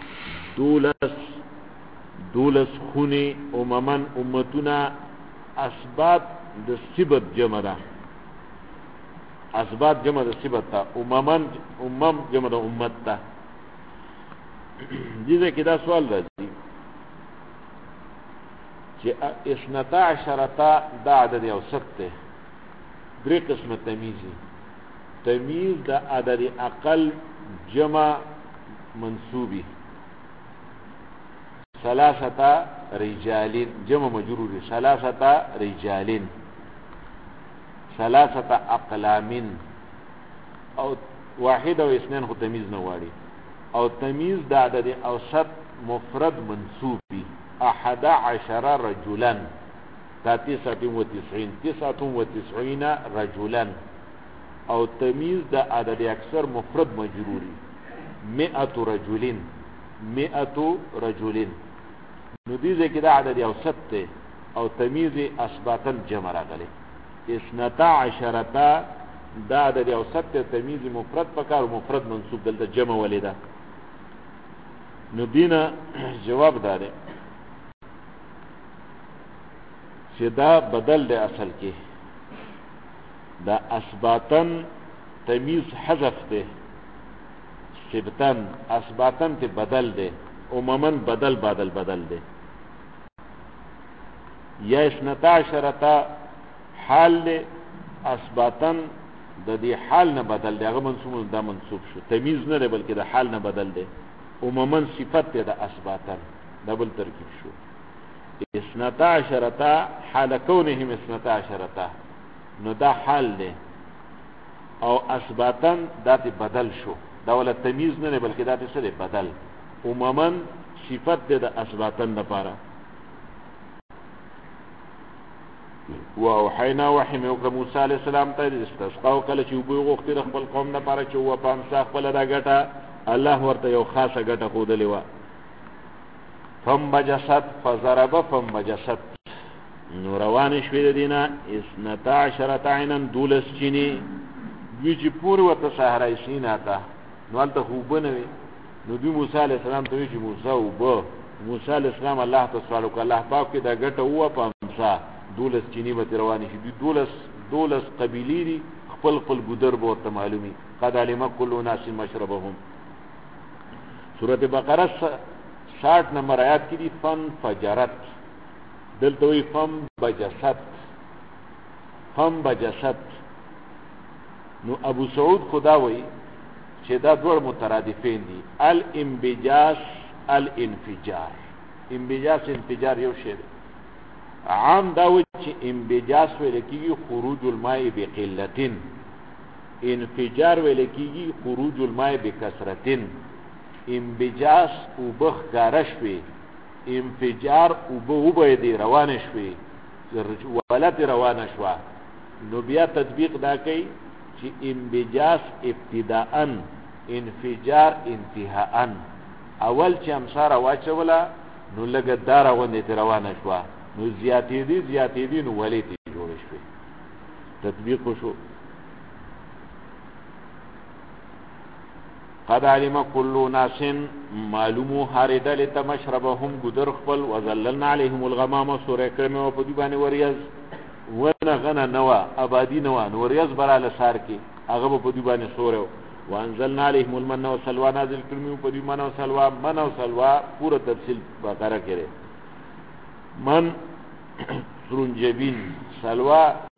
S1: دولس خونی اممن امتنا. اسباط د سبت جمع ده، اسباط جمع د سبت تا، امم جمع د امت تا. دیده که دا سوال راځي چې 12 دا عدد اوسط ده. درې قسمه تمیزی. تمیز دا عدد اقل جمع منصوبی. 3 رجالین جمع مجروری 3 رجالین 3 اقلامین او 1 و 2 خو تمیز نواړي. او تمیز دا عدد اوسط مفرد منصوبی 11 رجلا 99 رجلا. او تمیز دا عدد اکثر مفرد مجروری 100 رجلین 100 رجلین. نو دیزه که دا عدد اوسط ته او تمیز اسباطن جمع راغلی. 12 دا عدد اوسط ته تمیز مفرد پکار و مفرد منصوب دلته جمع ولیده. نو دینا جواب داره چې دا بدل ده. اصل کې دا اسباطن تمیز حذف ده، سبتن اسباطن ته بدل ده، اممن بدل ده. یا 12 حال ده اسباطن د دې حال نه بدل ده، هغه منصوب ده، منصوب شو. تمیز نه ده بلکې د حال نه بدل ده. اممن صفت ده د اسباطن، دبل ترکیب شو. 12 حال کونهم 12 نو دا حال ده او اسباطن دا ته بدل شو. دا ولا تمیز نه بلکې دا ته سره بدل. اممن صفت ده د اسباطن لپاره. واوحینا وحی وکړه موسی علیہ السلام ته استسقاء کله چې وبو غوښتي خپل قوم لپاره چې و په امسا خپل دا ګټه الله ورته یو خاصه ګټه خودلې و. فم بجسد فضرب فم بجسد نو روان شوی دینا 12 عینن دولس چینی دوی چې پوری ورته صحرای سینا ته نو الته خوبنه وي. نو دوی موسی علیہ السلام ته چې موسی علیہ السلام الله ته سوال وکړ الله پاک کې دا ګټه و په امسا دولس چینی به روانې شي. دولس قبیلې دي خپل ګودر به ورته معلومي. قد علم كل ناس مشربهم. سورۃ بقره 60 نمبر آیات کې دي فن فجرت دلته وی فم بجسد. نو ابو سعود خدا وی چې دا دوړ مترادفین دي. الانبجاس الانفجار. انبجاس انفجار یو شی دی. عام دا وی چې انبجاس ویل کېږي خروج الماء بقلتين، انفجار ویل کېږي خروج الماء بکثرتين. انبجاس او بخ کارشوي، انفجار او به دی روان شوي ولت روان شوا. نو بیا تطبیق دا کوي چې انبجاس ابتداءً انفجار انتهاءً اول چې امسار واچوله نو لږه داره غوندې ترې روانه شوه نو زیاتېدي نو ولې ترې جوړې شوې تطبیق وشو قد علم كل ناس معلومو هر ډلې ته مشربهم ګودر خپل وظللنا عليهم الغمام سورې کړمې او په دې باندې وریځ ونه غنه نوه آبادي نوه نو وریځ براله سار کې هغه به په دې باندې سورې وانزلنا عليهم المن والسلوى نازل کړمې په دې من او سلوى پوره تفصیل بقره کړي من سرنجبین سلوى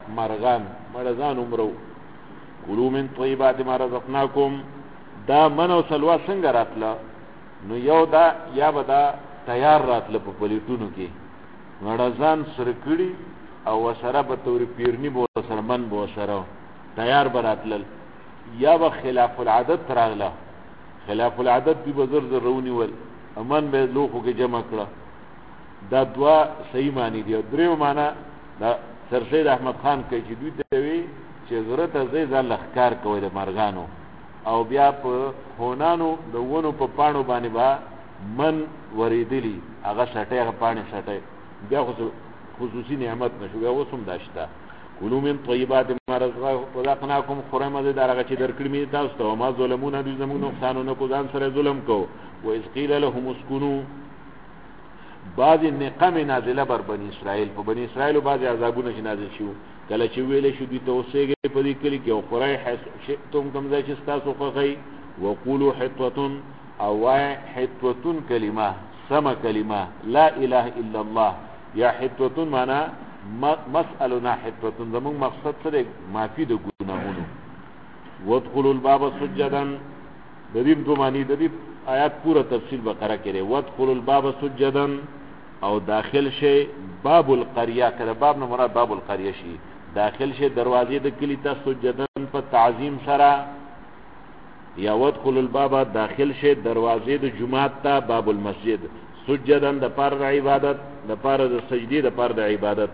S1: مرغان عمرو کلوا من طیبات ما رزقناکم دا من او سلوى څنګه راتله نو یو دا یا به دا تیار راتله په پلیټونو کې مرغان سره کړي او وسره به تورې پیرني به وسره من به وسره تیار به راتلل یا به خلاف العادت راغله خلاف العادت دی به زر رونیول امن به لوخو کې جمع کړه دا دوا صحیح معنی دی درېو معنا دا سرسید احمد خان کوي چې دوی ته وی چې غره ته ځای لخکار کوي د مرغانو او بیا په خونانو د ونو په پاڼو باندې با من وریدلی هغه سټه هغه پاڼې سټه بیا خصوصي نعمت نشو بیا وسوم داشته کلوا من طیبات ما رزقناکم خورم دې درغه چې درکړې می تاسو ته ما ظلمون دې زموږ نقصانونه کو ځان سره ظلم کو و اذ قیل لهم اسكنوا بعض نقم نازله بر بنی اسرائیل په بنی اسرائیل بعض عذابونه چې نازل شو کله چې ویلې شو دي توسېږي په دې کلی کې او خورای شئتم کوم ځای چې تاسو خوښي وقولوا حطه او حطه کلمه سم کلمه لا اله الا الله یا حطه معنا مسألنا حطه زمون مقصد سره معافي د ګناهونو وادخلوا الباب سجدا د دې دوه معنی د دې آیات پورا تفصیل بقره کړي وادخلوا الباب سجدا او داخل شي باب القريه کړه باب نه مراد باب القريه شي داخل شي دروازې د کلی ته سجدا په تعظیم سره یا وادخلوا الباب داخل شي دروازې د جمعه ته باب المسجد سجدا د پر عبادت د پر د سجدي د پر د عبادت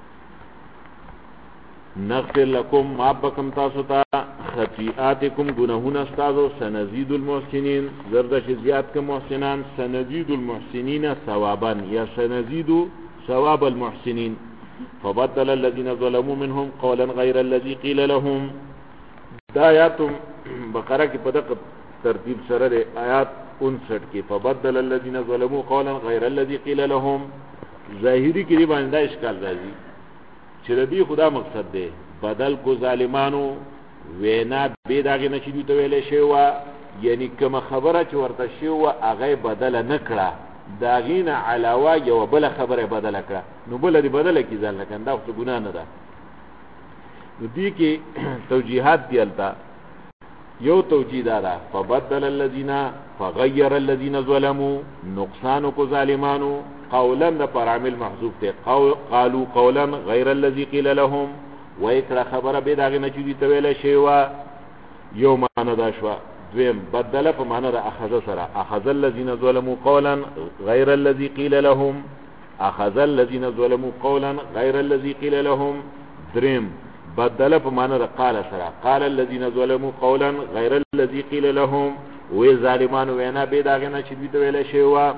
S1: نغفر لكم ما بكم تاسو ته خطیئاتکم گناهون استازو سنزيد المحسنین زردش زیاد که محسنان سنزيد المحسنین ثوابا یا سنزيد ثواب المحسنین فبدل الذين ظلموا منهم قولا غير الذي قيل لهم دا آیات بقره کی پدق ترتیب سره آیات 59 کی فبدل الذين ظلموا قولا غير الذي قيل لهم ظاهری کی باندې اشکال راځي چې دې خدا مقصد دی بدل کو ظالمانو وینا به داغه نشي ته ویلې شی وا یعنی کوم خبره چې ورته شی وا هغه بدل نه کړه داغینه علاوه یو بل خبره بدل کړه نو بل دې بدل کی ځل کنه دا څه ګناه نه ده نو دې کې توجیهات دی البته یو توجیه ده فبدل الذين فغير الذين ظلموا نقصان کو ظالمانو قولا د پر عامل محذوف ته قالوا قولا غير الذي قيل لهم ويكره خبره به داغه نه چوي ته ویل شي وا یو معنا دا شو دویم بدل په معنا د اخذ سره اخذ الذين ظلموا قولا غير الذي قيل لهم اخذ الذين ظلموا قولا غير الذي قيل لهم دریم بدل په معنا د قال سره قال الذين ظلموا قولا غير الذي قيل لهم وی ظالمان وینا به داغه نه چوي ته ویل شي وا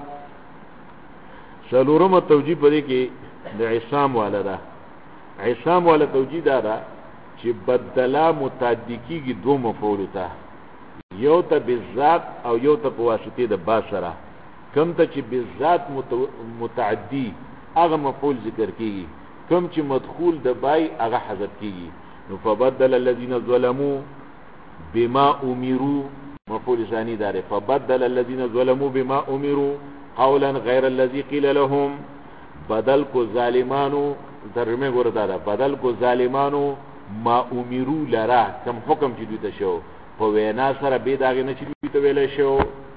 S1: سلورم توجیه پدې کې د عصام والا ده عصام والا توجیه ده چې بدلا متعدی کیږي دو مفعول ته یو ته بالذات او یو ته په واسطه د با سره کوم ته چې بالذات متعدی هغه مفعول ذکر کیږي کوم چې مدخول د بای هغه حذف کیږي نو فبدل الذين ظلموا بما امروا مفعول ثانی ده فبدل الذين ظلموا بما امروا قولا غیر الذي قيل لهم بدل کو ظالمانو درمه ګوردا ده بدل کو ظالمانو ما امروا لرا کم حکم چې دوی ته شو په وینا سره به داغه نه چې دوی ته ویل شو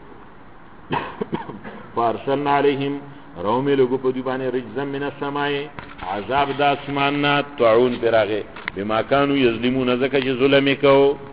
S1: فارسلنا عليهم رومي لوګو په دوی باندې رجزا من السماء عذاب د اسمان نه طاعون پراغه بما كانوا يظلمون زکه چې ظلم وکاو